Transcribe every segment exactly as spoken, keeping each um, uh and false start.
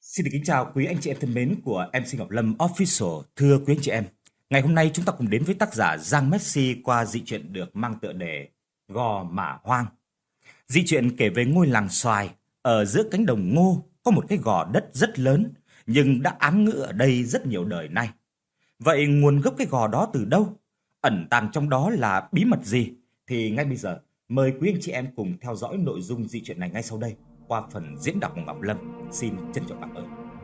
Xin được kính chào quý anh chị em thân mến của em xê Ngọc Lâm Official. Thưa quý anh chị em, ngày hôm nay chúng ta cùng đến với tác giả Giang Messi qua dị truyện được mang tựa đề Gò Mả Hoang. Dị truyện kể về ngôi làng xoài ở giữa cánh đồng ngô, có một cái gò đất rất lớn nhưng đã án ngữ ở đây rất nhiều đời nay. Vậy nguồn gốc cái gò đó từ đâu? Ẩn tàng trong đó là bí mật gì? Thì ngay bây giờ mời quý anh chị em cùng theo dõi nội dung dị truyện này ngay sau đây qua phần diễn đọc của Ngọc Lâm. Xin trân trọng cảm ơn.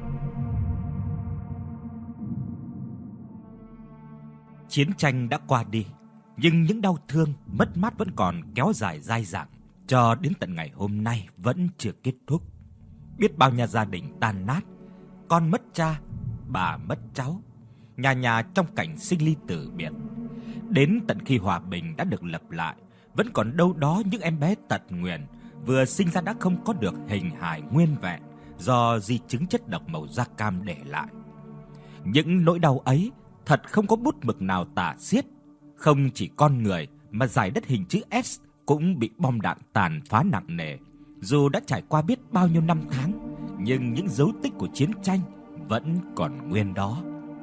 Chiến tranh đã qua đi, nhưng những đau thương, mất mát vẫn còn kéo dài dai dẳng, cho đến tận ngày hôm nay vẫn chưa kết thúc. Biết bao nhà gia đình tan nát, con mất cha, bà mất cháu, nhà nhà trong cảnh sinh ly tử biệt. Đến tận khi hòa bình đã được lập lại, vẫn còn đâu đó những em bé tật nguyền vừa sinh ra đã không có được hình hài nguyên vẹn do di chứng chất độc màu da cam để lại. Những nỗi đau ấy thật không có bút mực nào tả xiết. Không chỉ con người mà dải đất hình chữ S cũng bị bom đạn tàn phá nặng nề. Dù đã trải qua biết bao nhiêu năm tháng, nhưng những dấu tích của chiến tranh vẫn còn nguyên đó.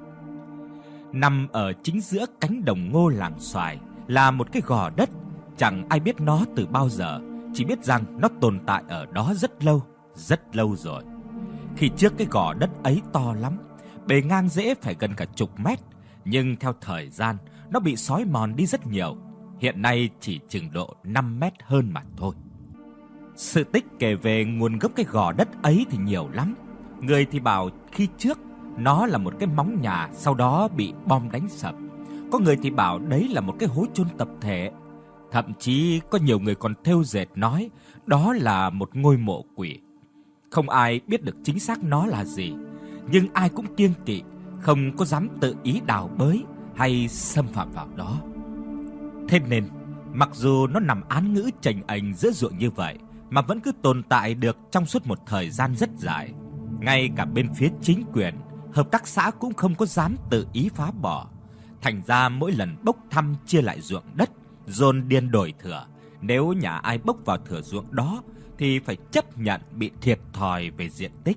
Nằm ở chính giữa cánh đồng ngô làng xoài là một cái gò đất, chẳng ai biết nó từ bao giờ, chỉ biết rằng nó tồn tại ở đó rất lâu, rất lâu rồi. Khi trước cái gò đất ấy to lắm, bề ngang rễ phải gần cả chục mét, nhưng theo thời gian nó bị xói mòn đi rất nhiều, hiện nay chỉ chừng độ năm mét hơn mà thôi. Sự tích kể về nguồn gốc cái gò đất ấy thì nhiều lắm. Người thì bảo khi trước nó là một cái móng nhà, sau đó bị bom đánh sập. Có người thì bảo đấy là một cái hố chôn tập thể. Thậm chí có nhiều người còn thêu dệt nói đó là một ngôi mộ quỷ. Không ai biết được chính xác nó là gì, nhưng ai cũng kiêng kỵ, không có dám tự ý đào bới hay xâm phạm vào đó. Thế nên, mặc dù nó nằm án ngữ chềnh ềnh giữa ruộng như vậy, mà vẫn cứ tồn tại được trong suốt một thời gian rất dài. Ngay cả bên phía chính quyền, hợp tác xã cũng không có dám tự ý phá bỏ. Thành ra mỗi lần bốc thăm chia lại ruộng đất, dồn điền đổi thửa, nếu nhà ai bốc vào thửa ruộng đó thì phải chấp nhận bị thiệt thòi về diện tích.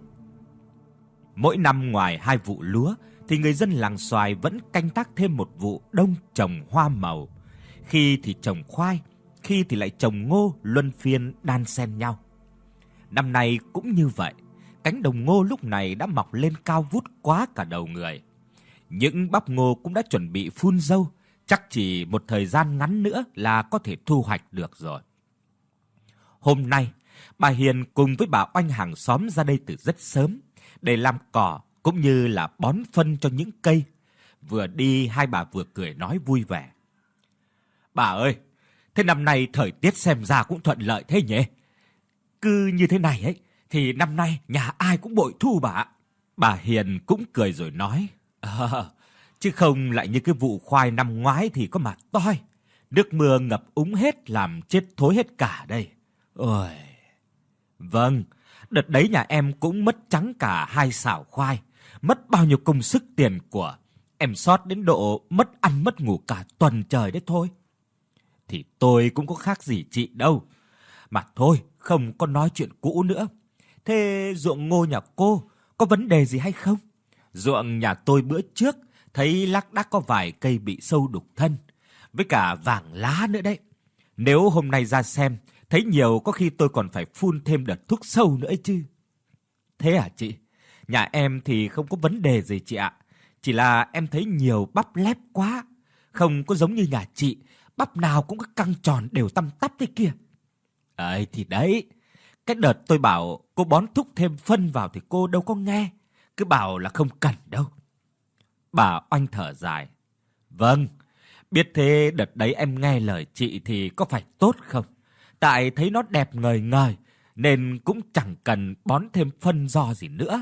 Mỗi năm ngoài hai vụ lúa thì người dân làng xoài vẫn canh tác thêm một vụ đông trồng hoa màu. Khi thì trồng khoai, khi thì lại trồng ngô, luân phiên đan xen nhau. Năm nay cũng như vậy, cánh đồng ngô lúc này đã mọc lên cao vút quá cả đầu người. Những bắp ngô cũng đã chuẩn bị phun dâu, chắc chỉ một thời gian ngắn nữa là có thể thu hoạch được rồi. Hôm nay, bà Hiền cùng với bà Oanh hàng xóm ra đây từ rất sớm để làm cỏ cũng như là bón phân cho những cây. Vừa đi hai bà vừa cười nói vui vẻ. Bà ơi, thế năm nay thời tiết xem ra cũng thuận lợi thế nhỉ? Cứ như thế này ấy, thì năm nay nhà ai cũng bội thu bà ạ. Bà Hiền cũng cười rồi nói. À, chứ không lại như cái vụ khoai năm ngoái thì có mà toi. Nước mưa ngập úng hết làm chết thối hết cả đây. Ôi... Vâng, đợt đấy nhà em cũng mất trắng cả hai sào khoai, mất bao nhiêu công sức tiền của. Em sót đến độ mất ăn mất ngủ cả tuần trời đấy thôi. Thì tôi cũng có khác gì chị đâu. Mà thôi, không có nói chuyện cũ nữa. Thế ruộng ngô nhà cô có vấn đề gì hay không? Ruộng nhà tôi bữa trước thấy lác đác có vài cây bị sâu đục thân, với cả vàng lá nữa đấy. Nếu hôm nay ra xem, thấy nhiều có khi tôi còn phải phun thêm đợt thuốc sâu nữa ấy chứ. Thế à chị? Nhà em thì không có vấn đề gì chị ạ. Chỉ là em thấy nhiều bắp lép quá. Không có giống như nhà chị, bắp nào cũng có căng tròn đều tăm tắp thế kia. Ấy thì đấy, cái đợt tôi bảo cô bón thuốc thêm phân vào thì cô đâu có nghe. Cứ bảo là không cần đâu. Bà Oanh thở dài. Vâng, biết thế đợt đấy em nghe lời chị thì có phải tốt không? Tại thấy nó đẹp ngời ngời, nên cũng chẳng cần bón thêm phân do gì nữa.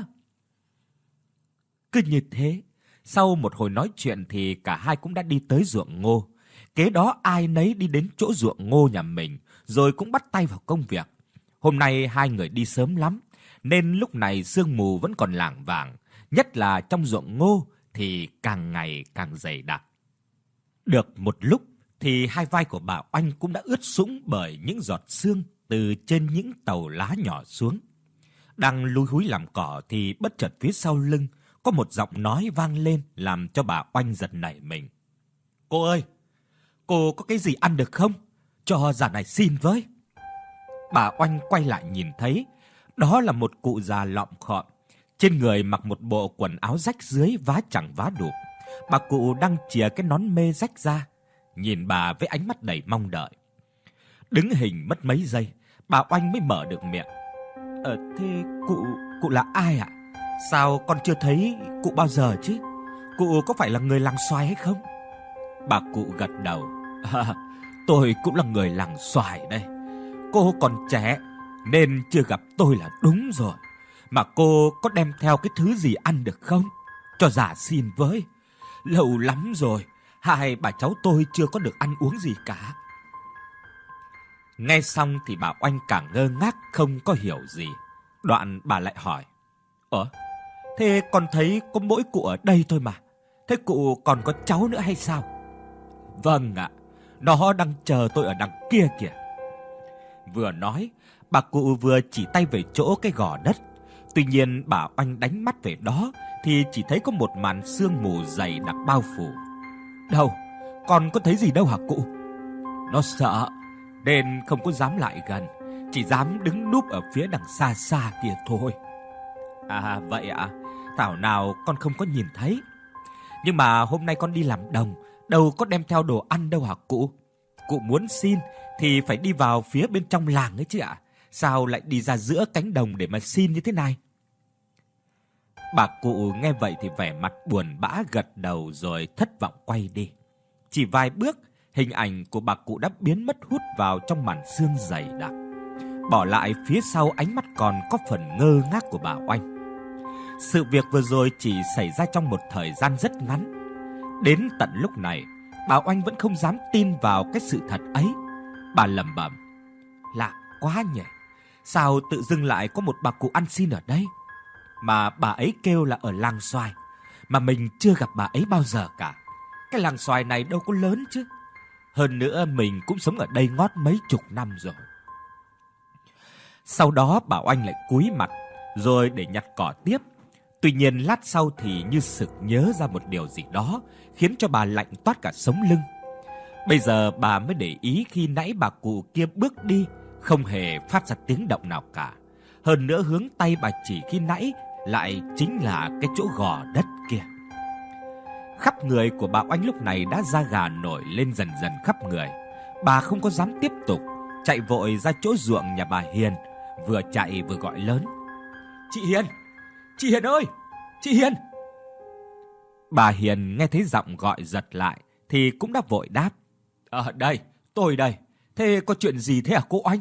Cứ như thế, sau một hồi nói chuyện thì cả hai cũng đã đi tới ruộng ngô. Kế đó ai nấy đi đến chỗ ruộng ngô nhà mình, rồi cũng bắt tay vào công việc. Hôm nay hai người đi sớm lắm, nên lúc này sương mù vẫn còn lảng vảng, nhất là trong ruộng ngô thì càng ngày càng dày đặc. Được một lúc thì hai vai của bà Oanh cũng đã ướt sũng bởi những giọt sương từ trên những tàu lá nhỏ xuống. Đang lúi húi làm cỏ thì bất chợt phía sau lưng có một giọng nói vang lên làm cho bà Oanh giật nảy mình. Cô ơi, cô có cái gì ăn được không? Cho già này xin với. Bà Oanh quay lại nhìn thấy, đó là một cụ già lọm khọm, trên người mặc một bộ quần áo rách rưới vá chẳng vá đụp. Bà cụ đang chìa cái nón mê rách ra, nhìn bà với ánh mắt đầy mong đợi. Đứng hình mất mấy giây, bà Oanh mới mở được miệng. Ờ, thế cụ, cụ là ai ạ? Sao con chưa thấy cụ bao giờ chứ? Cụ có phải là người làng Xoài hay không? Bà cụ gật đầu. À, tôi cũng là người làng Xoài đây. Cô còn trẻ nên chưa gặp tôi là đúng rồi. Mà cô có đem theo cái thứ gì ăn được không? Cho già xin với. Lâu lắm rồi, hai bà cháu tôi chưa có được ăn uống gì cả. Nghe xong thì bà Oanh càng ngơ ngác không có hiểu gì. Đoạn bà lại hỏi. Ủa, thế con thấy có mỗi cụ ở đây thôi mà. Thế cụ còn có cháu nữa hay sao? Vâng ạ, nó đang chờ tôi ở đằng kia kìa. Vừa nói, bà cụ vừa chỉ tay về chỗ cái gò đất. Tuy nhiên bà Oanh đánh mắt về đó thì chỉ thấy có một màn sương mù dày đặc bao phủ. Đâu, con có thấy gì đâu hả cụ? Nó sợ nên không có dám lại gần, chỉ dám đứng núp ở phía đằng xa xa kia thôi. À vậy ạ, à? Thảo nào con không có nhìn thấy. Nhưng mà hôm nay con đi làm đồng, đâu có đem theo đồ ăn đâu hả cụ? Cụ muốn xin thì phải đi vào phía bên trong làng ấy chứ ạ. Sao lại đi ra giữa cánh đồng để mà xin như thế này? Bà cụ nghe vậy thì vẻ mặt buồn bã gật đầu rồi thất vọng quay đi. Chỉ vài bước, hình ảnh của bà cụ đã biến mất hút vào trong màn sương dày đặc, bỏ lại phía sau ánh mắt còn có phần ngơ ngác của bà Oanh. Sự việc vừa rồi chỉ xảy ra trong một thời gian rất ngắn. Đến tận lúc này, bà Oanh vẫn không dám tin vào cái sự thật ấy. Bà lẩm bẩm, lạ quá nhỉ, sao tự dưng lại có một bà cụ ăn xin ở đây? Mà bà ấy kêu là ở làng Xoài, mà mình chưa gặp bà ấy bao giờ cả. Cái làng Xoài này đâu có lớn chứ. Hơn nữa mình cũng sống ở đây ngót mấy chục năm rồi. Sau đó bà Oanh lại cúi mặt rồi để nhặt cỏ tiếp. Tuy nhiên lát sau thì như sực nhớ ra một điều gì đó, khiến cho bà lạnh toát cả sống lưng. Bây giờ bà mới để ý khi nãy bà cụ kia bước đi không hề phát ra tiếng động nào cả. Hơn nữa hướng tay bà chỉ khi nãy lại chính là cái chỗ gò đất kia. Khắp người của bà Oanh lúc này đã da gà nổi lên dần dần khắp người. Bà không có dám tiếp tục, chạy vội ra chỗ ruộng nhà bà Hiền, vừa chạy vừa gọi lớn. Chị Hiền! Chị Hiền ơi! Chị Hiền! Bà Hiền nghe thấy giọng gọi giật lại thì cũng đã vội đáp. Ở đây, tôi đây. Thế có chuyện gì thế hả cô Oanh?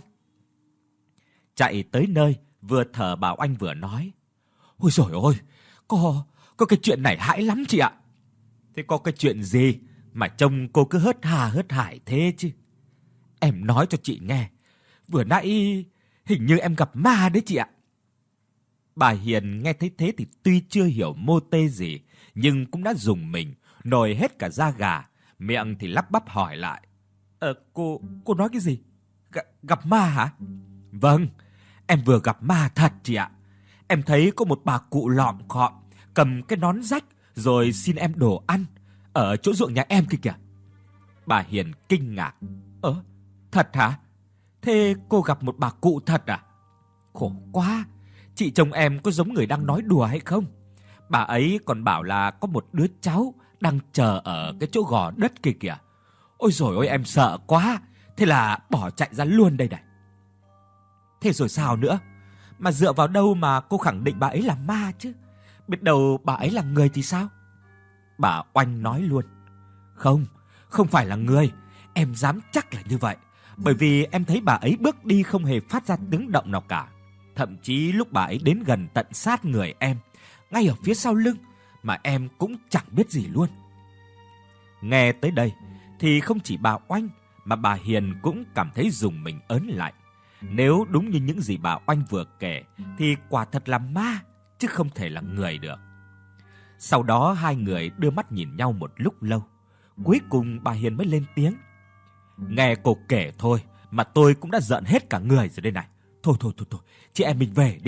Chạy tới nơi, vừa thở bà Oanh vừa nói. Ôi dồi ôi, có, có cái chuyện này hãi lắm chị ạ. Thế có cái chuyện gì mà trông cô cứ hớt hà hớt hải thế chứ? Em nói cho chị nghe, vừa nãy hình như em gặp ma đấy chị ạ. Bà Hiền nghe thấy thế thì tuy chưa hiểu mô tê gì, nhưng cũng đã rùng mình, nổi hết cả da gà, miệng thì lắp bắp hỏi lại. Ờ, cô, cô nói cái gì? G- gặp ma hả? Vâng, em vừa gặp ma thật chị ạ. Em thấy có một bà cụ lọm khọm, cầm cái nón rách, rồi xin em đồ ăn, ở chỗ ruộng nhà em kia kìa. Bà Hiền kinh ngạc. Ơ, thật hả? Thế cô gặp một bà cụ thật à? Khổ quá, chị chồng em có giống người đang nói đùa hay không? Bà ấy còn bảo là có một đứa cháu đang chờ ở cái chỗ gò đất kia kìa. Ôi dồi ôi, em sợ quá, thế là bỏ chạy ra luôn đây này. Thế rồi sao nữa? Mà dựa vào đâu mà cô khẳng định bà ấy là ma chứ? Biết đâu bà ấy là người thì sao? Bà Oanh nói luôn. Không, không phải là người. Em dám chắc là như vậy. Bởi vì em thấy bà ấy bước đi không hề phát ra tiếng động nào cả. Thậm chí lúc bà ấy đến gần tận sát người em, ngay ở phía sau lưng, mà em cũng chẳng biết gì luôn. Nghe tới đây thì không chỉ bà Oanh mà bà Hiền cũng cảm thấy rùng mình ớn lạnh. Nếu đúng như những gì bà Oanh vừa kể thì quả thật là ma, chứ không thể là người được. Sau đó hai người đưa mắt nhìn nhau một lúc lâu. Cuối cùng bà Hiền mới lên tiếng. Nghe cô kể thôi mà tôi cũng đã giận hết cả người rồi đây này. Thôi thôi thôi thôi, chị em mình về đi,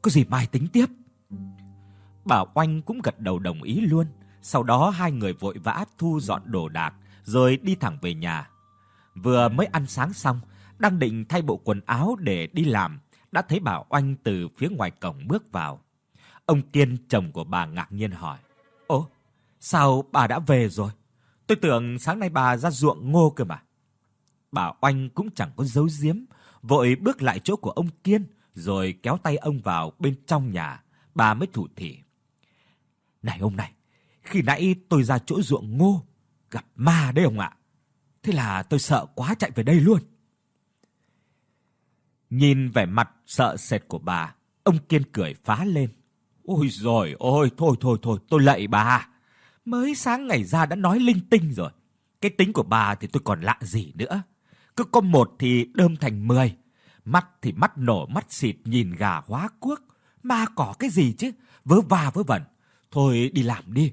có gì mai tính tiếp. Bà Oanh cũng gật đầu đồng ý luôn. Sau đó hai người vội vã thu dọn đồ đạc rồi đi thẳng về nhà. Vừa mới ăn sáng xong, đang định thay bộ quần áo để đi làm, đã thấy bà Oanh từ phía ngoài cổng bước vào. Ông Kiên, chồng của bà, ngạc nhiên hỏi: "Ồ, sao bà đã về rồi? Tôi tưởng sáng nay bà ra ruộng ngô cơ mà." Bà Oanh cũng chẳng có giấu giếm, vội bước lại chỗ của ông Kiên rồi kéo tay ông vào bên trong nhà. Bà mới thủ thỉ: "Này ông này, khi nãy tôi ra chỗ ruộng ngô gặp ma đấy ông ạ. Thế là tôi sợ quá chạy về đây luôn." Nhìn vẻ mặt sợ sệt của bà, ông Kiên cười phá lên: "Ôi giời ơi, thôi thôi thôi, tôi lạy bà. Mới sáng ngày ra đã nói linh tinh rồi. Cái tính của bà thì tôi còn lạ gì nữa. Cứ có một thì đơm thành mười. Mắt thì mắt nổ mắt xịt, nhìn gà hóa cuốc. Ma cỏ cái gì chứ, vớ va vớ vẩn. Thôi đi làm đi."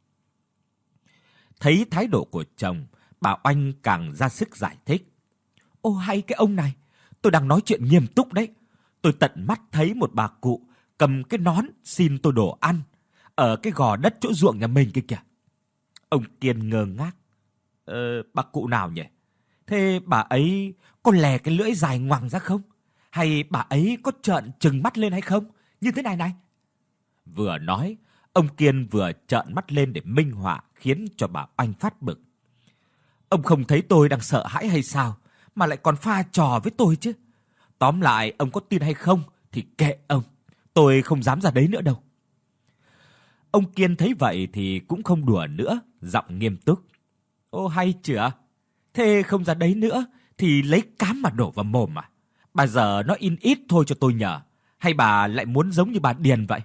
Thấy thái độ của chồng, bà Oanh càng ra sức giải thích: "Ô hay cái ông này, tôi đang nói chuyện nghiêm túc đấy. Tôi tận mắt thấy một bà cụ cầm cái nón xin tôi đồ ăn ở cái gò đất chỗ ruộng nhà mình kia kìa." Ông Kiên ngơ ngác: "Ờ, bà cụ nào nhỉ? Thế bà ấy có lè cái lưỡi dài ngoằng ra không? Hay bà ấy có trợn trừng mắt lên hay không? Như thế này này." Vừa nói, ông Kiên vừa trợn mắt lên để minh họa, khiến cho bà Oanh phát bực: "Ông không thấy tôi đang sợ hãi hay sao, mà lại còn pha trò với tôi chứ? Tóm lại, ông có tin hay không thì kệ ông, tôi không dám ra đấy nữa đâu." Ông Kiên thấy vậy thì cũng không đùa nữa, giọng nghiêm túc: "Ô hay chửa, thế không ra đấy nữa thì lấy cám mà đổ vào mồm à? Bà giờ nó in ít thôi cho tôi nhờ, hay bà lại muốn giống như bà Điền vậy?"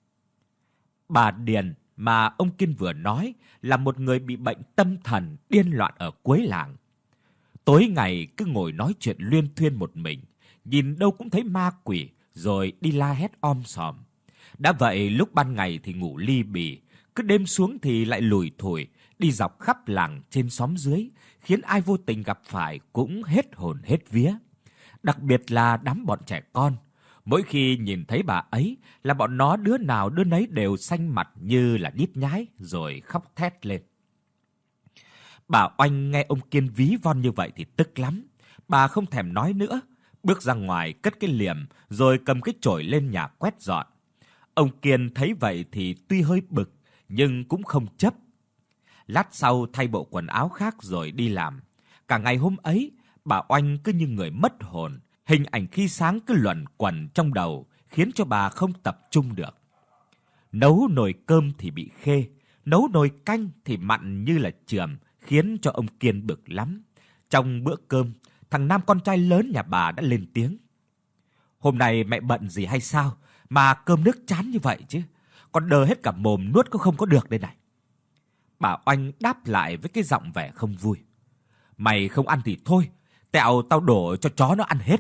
Bà Điền mà ông Kiên vừa nói là một người bị bệnh tâm thần điên loạn ở cuối làng. Tối ngày cứ ngồi nói chuyện luyên thuyên một mình, nhìn đâu cũng thấy ma quỷ, rồi đi la hét om sòm. Đã vậy lúc ban ngày thì ngủ li bì, cứ đêm xuống thì lại lủi thủi, đi dọc khắp làng trên xóm dưới, khiến ai vô tình gặp phải cũng hết hồn hết vía. Đặc biệt là đám bọn trẻ con, mỗi khi nhìn thấy bà ấy là bọn nó đứa nào đứa nấy đều xanh mặt như là đít nhái, rồi khóc thét lên. Bà Oanh nghe ông Kiên ví von như vậy thì tức lắm. Bà không thèm nói nữa, bước ra ngoài cất cái liềm rồi cầm cái chổi lên nhà quét dọn. Ông Kiên thấy vậy thì tuy hơi bực nhưng cũng không chấp. Lát sau thay bộ quần áo khác rồi đi làm. Cả ngày hôm ấy, bà Oanh cứ như người mất hồn, hình ảnh khi sáng cứ luẩn quẩn trong đầu, khiến cho bà không tập trung được. Nấu nồi cơm thì bị khê, nấu nồi canh thì mặn như là chườm, khiến cho ông Kiên bực lắm. Trong bữa cơm, thằng Nam con trai lớn nhà bà đã lên tiếng: "Hôm nay mẹ bận gì hay sao mà cơm nước chán như vậy chứ? Con đơ hết cả mồm nuốt có không có được đây này." Bà Oanh đáp lại với cái giọng vẻ không vui: "Mày không ăn thì thôi, tẹo tao đổ cho chó nó ăn hết."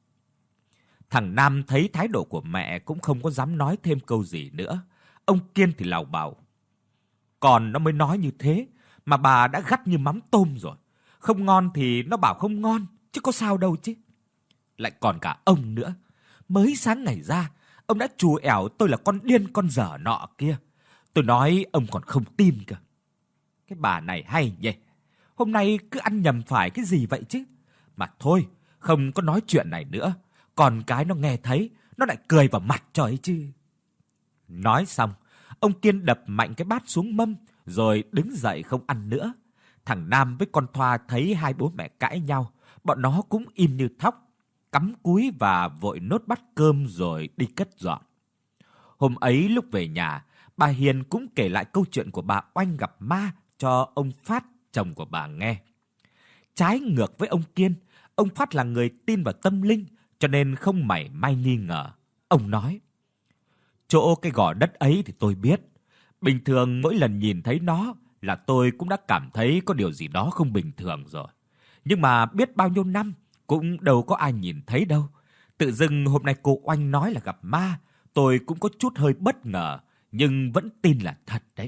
Thằng Nam thấy thái độ của mẹ cũng không có dám nói thêm câu gì nữa. Ông Kiên thì lào bào: "Còn nó mới nói như thế mà bà đã gắt như mắm tôm rồi. Không ngon thì nó bảo không ngon, chứ có sao đâu chứ. Lại còn cả ông nữa. Mới sáng ngày ra, ông đã trù ẻo tôi là con điên con dở nọ kia. Tôi nói ông còn không tin cơ. Cái bà này hay nhỉ. Hôm nay cứ ăn nhầm phải cái gì vậy chứ. Mà thôi, không có nói chuyện này nữa. Còn cái nó nghe thấy, nó lại cười vào mặt cho ấy chứ." Nói xong, ông Kiên đập mạnh cái bát xuống mâm, rồi đứng dậy không ăn nữa. Thằng Nam với con Thoa thấy hai bố mẹ cãi nhau, bọn nó cũng im như thóc, cắm cúi và vội nốt bát cơm rồi đi cất dọn. Hôm ấy lúc về nhà, bà Hiền cũng kể lại câu chuyện của bà Oanh gặp ma cho ông Phát, chồng của bà nghe. Trái ngược với ông Kiên, ông Phát là người tin vào tâm linh, cho nên không mảy may nghi ngờ. Ông nói: "Chỗ cái gò đất ấy thì tôi biết. Bình thường mỗi lần nhìn thấy nó là tôi cũng đã cảm thấy có điều gì đó không bình thường rồi. Nhưng mà biết bao nhiêu năm cũng đâu có ai nhìn thấy đâu. Tự dưng hôm nay cô Oanh nói là gặp ma, tôi cũng có chút hơi bất ngờ, nhưng vẫn tin là thật đấy."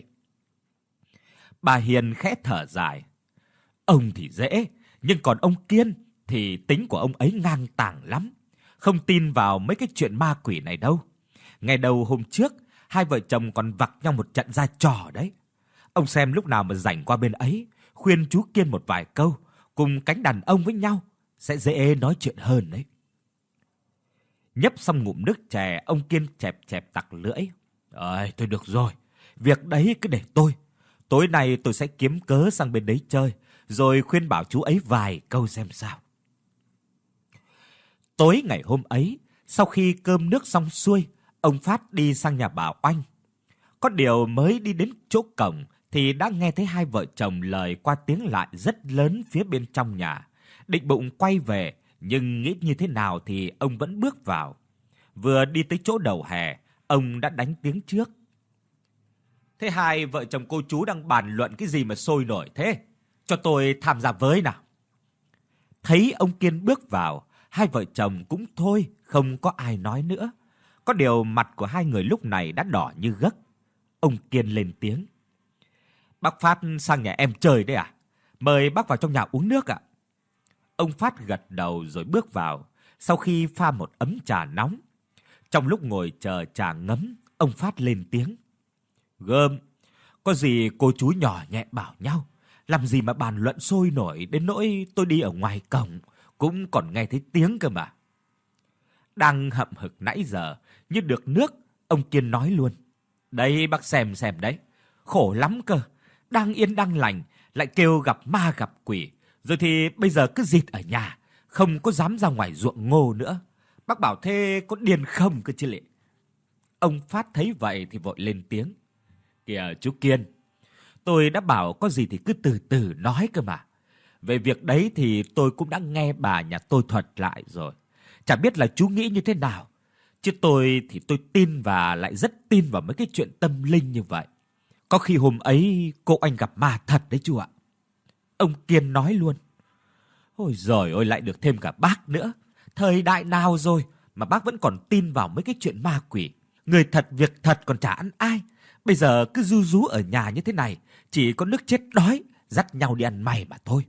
Bà Hiền khẽ thở dài: "Ông thì dễ, nhưng còn ông Kiên thì tính của ông ấy ngang tàng lắm. Không tin vào mấy cái chuyện ma quỷ này đâu. Ngày đầu hôm trước, hai vợ chồng còn vặc nhau một trận ra trò đấy. Ông xem lúc nào mà rảnh qua bên ấy, khuyên chú Kiên một vài câu, cùng cánh đàn ông với nhau, sẽ dễ nói chuyện hơn đấy. Nhấp xong ngụm nước chè, ông Kiên chẹp chẹp tặc lưỡi. Ơi, thôi được rồi, việc đấy cứ để tôi. Tối nay tôi sẽ kiếm cớ sang bên đấy chơi, rồi khuyên bảo chú ấy vài câu xem sao. Tối ngày hôm ấy, sau khi cơm nước xong xuôi, ông Phát đi sang nhà bà Oanh. Có điều mới đi đến chỗ cổng thì đã nghe thấy hai vợ chồng lời qua tiếng lại rất lớn phía bên trong nhà. Định bụng quay về, nhưng nghĩ như thế nào thì ông vẫn bước vào. Vừa đi tới chỗ đầu hè, ông đã đánh tiếng trước. Thế hai vợ chồng cô chú đang bàn luận cái gì mà sôi nổi thế? Cho tôi tham gia với nào. Thấy ông Kiên bước vào, hai vợ chồng cũng thôi, không có ai nói nữa. Có điều mặt của hai người lúc này đã đỏ như gấc. Ông Kiên lên tiếng. Bác Phát sang nhà em chơi đấy à? Mời bác vào trong nhà uống nước ạ. Ông Phát gật đầu rồi bước vào, sau khi pha một ấm trà nóng. Trong lúc ngồi chờ trà ngấm, ông Phát lên tiếng. Gơm, có gì cô chú nhỏ nhẹ bảo nhau, làm gì mà bàn luận sôi nổi đến nỗi tôi đi ở ngoài cổng cũng còn nghe thấy tiếng cơ mà. Đang hậm hực nãy giờ, như được nước, ông Kiên nói luôn. Đây bác xem xem đấy, khổ lắm cơ, đang yên đang lành, lại kêu gặp ma gặp quỷ, rồi thì bây giờ cứ dịt ở nhà, không có dám ra ngoài ruộng ngô nữa. Bác bảo thế có điên không cơ chứ lệ. Ông Phát thấy vậy thì vội lên tiếng. Kìa chú Kiên, tôi đã bảo có gì thì cứ từ từ nói cơ mà. Về việc đấy thì tôi cũng đã nghe bà nhà tôi thuật lại rồi. Chả biết là chú nghĩ như thế nào. Chứ tôi thì tôi tin và lại rất tin vào mấy cái chuyện tâm linh như vậy. Có khi hôm ấy cô anh gặp ma thật đấy chú ạ. Ông Kiên nói luôn. Ôi giời ơi, lại được thêm cả bác nữa. Thời đại nào rồi mà bác vẫn còn tin vào mấy cái chuyện ma quỷ. Người thật việc thật còn chả ăn ai. Bây giờ cứ ru rú ở nhà như thế này, chỉ có nước chết đói, dắt nhau đi ăn mày mà thôi.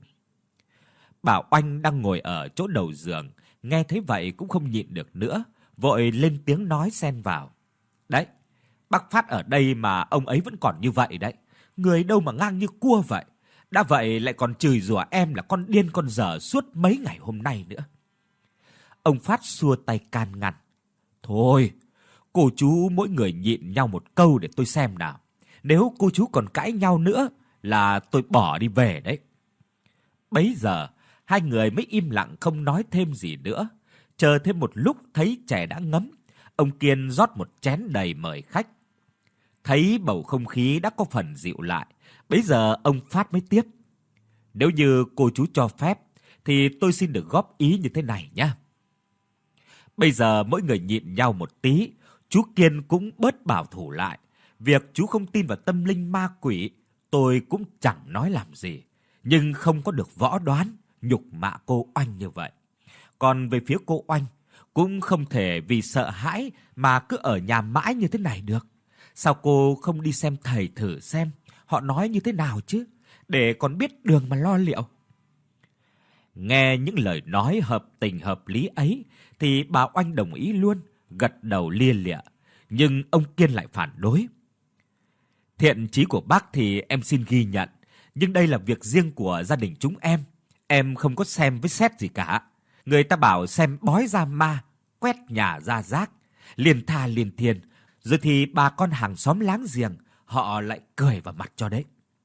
Bảo Oanh đang ngồi ở chỗ đầu giường, nghe thấy vậy cũng không nhịn được nữa, vội lên tiếng nói xen vào. Đấy, bác Phát ở đây mà ông ấy vẫn còn như vậy đấy. Người đâu mà ngang như cua vậy. Đã vậy lại còn chửi rủa em là con điên con dở suốt mấy ngày hôm nay nữa. Ông Phát xua tay can ngăn. Thôi, cô chú mỗi người nhịn nhau một câu để tôi xem nào. Nếu cô chú còn cãi nhau nữa là tôi bỏ đi về đấy. Bấy giờ, hai người mới im lặng không nói thêm gì nữa. Chờ thêm một lúc thấy chè đã ngấm, ông Kiên rót một chén đầy mời khách. Thấy bầu không khí đã có phần dịu lại, bấy giờ ông Phát mới tiếp. Nếu như cô chú cho phép, thì tôi xin được góp ý như thế này nhé. Bây giờ mỗi người nhịn nhau một tí, chú Kiên cũng bớt bảo thủ lại. Việc chú không tin vào tâm linh ma quỷ, tôi cũng chẳng nói làm gì. Nhưng không có được võ đoán, nhục mạ cô Oanh như vậy. Còn về phía cô Oanh, cũng không thể vì sợ hãi mà cứ ở nhà mãi như thế này được. Sao cô không đi xem thầy thử xem họ nói như thế nào chứ, để còn biết đường mà lo liệu. Nghe những lời nói hợp tình hợp lý ấy thì bà Oanh đồng ý luôn, gật đầu lia lịa. Nhưng ông Kiên lại phản đối. Thiện chí của bác thì em xin ghi nhận, nhưng đây là việc riêng của gia đình chúng em. Em không có xem với xét gì cả. Người ta bảo xem bói ra ma, quét nhà ra rác, liền tha liền thiền, rồi thì bà con hàng xóm láng giềng họ lại cười vào mặt cho đấy.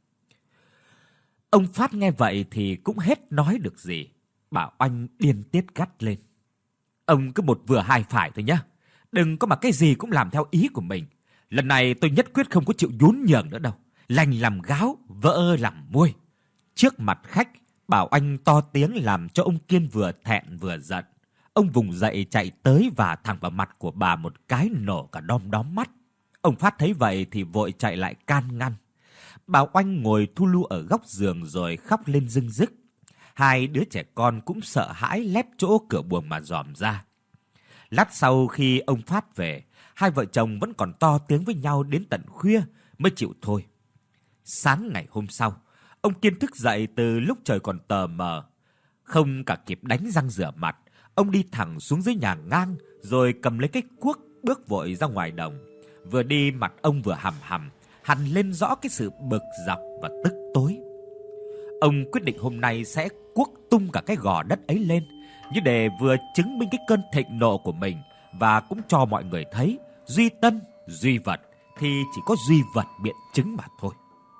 Ông Phát nghe vậy thì cũng hết nói được gì. Bà Oanh điên tiết gắt lên. Ông cứ một vừa hai phải thôi nhá. Đừng có mà cái gì cũng làm theo ý của mình. Lần này tôi nhất quyết không có chịu nhún nhường nữa đâu. Lành làm gáo, vỡ làm muôi. Trước mặt khách, Bảo Oanh to tiếng làm cho ông Kiên vừa thẹn vừa giận. Ông vùng dậy chạy tới và thẳng vào mặt của bà một cái nổ cả đom đóm mắt. Ông Phát thấy vậy thì vội chạy lại can ngăn. Bảo Oanh ngồi thu lu ở góc giường rồi khóc lên rưng rức. Hai đứa trẻ con cũng sợ hãi lép chỗ cửa buồng mà dòm ra. Lát sau khi ông Phát về, hai vợ chồng vẫn còn to tiếng với nhau đến tận khuya mới chịu thôi. Sáng ngày hôm sau, ông Kiên thức dậy từ lúc trời còn tờ mờ. Không cả kịp đánh răng rửa mặt, ông đi thẳng xuống dưới nhà ngang rồi cầm lấy cái cuốc bước vội ra ngoài đồng. Vừa đi mặt ông vừa hầm hầm, hằn lên rõ cái sự bực dọc và tức tối. Ông quyết định hôm nay sẽ cuốc tung cả cái gò đất ấy lên, như để vừa chứng minh cái cơn thịnh nộ của mình và cũng cho mọi người thấy duy tâm, duy vật thì chỉ có duy vật biện chứng mà thôi.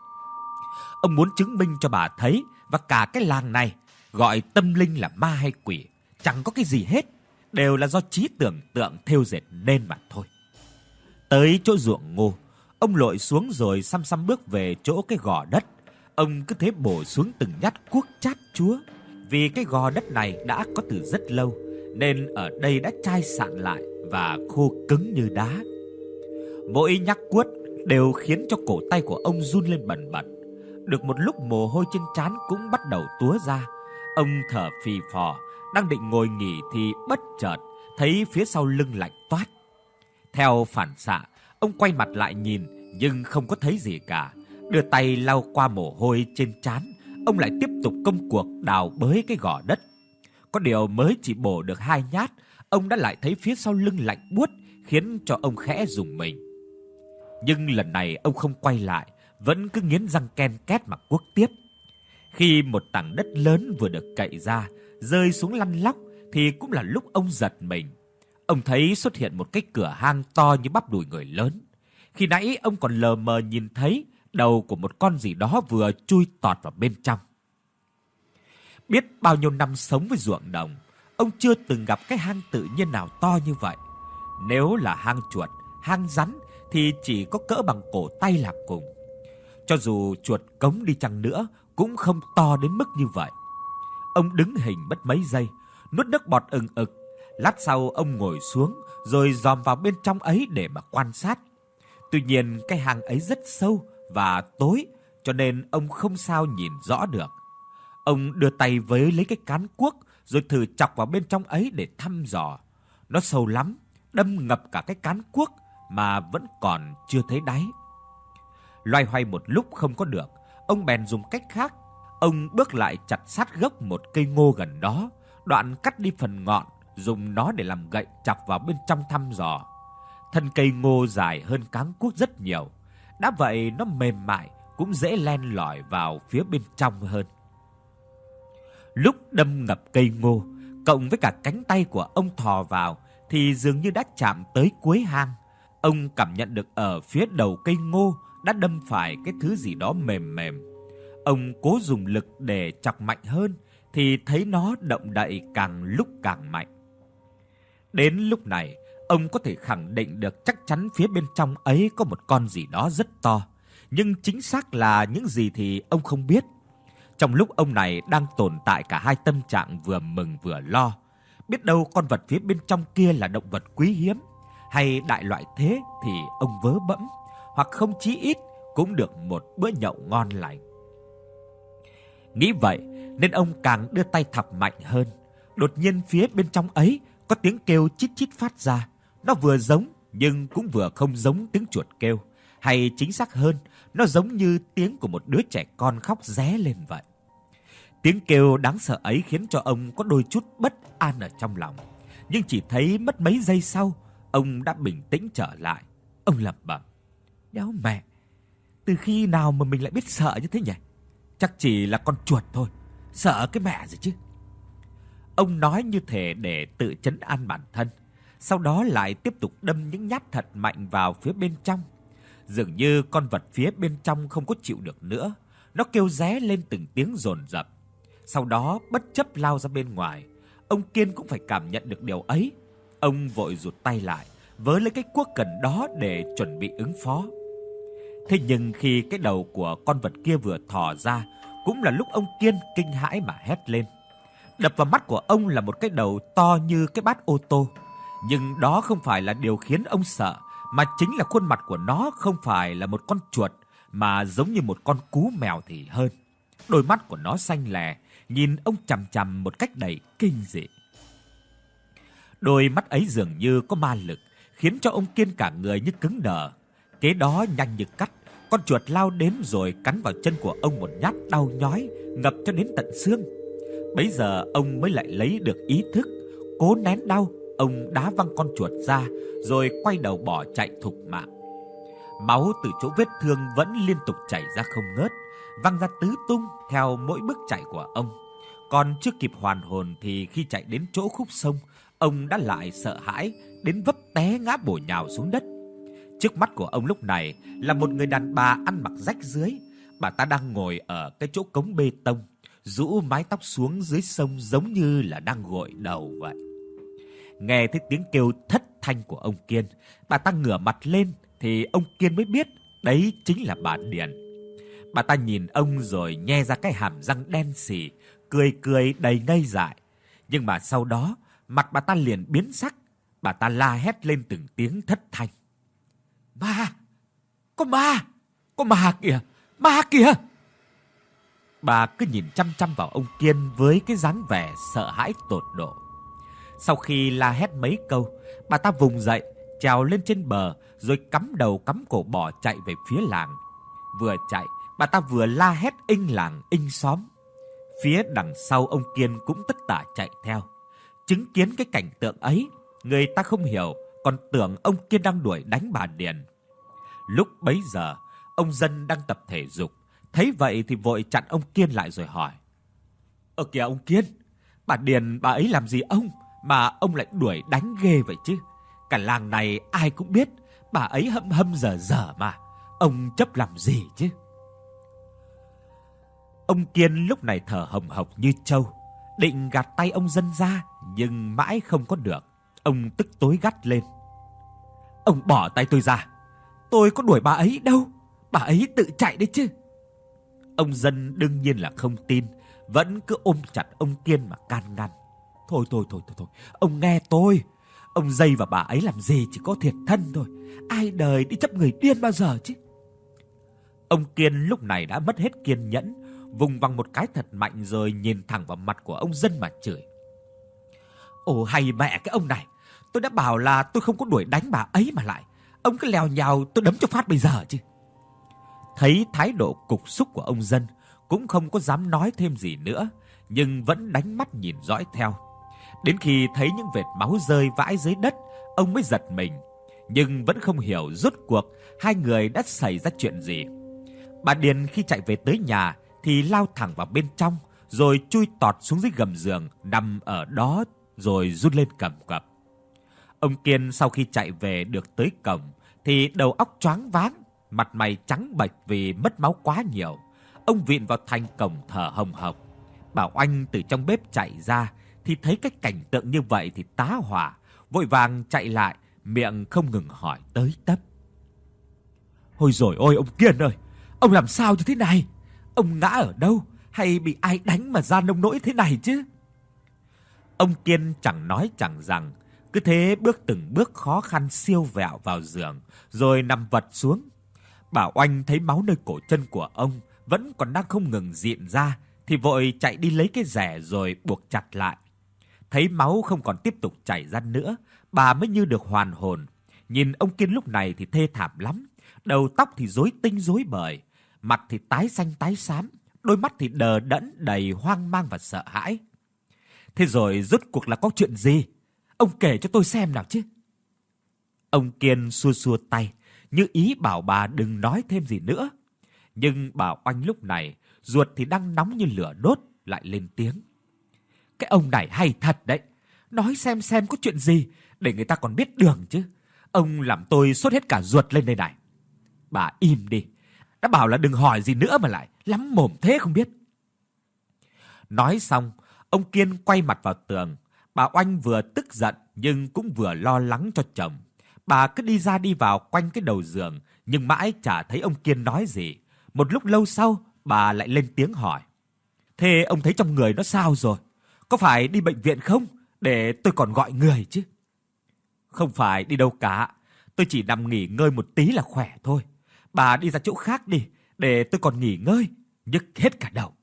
Ông muốn chứng minh cho bà thấy và cả cái làng này, gọi tâm linh là ma hay quỷ, chẳng có cái gì hết, đều là do trí tưởng tượng thêu dệt nên mà thôi. Tới chỗ ruộng ngô, ông lội xuống rồi xăm xăm bước về chỗ cái gò đất. Ông cứ thế bổ xuống từng nhát cuốc chát chúa. Vì cái gò đất này đã có từ rất lâu, nên ở đây đã chai sạn lại và khô cứng như đá. Mỗi nhát cuốc đều khiến cho cổ tay của ông run lên bần bật. Được một lúc mồ hôi trên trán cũng bắt đầu túa ra. Ông thở phì phò, đang định ngồi nghỉ thì bất chợt thấy phía sau lưng lạnh toát. Theo phản xạ, ông quay mặt lại nhìn nhưng không có thấy gì cả. Đưa tay lau qua mồ hôi trên trán, ông lại tiếp tục công cuộc đào bới cái gò đất. Có điều mới chỉ bổ được hai nhát, ông đã lại thấy phía sau lưng lạnh buốt, khiến cho ông khẽ rùng mình. Nhưng lần này ông không quay lại, vẫn cứ nghiến răng ken két mà cuốc tiếp. Khi một tảng đất lớn vừa được cậy ra, rơi xuống lăn lóc thì cũng là lúc ông giật mình. Ông thấy xuất hiện một cái cửa hang to như bắp đùi người lớn. Khi nãy ông còn lờ mờ nhìn thấy đầu của một con gì đó vừa chui tọt vào bên trong. Biết bao nhiêu năm sống với ruộng đồng, ông chưa từng gặp cái hang tự nhiên nào to như vậy. Nếu là hang chuột, hang rắn thì chỉ có cỡ bằng cổ tay là cùng. Cho dù chuột cống đi chăng nữa cũng không to đến mức như vậy. Ông đứng hình mất mấy giây, nuốt nước bọt ừng ực. Lát sau ông ngồi xuống rồi dòm vào bên trong ấy để mà quan sát. Tuy nhiên cái hang ấy rất sâu và tối, cho nên ông không sao nhìn rõ được. Ông đưa tay với lấy cái cán cuốc rồi thử chọc vào bên trong ấy để thăm dò. Nó sâu lắm, đâm ngập cả cái cán cuốc mà vẫn còn chưa thấy đáy. Loay hoay một lúc không có được, ông bèn dùng cách khác. Ông bước lại chặt sát gốc một cây ngô gần đó, đoạn cắt đi phần ngọn, dùng nó để làm gậy chọc vào bên trong thăm dò. Thân cây ngô dài hơn cán cuốc rất nhiều, đã vậy nó mềm mại, cũng dễ len lỏi vào phía bên trong hơn. Lúc đâm ngập cây ngô, cộng với cả cánh tay của ông thò vào, thì dường như đã chạm tới cuối hang. Ông cảm nhận được ở phía đầu cây ngô đã đâm phải cái thứ gì đó mềm mềm. Ông cố dùng lực để chọc mạnh hơn, thì thấy nó động đậy càng lúc càng mạnh. Đến lúc này, ông có thể khẳng định được chắc chắn phía bên trong ấy có một con gì đó rất to. Nhưng chính xác là những gì thì ông không biết. Trong lúc ông này đang tồn tại cả hai tâm trạng vừa mừng vừa lo. Biết đâu con vật phía bên trong kia là động vật quý hiếm, hay đại loại thế thì ông vớ bẫm, hoặc không chí ít cũng được một bữa nhậu ngon lành. Nghĩ vậy nên ông càng đưa tay thọc mạnh hơn. Đột nhiên phía bên trong ấy có tiếng kêu chít chít phát ra. Nó vừa giống nhưng cũng vừa không giống tiếng chuột kêu, hay chính xác hơn, nó giống như tiếng của một đứa trẻ con khóc ré lên vậy. Tiếng kêu đáng sợ ấy khiến cho ông có đôi chút bất an ở trong lòng. Nhưng chỉ thấy mất mấy giây sau, ông đã bình tĩnh trở lại. Ông lẩm bẩm: "Đéo mẹ, từ khi nào mà mình lại biết sợ như thế nhỉ? Chắc chỉ là con chuột thôi, sợ cái mẹ gì chứ." Ông nói như thể để tự trấn an bản thân. Sau đó lại tiếp tục đâm những nhát thật mạnh vào phía bên trong. Dường như con vật phía bên trong không có chịu được nữa, nó kêu ré lên từng tiếng dồn dập. Sau đó bất chấp lao ra bên ngoài. Ông Kiên cũng phải cảm nhận được điều ấy. Ông vội rụt tay lại, với lấy cái cuốc gần đó để chuẩn bị ứng phó. Thế nhưng khi cái đầu của con vật kia vừa thò ra, cũng là lúc ông Kiên kinh hãi mà hét lên. Đập vào mắt của ông là một cái đầu to như cái bát ô tô. Nhưng đó không phải là điều khiến ông sợ, mà chính là khuôn mặt của nó không phải là một con chuột, mà giống như một con cú mèo thì hơn. Đôi mắt của nó xanh lè, nhìn ông chằm chằm một cách đầy kinh dị. Đôi mắt ấy dường như có ma lực, khiến cho ông Kiên cả người như cứng đờ. Kế đó nhanh như cắt, con chuột lao đến rồi cắn vào chân của ông một nhát đau nhói, ngập cho đến tận xương. Bấy giờ ông mới lại lấy được ý thức. Cố nén đau, ông đá văng con chuột ra rồi quay đầu bỏ chạy thục mạng. Máu từ chỗ vết thương vẫn liên tục chảy ra không ngớt, văng ra tứ tung theo mỗi bước chạy của ông. Còn chưa kịp hoàn hồn thì khi chạy đến chỗ khúc sông, ông đã lại sợ hãi đến vấp té ngã bổ nhào xuống đất. Trước mắt của ông lúc này là một người đàn bà ăn mặc rách rưới. Bà ta đang ngồi ở cái chỗ cống bê tông, rũ mái tóc xuống dưới sông giống như là đang gội đầu vậy. Nghe thấy tiếng kêu thất thanh của ông Kiên, bà ta ngửa mặt lên thì ông Kiên mới biết đấy chính là bà Điền. Bà ta nhìn ông rồi nhe ra cái hàm răng đen sì, cười cười đầy ngây dại. Nhưng mà sau đó, mặt bà ta liền biến sắc, bà ta la hét lên từng tiếng thất thanh. Ma! Có ma! Có ma kìa! Ma kìa! Bà cứ nhìn chăm chăm vào ông Kiên với cái dáng vẻ sợ hãi tột độ. Sau khi la hét mấy câu, bà ta vùng dậy, trèo lên trên bờ rồi cắm đầu cắm cổ bỏ chạy về phía làng. Vừa chạy, bà ta vừa la hét inh làng inh xóm. Phía đằng sau ông Kiên cũng tất tả chạy theo. Chứng kiến cái cảnh tượng ấy, người ta không hiểu, còn tưởng ông Kiên đang đuổi đánh bà Điền. Lúc bấy giờ, ông Dân đang tập thể dục, thấy vậy thì vội chặn ông Kiên lại rồi hỏi. Ơ kìa ông Kiên, bà Điền bà ấy làm gì ông mà ông lại đuổi đánh ghê vậy chứ? Cả làng này ai cũng biết bà ấy hâm hâm dở dở mà, ông chấp làm gì chứ? Ông Kiên lúc này thở hồng hộc như trâu, định gạt tay ông Dân ra nhưng mãi không có được. Ông tức tối gắt lên. Ông bỏ tay tôi ra, tôi có đuổi bà ấy đâu, bà ấy tự chạy đấy chứ. Ông Dân đương nhiên là không tin, vẫn cứ ôm chặt ông Kiên mà can ngăn. Thôi thôi thôi thôi thôi, ông nghe tôi, ông dây vào bà ấy làm gì chỉ có thiệt thân thôi, ai đời đi chấp người điên bao giờ chứ. Ông Kiên lúc này đã mất hết kiên nhẫn, vùng vằng một cái thật mạnh rồi nhìn thẳng vào mặt của ông Dân mà chửi. Ồ hay mẹ cái ông này, tôi đã bảo là tôi không có đuổi đánh bà ấy mà lại, ông cứ lèo nhào tôi đấm cho phát bây giờ chứ. Thấy thái độ cục súc của ông Dân, cũng không có dám nói thêm gì nữa, nhưng vẫn đánh mắt nhìn dõi theo. Đến khi thấy những vệt máu rơi vãi dưới đất, ông mới giật mình, nhưng vẫn không hiểu rốt cuộc hai người đã xảy ra chuyện gì. Bà Điền khi chạy về tới nhà thì lao thẳng vào bên trong, rồi chui tọt xuống dưới gầm giường, nằm ở đó rồi run lên cầm cập. Ông Kiên sau khi chạy về được tới cổng thì đầu óc choáng váng, mặt mày trắng bệch vì mất máu quá nhiều. Ông vịn vào thành cổng thở hồng hộc. Bảo Oanh từ trong bếp chạy ra thì thấy cái cảnh tượng như vậy thì tá hỏa, vội vàng chạy lại, miệng không ngừng hỏi tới tấp. Ôi dồi ôi ông Kiên ơi, ông làm sao như thế này? Ông ngã ở đâu? Hay bị ai đánh mà ra nông nỗi thế này chứ? Ông Kiên chẳng nói chẳng rằng, cứ thế bước từng bước khó khăn siêu vẹo vào giường, rồi nằm vật xuống. Bảo Oanh thấy máu nơi cổ chân của ông vẫn còn đang không ngừng rịn ra, thì vội chạy đi lấy cái rẻ rồi buộc chặt lại. Thấy máu không còn tiếp tục chảy ra nữa, bà mới như được hoàn hồn. Nhìn ông Kiên lúc này thì thê thảm lắm, đầu tóc thì rối tinh rối bời, mặt thì tái xanh tái xám, đôi mắt thì đờ đẫn đầy hoang mang và sợ hãi. Thế rồi rốt cuộc là có chuyện gì? Ông kể cho tôi xem nào chứ. Ông Kiên xua xua tay, như ý bảo bà đừng nói thêm gì nữa. Nhưng Bảo Oanh lúc này, ruột thì đang nóng như lửa đốt, lại lên tiếng. Cái ông này hay thật đấy, nói xem xem có chuyện gì, để người ta còn biết đường chứ. Ông làm tôi sốt hết cả ruột lên đây này. Bà im đi, đã bảo là đừng hỏi gì nữa mà lại lắm mồm thế không biết. Nói xong, ông Kiên quay mặt vào tường. Bà Oanh vừa tức giận nhưng cũng vừa lo lắng cho chồng. Bà cứ đi ra đi vào quanh cái đầu giường, nhưng mãi chả thấy ông Kiên nói gì. Một lúc lâu sau, bà lại lên tiếng hỏi. Thế ông thấy trong người nó sao rồi? Có phải đi bệnh viện không? Để tôi còn gọi người chứ. Không phải đi đâu cả, tôi chỉ nằm nghỉ ngơi một tí là khỏe thôi. Bà đi ra chỗ khác đi, để tôi còn nghỉ ngơi, nhức hết cả đầu.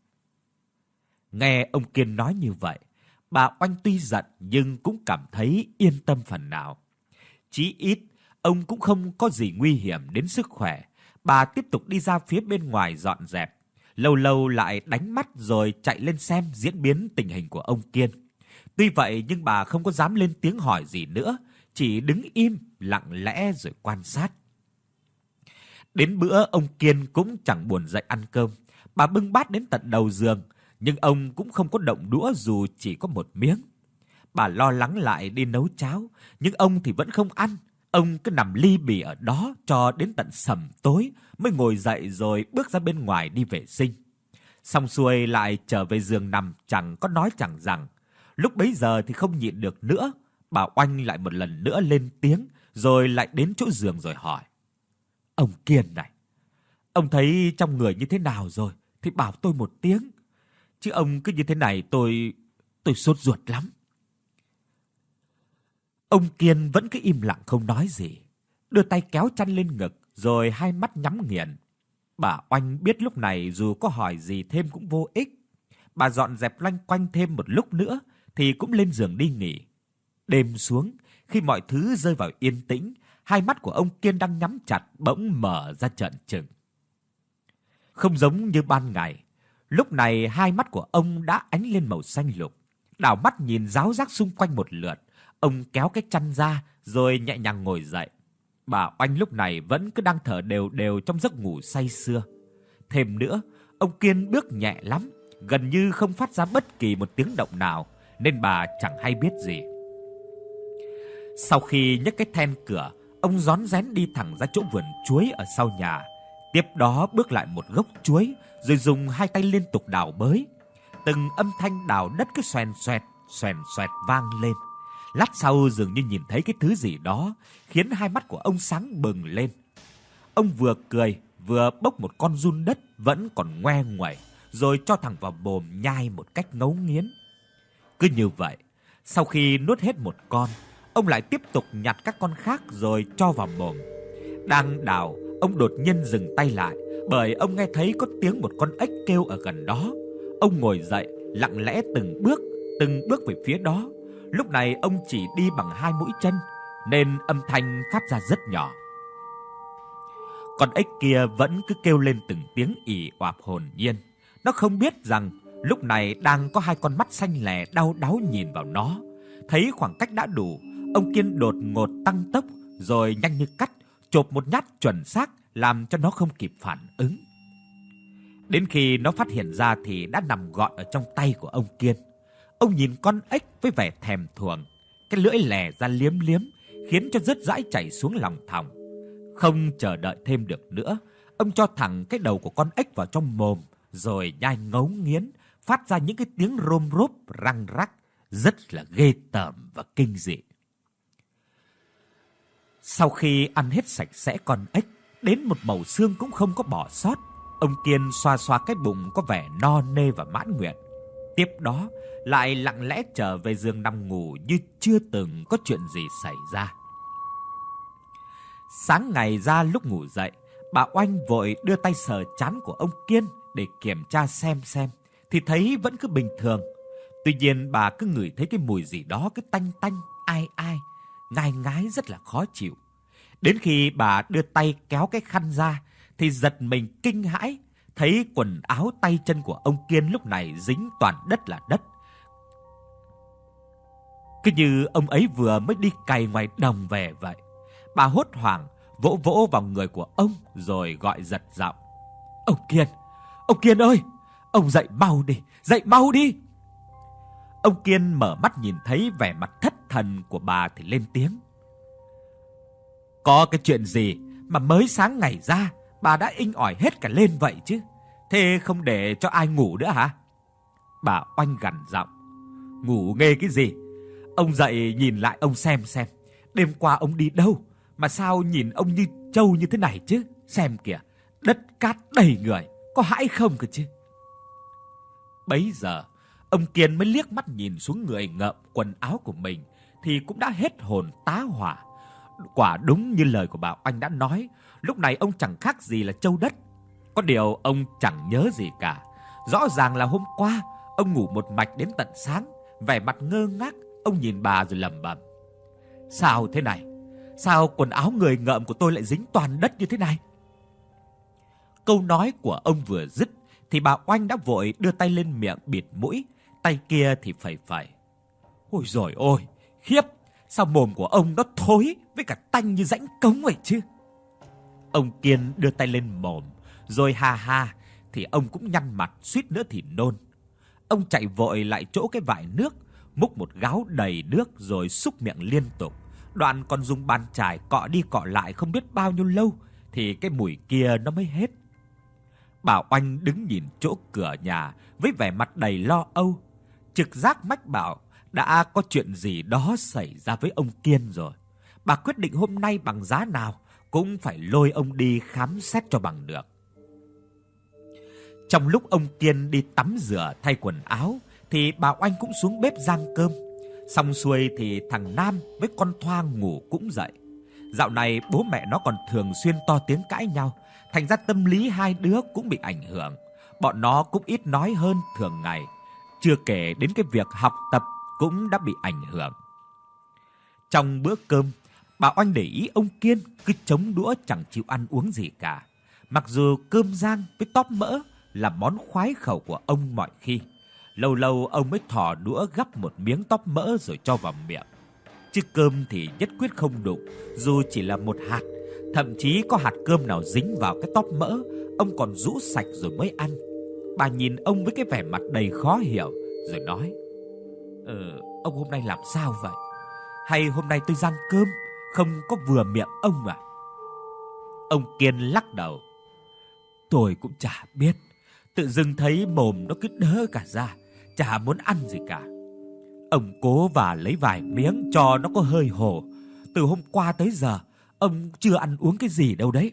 Nghe ông Kiên nói như vậy, bà Oanh tuy giận nhưng cũng cảm thấy yên tâm phần nào. Chí ít, ông cũng không có gì nguy hiểm đến sức khỏe. Bà tiếp tục đi ra phía bên ngoài dọn dẹp. Lâu lâu lại đánh mắt rồi chạy lên xem diễn biến tình hình của ông Kiên. Tuy vậy nhưng bà không có dám lên tiếng hỏi gì nữa, chỉ đứng im lặng lẽ rồi quan sát. Đến bữa ông Kiên cũng chẳng buồn dậy ăn cơm, bà bưng bát đến tận đầu giường, nhưng ông cũng không có động đũa dù chỉ có một miếng. Bà lo lắng lại đi nấu cháo, nhưng ông thì vẫn không ăn. Ông cứ nằm li bì ở đó cho đến tận sẩm tối mới ngồi dậy rồi bước ra bên ngoài đi vệ sinh. Xong xuôi lại trở về giường nằm chẳng có nói chẳng rằng. Lúc bấy giờ thì không nhịn được nữa, bà Oanh lại một lần nữa lên tiếng rồi lại đến chỗ giường rồi hỏi. Ông Kiên này, ông thấy trong người như thế nào rồi thì bảo tôi một tiếng. Chứ ông cứ như thế này tôi... tôi sốt ruột lắm. Ông Kiên vẫn cứ im lặng không nói gì, đưa tay kéo chăn lên ngực rồi hai mắt nhắm nghiền. Bà Oanh biết lúc này dù có hỏi gì thêm cũng vô ích. Bà dọn dẹp loanh quanh thêm một lúc nữa thì cũng lên giường đi nghỉ. Đêm xuống, khi mọi thứ rơi vào yên tĩnh, hai mắt của ông Kiên đang nhắm chặt bỗng mở ra trợn trừng. Không giống như ban ngày, lúc này hai mắt của ông đã ánh lên màu xanh lục. Đảo mắt nhìn ráo rác xung quanh một lượt, ông kéo cái chăn ra rồi nhẹ nhàng ngồi dậy. Bà Oanh lúc này vẫn cứ đang thở đều đều trong giấc ngủ say sưa. Thêm nữa, ông Kiên bước nhẹ lắm, gần như không phát ra bất kỳ một tiếng động nào, nên bà chẳng hay biết gì. Sau khi nhấc cái then cửa, ông rón rén đi thẳng ra chỗ vườn chuối ở sau nhà. Tiếp đó bước lại một gốc chuối, rồi dùng hai tay liên tục đào bới. Từng âm thanh đào đất cứ xoèn xoẹt, xoèn xoẹt vang lên. Lát sau dường như nhìn thấy cái thứ gì đó, khiến hai mắt của ông sáng bừng lên. Ông vừa cười, vừa bốc một con giun đất vẫn còn ngoe nguẩy, rồi cho thẳng vào mồm nhai một cách ngấu nghiến. Cứ như vậy, sau khi nuốt hết một con, ông lại tiếp tục nhặt các con khác rồi cho vào mồm. Đang đào, ông đột nhiên dừng tay lại, bởi ông nghe thấy có tiếng một con ếch kêu ở gần đó. Ông ngồi dậy, lặng lẽ từng bước, từng bước về phía đó. Lúc này ông chỉ đi bằng hai mũi chân, nên âm thanh phát ra rất nhỏ. Con ếch kia vẫn cứ kêu lên từng tiếng ì oạp hồn nhiên. Nó không biết rằng lúc này đang có hai con mắt xanh lè đau đáu nhìn vào nó. Thấy khoảng cách đã đủ, ông Kiên đột ngột tăng tốc, rồi nhanh như cắt chộp một nhát chuẩn xác làm cho nó không kịp phản ứng. Đến khi nó phát hiện ra thì đã nằm gọn ở trong tay của ông Kiên. Ông nhìn con ếch với vẻ thèm thuồng, cái lưỡi lè ra liếm liếm, khiến cho rớt rãi chảy xuống lòng thòng. Không chờ đợi thêm được nữa, ông cho thẳng cái đầu của con ếch vào trong mồm, rồi nhai ngấu nghiến, phát ra những cái tiếng rôm rốp răng rắc, rất là ghê tởm và kinh dị. Sau khi ăn hết sạch sẽ con ếch, đến một mẩu xương cũng không có bỏ sót, ông Kiên xoa xoa cái bụng có vẻ no nê và mãn nguyện. Tiếp đó, lại lặng lẽ trở về giường nằm ngủ như chưa từng có chuyện gì xảy ra. Sáng ngày ra lúc ngủ dậy, bà Oanh vội đưa tay sờ trán của ông Kiên để kiểm tra xem xem, thì thấy vẫn cứ bình thường. Tuy nhiên bà cứ ngửi thấy cái mùi gì đó cứ tanh tanh, ai ai, ngai ngái rất là khó chịu. Đến khi bà đưa tay kéo cái khăn ra thì giật mình kinh hãi, thấy quần áo tay chân của ông Kiên lúc này dính toàn đất là đất. Cứ như ông ấy vừa mới đi cày ngoài đồng về vậy. Bà hốt hoảng vỗ vỗ vào người của ông rồi gọi giật giọng. Ông Kiên, ông Kiên ơi, ông dậy mau đi, dậy mau đi. Ông Kiên mở mắt nhìn thấy vẻ mặt thất thần của bà thì lên tiếng. Có cái chuyện gì mà mới sáng ngày ra bà đã inh ỏi hết cả lên vậy chứ? Thế không để cho ai ngủ nữa hả? Bà Oanh gằn giọng. Ngủ nghê cái gì? Ông dậy nhìn lại ông xem xem, đêm qua ông đi đâu mà sao nhìn ông như trâu như thế này chứ? Xem kìa, đất cát đầy người, có hãi không cơ chứ? Bấy giờ, ông Kiên mới liếc mắt nhìn xuống người ngợm quần áo của mình thì cũng đã hết hồn tá hỏa. Quả đúng như lời của bà Oanh đã nói, lúc này ông chẳng khác gì là trâu đất. Có điều ông chẳng nhớ gì cả. Rõ ràng là hôm qua ông ngủ một mạch đến tận sáng, vẻ mặt ngơ ngác, ông nhìn bà rồi lẩm bẩm. Sao thế này? Sao quần áo người ngợm của tôi lại dính toàn đất như thế này? Câu nói của ông vừa dứt thì bà Oanh đã vội đưa tay lên miệng bịt mũi, tay kia thì phẩy phẩy. Ôi giời ôi, khiếp, sao mồm của ông nó thối với cả tanh như rãnh cống vậy chứ? Ông Kiên đưa tay lên mồm, rồi ha ha, thì ông cũng nhăn mặt suýt nữa thì nôn. Ông chạy vội lại chỗ cái vại nước, múc một gáo đầy nước rồi súc miệng liên tục. Đoạn còn dùng bàn chải cọ đi cọ lại không biết bao nhiêu lâu thì cái mùi kia nó mới hết. Bảo Oanh đứng nhìn chỗ cửa nhà với vẻ mặt đầy lo âu. Trực giác mách bảo đã có chuyện gì đó xảy ra với ông Kiên rồi. Bà quyết định hôm nay bằng giá nào cũng phải lôi ông đi khám xét cho bằng được. Trong lúc ông Kiên đi tắm rửa thay quần áo thì bà Oanh cũng xuống bếp rang cơm. Xong xuôi thì thằng Nam với con Thoa ngủ cũng dậy. Dạo này bố mẹ nó còn thường xuyên to tiếng cãi nhau, thành ra tâm lý hai đứa cũng bị ảnh hưởng. Bọn nó cũng ít nói hơn thường ngày, chưa kể đến cái việc học tập cũng đã bị ảnh hưởng. Trong bữa cơm, bà Oanh để ý ông Kiên cứ chống đũa chẳng chịu ăn uống gì cả. Mặc dù cơm rang với tóp mỡ là món khoái khẩu của ông mọi khi, lâu lâu ông mới thò đũa gắp một miếng tóp mỡ rồi cho vào miệng. Chứ cơm thì nhất quyết không đụng, dù chỉ là một hạt. Thậm chí có hạt cơm nào dính vào cái tóp mỡ, ông còn rũ sạch rồi mới ăn. Bà nhìn ông với cái vẻ mặt đầy khó hiểu, rồi nói: Ờ, ông hôm nay làm sao vậy? Hay hôm nay tôi rang cơm không có vừa miệng ông à? Ông Kiên lắc đầu: Tôi cũng chả biết, tự dưng thấy mồm nó cứ đớ cả ra, chả muốn ăn gì cả. Ông cố và lấy vài miếng cho nó có hơi hồ. Từ hôm qua tới giờ ông chưa ăn uống cái gì đâu đấy.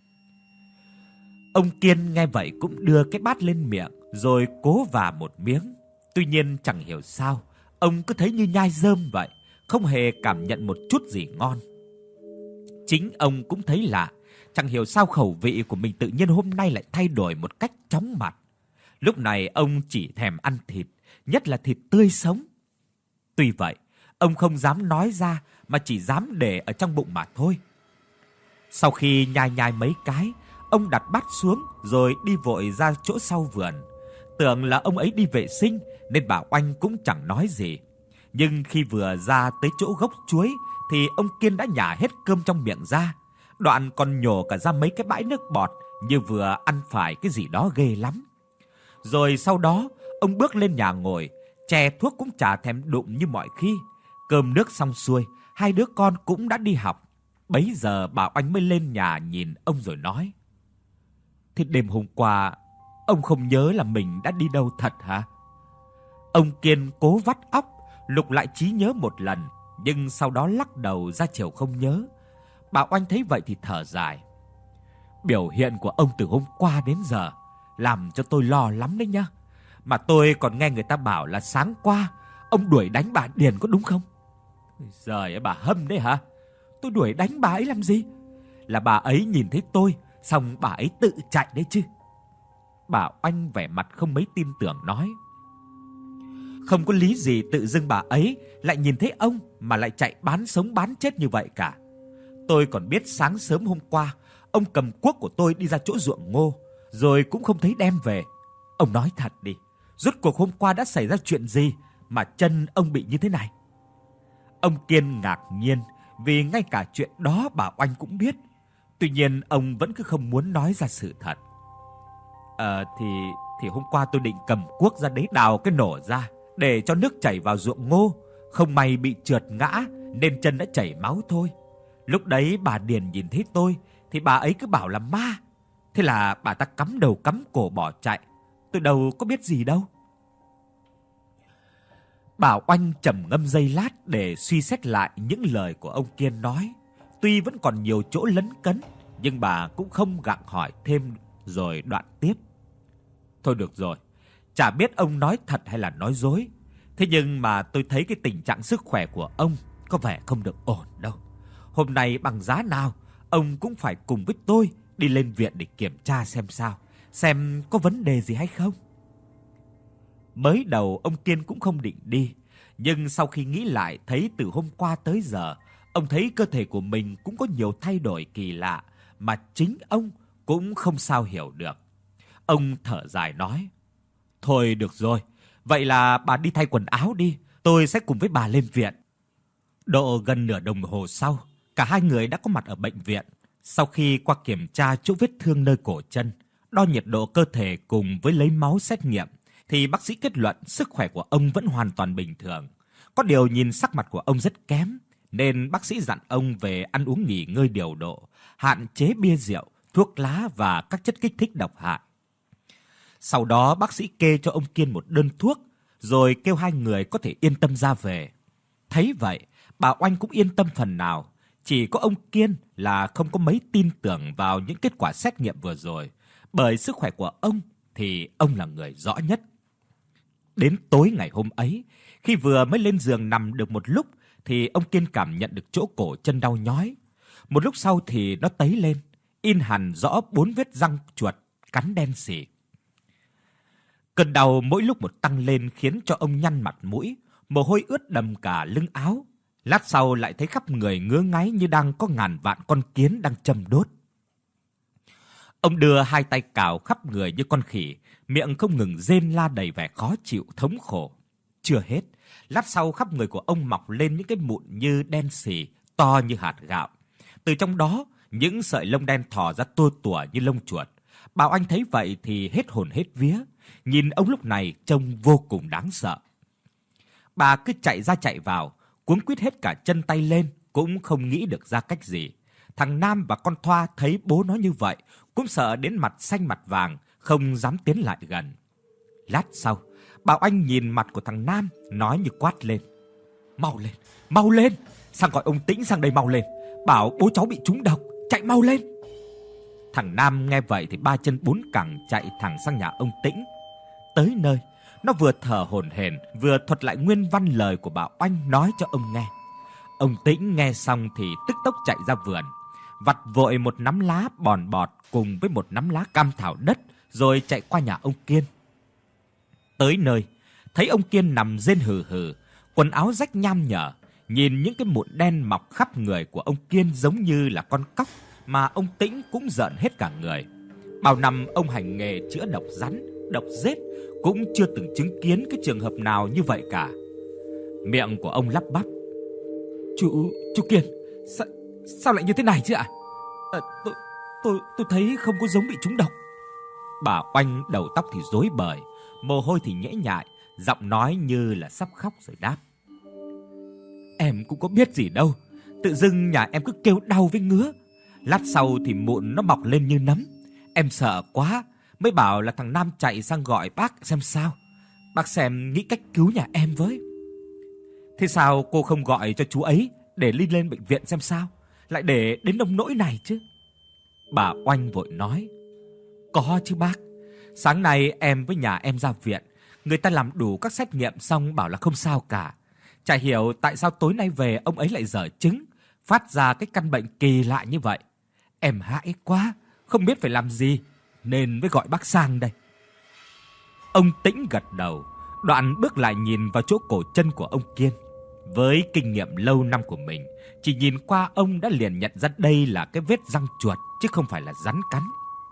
Ông Kiên nghe vậy cũng đưa cái bát lên miệng rồi cố vả một miếng. Tuy nhiên chẳng hiểu sao ông cứ thấy như nhai rơm vậy, không hề cảm nhận một chút gì ngon. Chính ông cũng thấy lạ, chẳng hiểu sao khẩu vị của mình tự nhiên hôm nay lại thay đổi một cách chóng mặt. Lúc này ông chỉ thèm ăn thịt, nhất là thịt tươi sống. Tuy vậy, ông không dám nói ra mà chỉ dám để ở trong bụng mà thôi. Sau khi nhai nhai mấy cái, ông đặt bát xuống rồi đi vội ra chỗ sau vườn. Tưởng là ông ấy đi vệ sinh nên bà Oanh cũng chẳng nói gì. Nhưng khi vừa ra tới chỗ gốc chuối thì ông Kiên đã nhả hết cơm trong miệng ra. Đoạn còn nhổ cả ra mấy cái bãi nước bọt như vừa ăn phải cái gì đó ghê lắm. Rồi sau đó ông bước lên nhà ngồi, chè thuốc cũng chả thèm đụng như mọi khi. Cơm nước xong xuôi, hai đứa con cũng đã đi học. Bấy giờ bà Oanh mới lên nhà nhìn ông rồi nói: Thế đêm hôm qua ông không nhớ là mình đã đi đâu thật hả? Ông Kiên cố vắt óc lục lại trí nhớ một lần, nhưng sau đó lắc đầu ra chiều không nhớ. Bà Oanh thấy vậy thì thở dài: Biểu hiện của ông từ hôm qua đến giờ làm cho tôi lo lắm đấy nhá. Mà tôi còn nghe người ta bảo là sáng qua ông đuổi đánh bà Điền có đúng không? Giời ơi, bà hâm đấy hả? Tôi đuổi đánh bà ấy làm gì? Là bà ấy nhìn thấy tôi, xong bà ấy tự chạy đấy chứ. Bà Oanh vẻ mặt không mấy tin tưởng nói: Không có lý gì tự dưng bà ấy lại nhìn thấy ông mà lại chạy bán sống bán chết như vậy cả. Tôi còn biết sáng sớm hôm qua ông cầm cuốc của tôi đi ra chỗ ruộng ngô, rồi cũng không thấy đem về. Ông nói thật đi, rốt cuộc hôm qua đã xảy ra chuyện gì mà chân ông bị như thế này? Ông Kiên ngạc nhiên vì ngay cả chuyện đó bà Oanh cũng biết. Tuy nhiên ông vẫn cứ không muốn nói ra sự thật. Ờ thì thì hôm qua tôi định cầm cuốc ra đấy đào cái nổ ra để cho nước chảy vào ruộng ngô, không may bị trượt ngã nên chân đã chảy máu thôi. Lúc đấy bà Điền nhìn thấy tôi thì bà ấy cứ bảo là ma. Thế là bà ta cắm đầu cắm cổ bỏ chạy. Tôi đâu có biết gì đâu. Bà Oanh trầm ngâm giây lát để suy xét lại những lời của ông Kiên nói. Tuy vẫn còn nhiều chỗ lấn cấn, nhưng bà cũng không gặng hỏi thêm rồi đoạn tiếp: Thôi được rồi, chả biết ông nói thật hay là nói dối. Thế nhưng mà tôi thấy cái tình trạng sức khỏe của ông có vẻ không được ổn đâu. Hôm nay bằng giá nào ông cũng phải cùng với tôi đi lên viện để kiểm tra xem sao, xem có vấn đề gì hay không. Mới đầu ông Kiên cũng không định đi, nhưng sau khi nghĩ lại thấy từ hôm qua tới giờ, ông thấy cơ thể của mình cũng có nhiều thay đổi kỳ lạ mà chính ông cũng không sao hiểu được. Ông thở dài nói: Thôi được rồi, vậy là bà đi thay quần áo đi, tôi sẽ cùng với bà lên viện." Độ gần nửa đồng hồ sau, cả hai người đã có mặt ở bệnh viện. Sau khi qua kiểm tra chỗ vết thương nơi cổ chân, đo nhiệt độ cơ thể cùng với lấy máu xét nghiệm, thì bác sĩ kết luận sức khỏe của ông vẫn hoàn toàn bình thường. Có điều nhìn sắc mặt của ông rất kém, nên bác sĩ dặn ông về ăn uống nghỉ ngơi điều độ, hạn chế bia rượu, thuốc lá và các chất kích thích độc hại. Sau đó bác sĩ kê cho ông Kiên một đơn thuốc, rồi kêu hai người có thể yên tâm ra về. Thấy vậy, bà Oanh cũng yên tâm phần nào. Chỉ có ông Kiên là không có mấy tin tưởng vào những kết quả xét nghiệm vừa rồi, bởi sức khỏe của ông thì ông là người rõ nhất. Đến tối ngày hôm ấy, khi vừa mới lên giường nằm được một lúc, thì ông Kiên cảm nhận được chỗ cổ chân đau nhói. Một lúc sau thì nó tấy lên, in hẳn rõ bốn vết răng chuột cắn đen sì. Cơn đau mỗi lúc một tăng lên khiến cho ông nhăn mặt mũi, mồ hôi ướt đầm cả lưng áo. Lát sau lại thấy khắp người ngứa ngáy như đang có ngàn vạn con kiến đang châm đốt. Ông đưa hai tay cào khắp người như con khỉ, miệng không ngừng rên la đầy vẻ khó chịu, thống khổ. Chưa hết, lát sau khắp người của ông mọc lên những cái mụn như đen sì, to như hạt gạo. Từ trong đó, những sợi lông đen thò ra tua tủa như lông chuột. Bảo Anh thấy vậy thì hết hồn hết vía, nhìn ông lúc này trông vô cùng đáng sợ. Bà cứ chạy ra chạy vào, cuống quýt hết cả chân tay lên, cũng không nghĩ được ra cách gì. Thằng Nam và con Thoa thấy bố nó như vậy, cũng sợ đến mặt xanh mặt vàng, không dám tiến lại gần. Lát sau, Bảo Anh nhìn mặt của thằng Nam, nói như quát lên: "Mau lên, mau lên, sang gọi ông Tĩnh sang đây mau lên, bảo bố cháu bị trúng độc, chạy mau lên." Thằng Nam nghe vậy thì ba chân bốn cẳng chạy thẳng sang nhà ông Tĩnh. Tới nơi, nó vừa thở hổn hển, vừa thuật lại nguyên văn lời của bà Oanh nói cho ông nghe. Ông Tĩnh nghe xong thì tức tốc chạy ra vườn, vặt vội một nắm lá bòn bọt cùng với một nắm lá cam thảo đất, rồi chạy qua nhà ông Kiên. Tới nơi, thấy ông Kiên nằm rên hừ hừ, quần áo rách nham nhở, nhìn những cái mụn đen mọc khắp người của ông Kiên giống như là con cóc, mà ông Tĩnh cũng giận hết cả người. Bao năm ông hành nghề chữa độc rắn, độc rết, cũng chưa từng chứng kiến cái trường hợp nào như vậy cả. Miệng của ông lắp bắp: "Chú, chú Kiên, sao, sao lại như thế này chứ ạ? À, tôi, tôi, tôi thấy không có giống bị trúng độc." Bà Oanh đầu tóc thì rối bời, mồ hôi thì nhễ nhại, giọng nói như là sắp khóc rồi đáp: "Em cũng có biết gì đâu, tự dưng nhà em cứ kêu đau với ngứa. Lát sau thì mụn nó mọc lên như nấm. Em sợ quá, mới bảo là thằng Nam chạy sang gọi bác xem sao. Bác xem nghĩ cách cứu nhà em với." "Thế sao cô không gọi cho chú ấy để đi lên bệnh viện xem sao, lại để đến nông nỗi này chứ?" Bà Oanh vội nói: "Có chứ bác. Sáng nay em với nhà em ra viện, người ta làm đủ các xét nghiệm xong bảo là không sao cả. Chả hiểu tại sao tối nay về ông ấy lại dở chứng, phát ra cái căn bệnh kỳ lạ như vậy. Em hãi quá, không biết phải làm gì, nên mới gọi bác sang đây." Ông Tĩnh gật đầu, đoạn bước lại nhìn vào chỗ cổ chân của ông Kiên. Với kinh nghiệm lâu năm của mình, chỉ nhìn qua ông đã liền nhận ra đây là cái vết răng chuột chứ không phải là rắn cắn.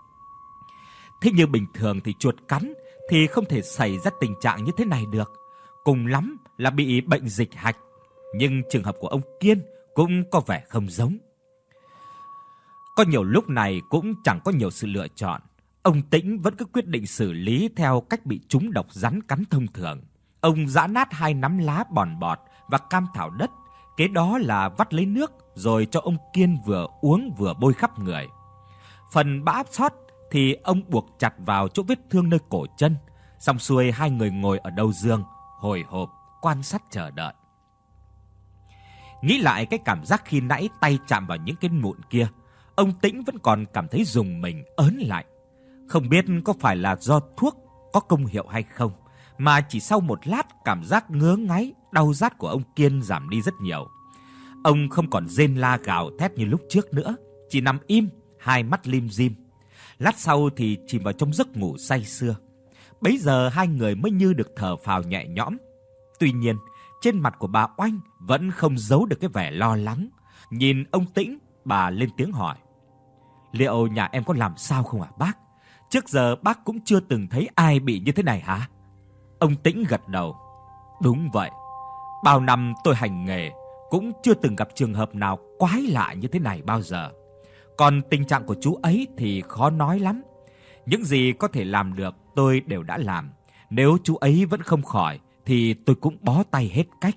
Thế như bình thường thì chuột cắn thì không thể xảy ra tình trạng như thế này được, cùng lắm là bị bệnh dịch hạch. Nhưng trường hợp của ông Kiên cũng có vẻ không giống. Có nhiều lúc này cũng chẳng có nhiều sự lựa chọn, ông Tĩnh vẫn cứ quyết định xử lý theo cách bị trúng độc rắn cắn thông thường. Ông giã nát hai nắm lá bòn bọt và cam thảo đất, kế đó là vắt lấy nước rồi cho ông Kiên vừa uống vừa bôi khắp người. Phần bã sót thì ông buộc chặt vào chỗ vết thương nơi cổ chân. Xong xuôi hai người ngồi ở đầu giường, hồi hộp quan sát chờ đợi. Nghĩ lại cái cảm giác khi nãy tay chạm vào những cái mụn kia, ông Tĩnh vẫn còn cảm thấy rùng mình ớn lạnh. Không biết có phải là do thuốc có công hiệu hay không, mà chỉ sau một lát cảm giác ngứa ngáy, đau rát của ông Kiên giảm đi rất nhiều. Ông không còn rên la gào thét như lúc trước nữa, chỉ nằm im, hai mắt lim dim. Lát sau thì chìm vào trong giấc ngủ say sưa. Bấy giờ hai người mới như được thở phào nhẹ nhõm. Tuy nhiên, trên mặt của bà Oanh vẫn không giấu được cái vẻ lo lắng. Nhìn ông Tĩnh, bà lên tiếng hỏi: "Liệu nhà em có làm sao không ạ bác? Trước giờ bác cũng chưa từng thấy ai bị như thế này hả?" Ông Tĩnh gật đầu: "Đúng vậy, Bao năm tôi hành nghề cũng chưa từng gặp trường hợp nào quái lạ như thế này bao giờ. Còn tình trạng của chú ấy thì khó nói lắm. Những gì có thể làm được tôi đều đã làm. Nếu chú ấy vẫn không khỏi thì tôi cũng bó tay hết cách.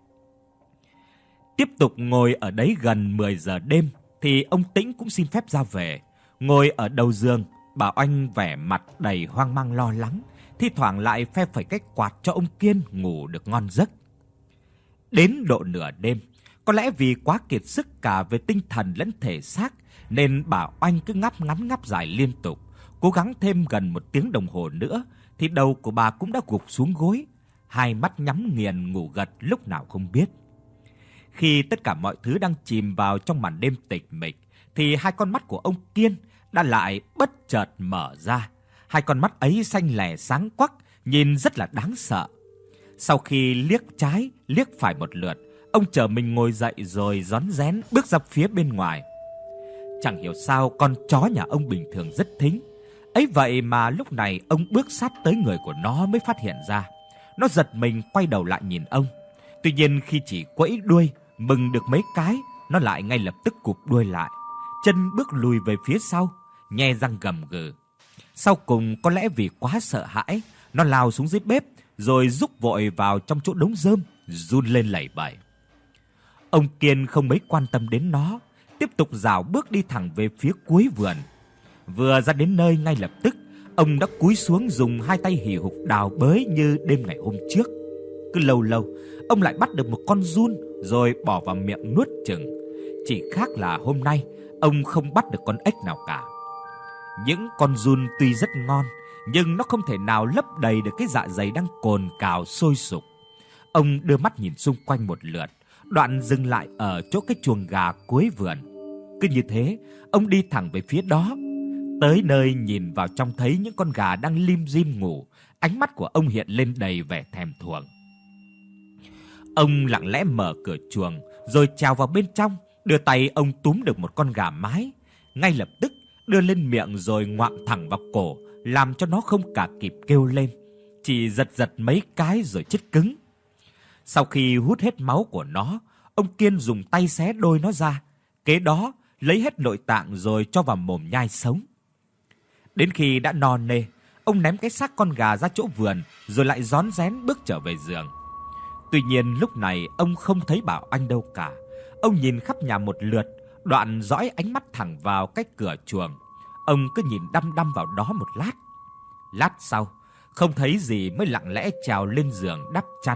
Tiếp tục ngồi ở đấy gần mười giờ đêm thì ông Tĩnh cũng xin phép ra về. Ngồi ở đầu giường, bà Oanh vẻ mặt đầy hoang mang lo lắng, thi thoảng lại phe phẩy cái quạt cho ông Kiên ngủ được ngon giấc. Đến độ nửa đêm, có lẽ vì quá kiệt sức cả về tinh thần lẫn thể xác nên bà Oanh cứ ngáp ngắn ngáp dài liên tục. Cố gắng thêm gần một tiếng đồng hồ nữa thì đầu của bà cũng đã gục xuống gối, hai mắt nhắm nghiền ngủ gật lúc nào không biết. Khi tất cả mọi thứ đang chìm vào trong màn đêm tịch mịch thì hai con mắt của ông Kiên đã lại bất chợt mở ra. Hai con mắt ấy xanh lè sáng quắc, nhìn rất là đáng sợ. Sau khi liếc trái, liếc phải một lượt, ông chờ mình ngồi dậy rồi rón rén bước ra phía bên ngoài. Chẳng hiểu sao con chó nhà ông bình thường rất thính. Ấy vậy mà lúc này ông bước sát tới người của nó mới phát hiện ra. Nó giật mình quay đầu lại nhìn ông. Tuy nhiên khi chỉ quẫy đuôi, mừng được mấy cái, nó lại ngay lập tức cụp đuôi lại, chân bước lùi về phía sau, nhe răng gầm gừ. Sau cùng có lẽ vì quá sợ hãi, nó lao xuống dưới bếp rồi rúc vội vào trong chỗ đống rơm, run lên lẩy bẩy. Ông Kiên không mấy quan tâm đến nó, tiếp tục rảo bước đi thẳng về phía cuối vườn. Vừa ra đến nơi ngay lập tức, ông đã cúi xuống dùng hai tay hì hục đào bới như đêm ngày hôm trước. Cứ lâu lâu, ông lại bắt được một con giun rồi bỏ vào miệng nuốt chửng. Chỉ khác là hôm nay, ông không bắt được con ếch nào cả. Những con giun tuy rất ngon, nhưng nó không thể nào lấp đầy được cái dạ dày đang cồn cào sôi sục. Ông đưa mắt nhìn xung quanh một lượt, đoạn dừng lại ở chỗ cái chuồng gà cuối vườn. Cứ như thế, ông đi thẳng về phía đó. Tới nơi nhìn vào trong thấy những con gà đang lim dim ngủ, ánh mắt của ông hiện lên đầy vẻ thèm thuồng. Ông lặng lẽ mở cửa chuồng, rồi trèo vào bên trong, đưa tay ông túm được một con gà mái. Ngay lập tức, đưa lên miệng rồi ngoạm thẳng vào cổ, làm cho nó không cả kịp kêu lên. Chỉ giật giật mấy cái rồi chết cứng. Sau khi hút hết máu của nó, ông Kiên dùng tay xé đôi nó ra. Kế đó, lấy hết nội tạng rồi cho vào mồm nhai sống. Đến khi đã no nê, ông ném cái xác con gà ra chỗ vườn, rồi lại rón rén bước trở về giường. Tuy nhiên lúc này ông không thấy Bảo Anh đâu cả. Ông nhìn khắp nhà một lượt, đoạn dõi ánh mắt thẳng vào cái cửa chuồng. Ông cứ nhìn đăm đăm vào đó một lát. Lát sau, không thấy gì mới lặng lẽ trèo lên giường đắp chăn.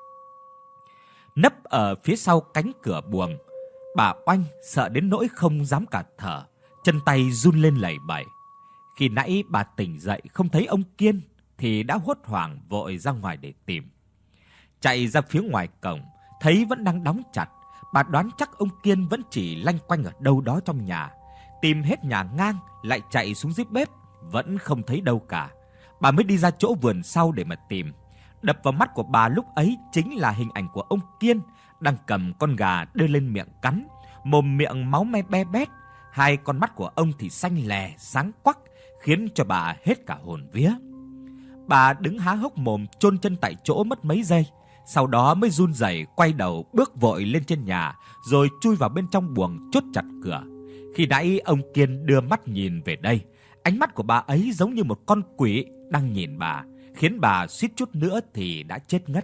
Nấp ở phía sau cánh cửa buồng, bà Oanh sợ đến nỗi không dám cả thở, chân tay run lên lẩy bẩy. Khi nãy bà tỉnh dậy không thấy ông Kiên thì đã hốt hoảng vội ra ngoài để tìm. Chạy ra phía ngoài cổng, thấy vẫn đang đóng chặt, bà đoán chắc ông Kiên vẫn chỉ lanh quanh ở đâu đó trong nhà. Tìm hết nhà ngang, lại chạy xuống dưới bếp, vẫn không thấy đâu cả. Bà mới đi ra chỗ vườn sau để mà tìm. Đập vào mắt của bà lúc ấy chính là hình ảnh của ông Kiên đang cầm con gà đưa lên miệng cắn, mồm miệng máu me be bét. Hai con mắt của ông thì xanh lè, sáng quắc, khiến cho bà hết cả hồn vía. Bà đứng há hốc mồm chôn chân tại chỗ mất mấy giây, sau đó mới run rẩy quay đầu bước vội lên trên nhà, rồi chui vào bên trong buồng chốt chặt cửa. Khi nãy ông Kiên đưa mắt nhìn về đây, ánh mắt của bà ấy giống như một con quỷ đang nhìn bà, khiến bà suýt chút nữa thì đã chết ngất.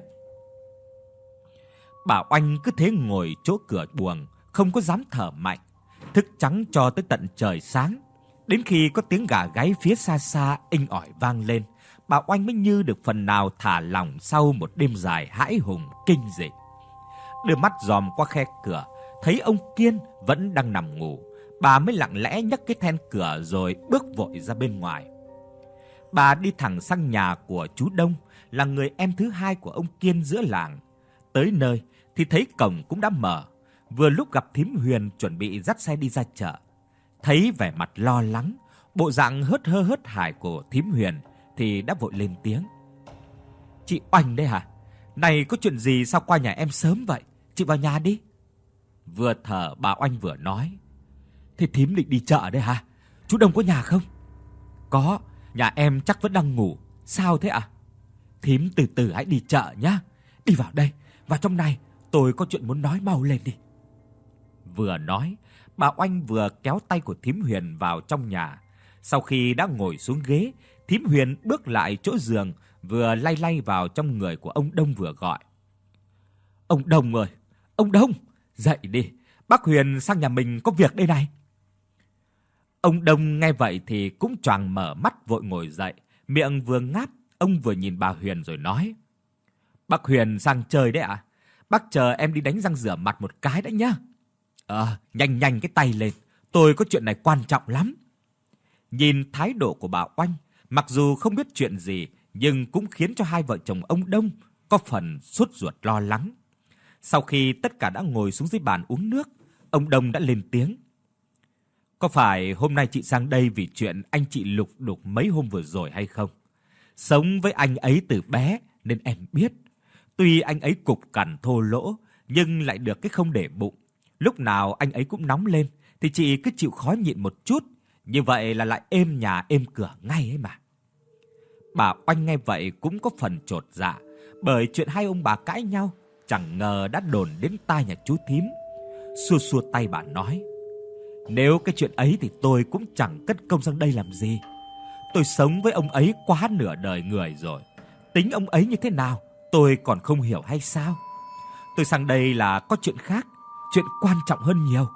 Bà Oanh cứ thế ngồi chỗ cửa buồng, không có dám thở mạnh, thức trắng cho tới tận trời sáng. Đến khi có tiếng gà gáy phía xa xa inh ỏi vang lên, bà Oanh mới như được phần nào thả lỏng sau một đêm dài hãi hùng kinh dị. Đưa mắt dòm qua khe cửa, thấy ông Kiên vẫn đang nằm ngủ, bà mới lặng lẽ nhấc cái then cửa rồi bước vội ra bên ngoài. Bà đi thẳng sang nhà của chú Đông, là người em thứ hai của ông Kiên giữa làng. Tới nơi thì thấy cổng cũng đã mở, vừa lúc gặp thím Huyền chuẩn bị dắt xe đi ra chợ. Thấy vẻ mặt lo lắng, bộ dạng hớt hơ hớt hải của thím Huyền thì đã vội lên tiếng. Chị Oanh đấy hả? Này có chuyện gì sao qua nhà em sớm vậy? Chị vào nhà đi. Vừa thở bà Oanh vừa nói. Thế thím định đi chợ đấy hả? Chú Đông có nhà không? Có, nhà em chắc vẫn đang ngủ. Sao thế ạ? À? Thím từ từ hãy đi chợ nhá. Đi vào đây, vào trong này, tôi có chuyện muốn nói, mau lên đi." Vừa nói, bà Oanh vừa kéo tay của thím Huyền vào trong nhà. Sau khi đã ngồi xuống ghế, thím Huyền bước lại chỗ giường, vừa lay lay vào trong người của ông Đông vừa gọi: "Ông Đông ơi, ông Đông, dậy đi, bác Huyền sang nhà mình có việc đây này." Ông Đông nghe vậy thì cũng choàng mở mắt vội ngồi dậy, miệng vừa ngáp, ông vừa nhìn bà Huyền rồi nói: "Bác Huyền sang chơi đấy ạ? À? Bác chờ em đi đánh răng rửa mặt một cái đã nhá." "Ờ, nhanh nhanh cái tay lên, tôi có chuyện này quan trọng lắm." Nhìn thái độ của bà Oanh, mặc dù không biết chuyện gì, nhưng cũng khiến cho hai vợ chồng ông Đông có phần sốt ruột lo lắng. Sau khi tất cả đã ngồi xuống dưới bàn uống nước, ông Đông đã lên tiếng: "Có phải hôm nay chị sang đây vì chuyện anh chị lục đục mấy hôm vừa rồi hay không? Sống với anh ấy từ bé nên em biết. Tuy anh ấy cục cằn thô lỗ, nhưng lại được cái không để bụng. Lúc nào anh ấy cũng nóng lên, thì chị cứ chịu khó nhịn một chút, như vậy là lại êm nhà êm cửa ngay ấy mà." Bà Oanh nghe vậy cũng có phần chột dạ, bởi chuyện hai ông bà cãi nhau, chẳng ngờ đã đồn đến tai nhà chú thím. Xua xua tay bà nói: "Nếu cái chuyện ấy thì tôi cũng chẳng cất công sang đây làm gì. Tôi sống với ông ấy quá nửa đời người rồi. Tính ông ấy như thế nào, tôi còn không hiểu hay sao? Tôi sang đây là có chuyện khác, chuyện quan trọng hơn nhiều."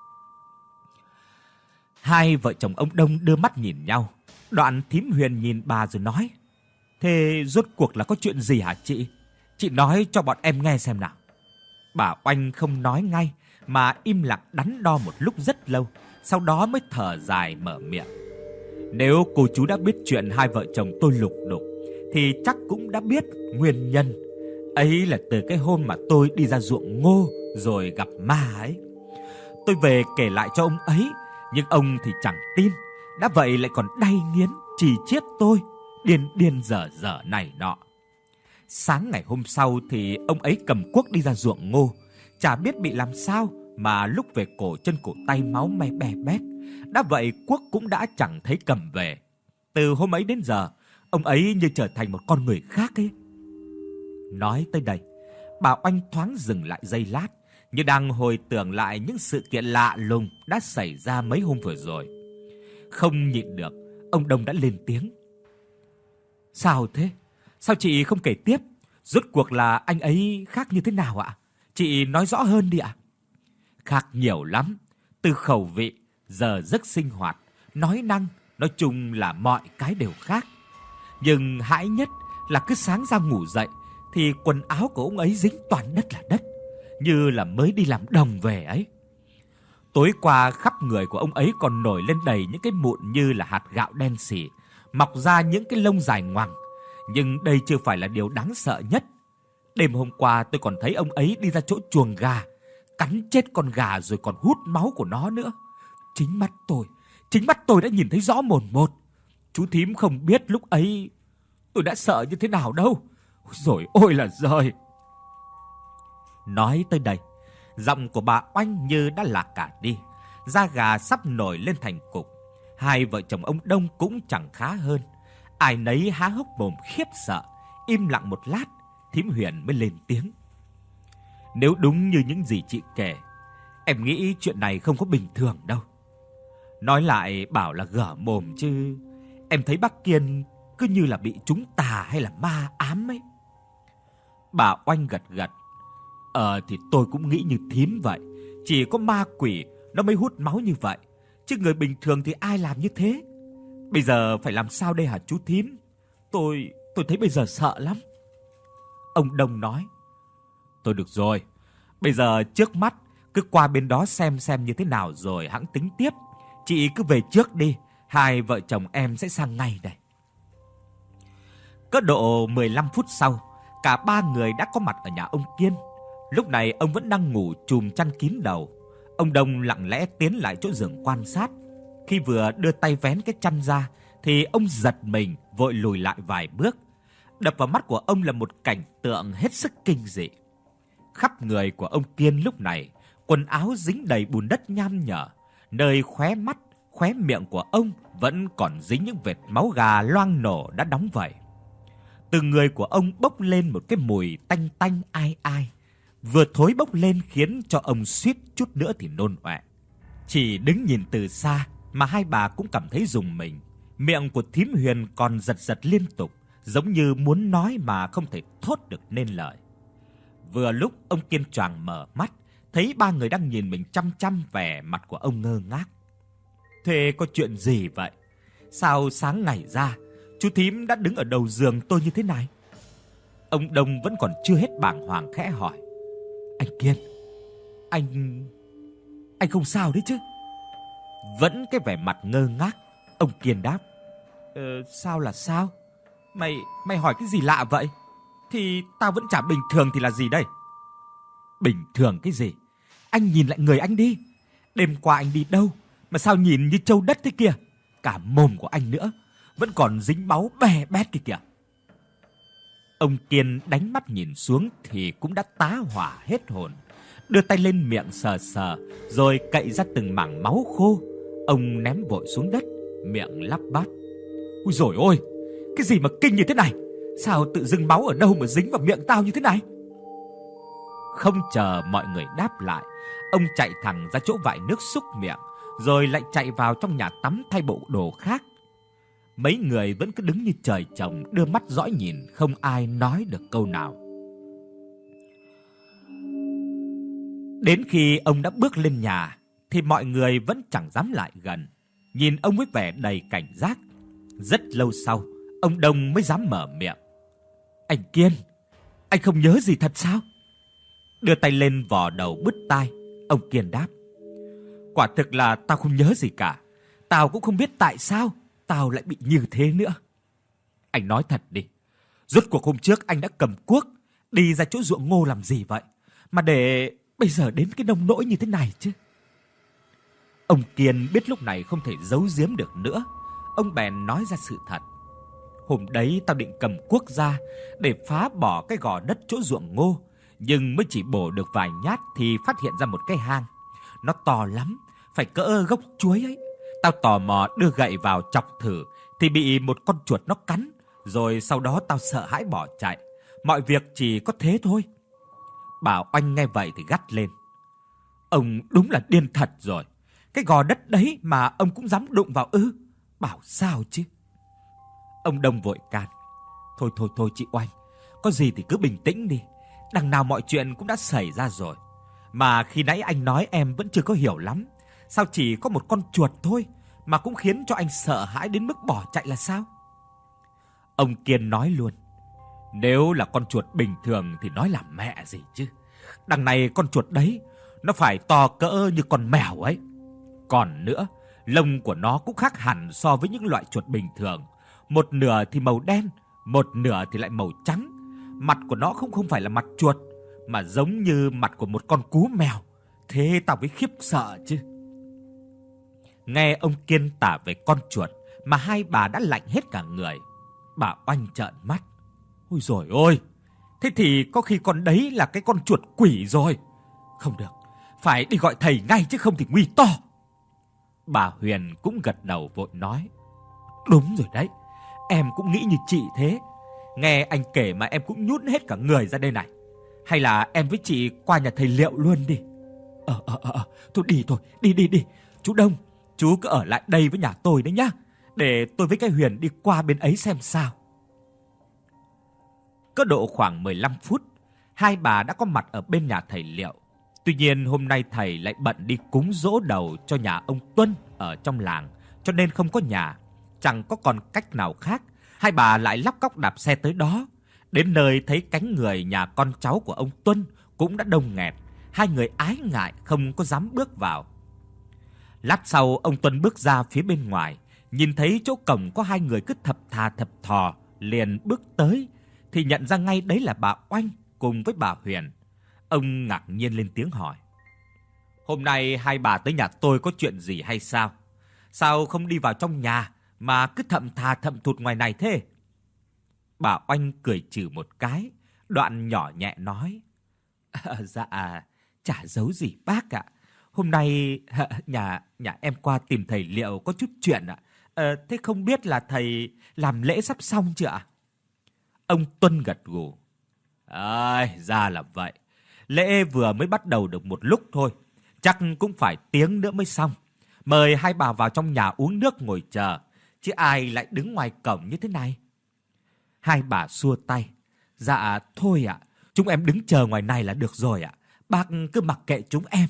Hai vợ chồng ông Đông đưa mắt nhìn nhau. Đoạn thím Huyền nhìn bà rồi nói: "Thế rốt cuộc là có chuyện gì hả chị? Chị nói cho bọn em nghe xem nào." Bà Oanh không nói ngay, mà im lặng đắn đo một lúc rất lâu, sau đó mới thở dài mở miệng: "Nếu cô chú đã biết chuyện hai vợ chồng tôi lục đục, thì chắc cũng đã biết nguyên nhân. Ấy là từ cái hôm mà tôi đi ra ruộng ngô rồi gặp ma ấy. Tôi về kể lại cho ông ấy, nhưng ông thì chẳng tin. Đã vậy lại còn đay nghiến, chỉ chiết tôi, điên điên dở dở này nọ. Sáng ngày hôm sau thì ông ấy cầm cuốc đi ra ruộng ngô. Chả biết bị làm sao mà lúc về cổ chân cổ tay máu me bè bét. Đã vậy cuốc cũng đã chẳng thấy cầm về. Từ hôm ấy đến giờ, ông ấy như trở thành một con người khác ấy." Nói tới đây, bà Oanh thoáng dừng lại giây lát, như đang hồi tưởng lại những sự kiện lạ lùng đã xảy ra mấy hôm vừa rồi. Không nhịn được, ông Đông đã lên tiếng: "Sao thế? Sao chị không kể tiếp? Rốt cuộc là anh ấy khác như thế nào ạ? Chị nói rõ hơn đi ạ." "Khác nhiều lắm, từ khẩu vị, giờ giấc sinh hoạt, nói năng, nói chung là mọi cái đều khác. Nhưng hãi nhất là cứ sáng ra ngủ dậy thì quần áo của ông ấy dính toàn đất là đất, như là mới đi làm đồng về ấy. Tối qua khắp người của ông ấy còn nổi lên đầy những cái mụn như là hạt gạo đen sì, mọc ra những cái lông dài ngoằng. Nhưng đây chưa phải là điều đáng sợ nhất. Đêm hôm qua tôi còn thấy ông ấy đi ra chỗ chuồng gà, cắn chết con gà rồi còn hút máu của nó nữa. Chính mắt tôi, chính mắt tôi đã nhìn thấy rõ mồn một. Chú thím không biết lúc ấy tôi đã sợ như thế nào đâu. Rồi ôi là giời." Nói tới đây, giọng của bà Oanh như đã lạc cả đi, da gà sắp nổi lên thành cục. Hai vợ chồng ông Đông cũng chẳng khá hơn, ai nấy há hốc mồm khiếp sợ. Im lặng một lát, thím Huyền mới lên tiếng: "Nếu đúng như những gì chị kể, em nghĩ chuyện này không có bình thường đâu. Nói lại bảo là gở mồm chứ, em thấy bác Kiên cứ như là bị trúng tà hay là ma ám ấy." Bà Oanh gật gật: "Ờ thì tôi cũng nghĩ như thím vậy, chỉ có ma quỷ nó mới hút máu như vậy, chứ người bình thường thì ai làm như thế. Bây giờ phải làm sao đây hả chú thím? Tôi tôi thấy bây giờ sợ lắm." Ông Đông nói: "Thôi được rồi, bây giờ trước mắt cứ qua bên đó xem xem như thế nào rồi hẵng tính tiếp. Chị cứ về trước đi, hai vợ chồng em sẽ sang ngay đây." Có độ mười lăm phút sau, cả ba người đã có mặt ở nhà ông Kiên. Lúc này ông vẫn đang ngủ chùm chăn kín đầu. Ông Đông lặng lẽ tiến lại chỗ giường quan sát. Khi vừa đưa tay vén cái chăn ra thì ông giật mình vội lùi lại vài bước. Đập vào mắt của ông là một cảnh tượng hết sức kinh dị. Khắp người của ông Kiên lúc này, quần áo dính đầy bùn đất nham nhở, nơi khóe mắt, khóe miệng của ông vẫn còn dính những vệt máu gà loang lổ đã đóng vẩy. Từ người của ông bốc lên một cái mùi tanh tanh ai ai, vừa thối bốc lên khiến cho ông suýt chút nữa thì nôn ọe. Chỉ đứng nhìn từ xa mà hai bà cũng cảm thấy rùng mình. Miệng của thím Huyền còn giật giật liên tục, giống như muốn nói mà không thể thốt được nên lời. Vừa lúc ông Kiên choàng mở mắt, thấy ba người đang nhìn mình chăm chăm, vẻ mặt của ông ngơ ngác. Thế có chuyện gì vậy? Sao sáng ngày ra, chú thím đã đứng ở đầu giường tôi như thế này? Ông Đông vẫn còn chưa hết bàng hoàng khẽ hỏi. Anh Kiên, anh... anh không sao đấy chứ? Vẫn cái vẻ mặt ngơ ngác, ông Kiên đáp. Ờ, sao là sao? Mày, mày hỏi cái gì lạ vậy? Thì tao vẫn chả bình thường thì là gì đây? Bình thường cái gì? Anh nhìn lại người anh đi. Đêm qua anh đi đâu mà sao nhìn như trâu đất thế kìa? Cả mồm của anh nữa vẫn còn dính máu bè bét kìa kìa. Ông Kiên đánh mắt nhìn xuống thì cũng đã tá hỏa hết hồn. Đưa tay lên miệng sờ sờ, rồi cậy ra từng mảng máu khô. Ông ném vội xuống đất, miệng lắp bắp. Ui dồi ôi, cái gì mà kinh như thế này? Sao tự dưng máu ở đâu mà dính vào miệng tao như thế này? Không chờ mọi người đáp lại, ông chạy thẳng ra chỗ vại nước súc miệng, rồi lại chạy vào trong nhà tắm thay bộ đồ khác. Mấy người vẫn cứ đứng như trời trồng, đưa mắt dõi nhìn, không ai nói được câu nào. Đến khi ông đã bước lên nhà thì mọi người vẫn chẳng dám lại gần, nhìn ông với vẻ đầy cảnh giác. Rất lâu sau, ông Đông mới dám mở miệng. Anh Kiên, anh không nhớ gì thật sao? Đưa tay lên vò đầu bứt tai, ông Kiên đáp. Quả thực là tao không nhớ gì cả. Tao cũng không biết tại sao tao lại bị như thế nữa. Anh nói thật đi, rốt cuộc hôm trước anh đã cầm cuốc đi ra chỗ ruộng ngô làm gì vậy, mà để bây giờ đến cái nông nỗi như thế này chứ? Ông Kiên biết lúc này không thể giấu giếm được nữa, ông bèn nói ra sự thật. Hôm đấy tao định cầm cuốc ra để phá bỏ cái gò đất chỗ ruộng ngô, nhưng mới chỉ bổ được vài nhát thì phát hiện ra một cái hang. Nó to lắm, phải cỡ gốc chuối ấy. Tao tò mò đưa gậy vào chọc thử thì bị một con chuột nó cắn, rồi sau đó tao sợ hãi bỏ chạy. Mọi việc chỉ có thế thôi. Bà Oanh nghe vậy thì gắt lên. Ông đúng là điên thật rồi. Cái gò đất đấy mà ông cũng dám đụng vào ư? Bảo sao chứ? Ông Đông vội can. Thôi thôi thôi chị Oanh, có gì thì cứ bình tĩnh đi. Đằng nào mọi chuyện cũng đã xảy ra rồi. Mà khi nãy anh nói em vẫn chưa có hiểu lắm. Sao chỉ có một con chuột thôi mà cũng khiến cho anh sợ hãi đến mức bỏ chạy là sao? Ông Kiên nói luôn. Nếu là con chuột bình thường thì nói làm mẹ gì chứ. Đằng này con chuột đấy nó phải to cỡ như con mèo ấy. Còn nữa, lông của nó cũng khác hẳn so với những loại chuột bình thường. Một nửa thì màu đen, một nửa thì lại màu trắng. Mặt của nó không không phải là mặt chuột, mà giống như mặt của một con cú mèo. Thế tao mới khiếp sợ chứ. Nghe ông Kiên tả về con chuột mà hai bà đã lạnh hết cả người. Bà Oanh trợn mắt. Ôi dồi ôi, thế thì có khi con đấy là cái con chuột quỷ rồi. Không được, phải đi gọi thầy ngay chứ không thì nguy to. Bà Huyền cũng gật đầu vội nói. Đúng rồi đấy, em cũng nghĩ như chị thế. Nghe anh kể mà em cũng nhún hết cả người ra đây này. Hay là em với chị qua nhà thầy Liệu luôn đi. Ờ ờ ờ, thôi đi thôi, đi đi đi. Chú Đông, chú cứ ở lại đây với nhà tôi đấy nhá, để tôi với cái Huyền đi qua bên ấy xem sao. Có độ khoảng mười lăm phút, hai bà đã có mặt ở bên nhà thầy Liệu. Tuy nhiên hôm nay thầy lại bận đi cúng giỗ đầu cho nhà ông Tuân ở trong làng, cho nên không có nhà. Chẳng có còn cách nào khác, hai bà lại lóc cóc đạp xe tới đó. Đến nơi thấy cánh người nhà con cháu của ông Tuân cũng đã đông nghẹt. Hai người ái ngại không có dám bước vào. Lát sau ông Tuân bước ra phía bên ngoài, nhìn thấy chỗ cổng có hai người cứ thập thà thập thò, liền bước tới thì nhận ra ngay đấy là bà Oanh cùng với bà Huyền. Ông ngạc nhiên lên tiếng hỏi. Hôm nay hai bà tới nhà tôi có chuyện gì hay sao? Sao không đi vào trong nhà mà cứ thậm thà thậm thụt ngoài này thế? Bà Oanh cười trừ một cái, đoạn nhỏ nhẹ nói. À, dạ, chả giấu gì bác ạ. Hôm nay nhà nhà em qua tìm thầy Liệu có chút chuyện ạ. À, thế không biết là thầy làm lễ sắp xong chưa ạ? Ông Tuân gật gù. Ơi, ra là vậy. Lễ vừa mới bắt đầu được một lúc thôi, chắc cũng phải tiếng nữa mới xong. Mời hai bà vào trong nhà uống nước ngồi chờ, chứ ai lại đứng ngoài cổng như thế này. Hai bà xua tay. Dạ thôi ạ, chúng em đứng chờ ngoài này là được rồi ạ. Bác cứ mặc kệ chúng em.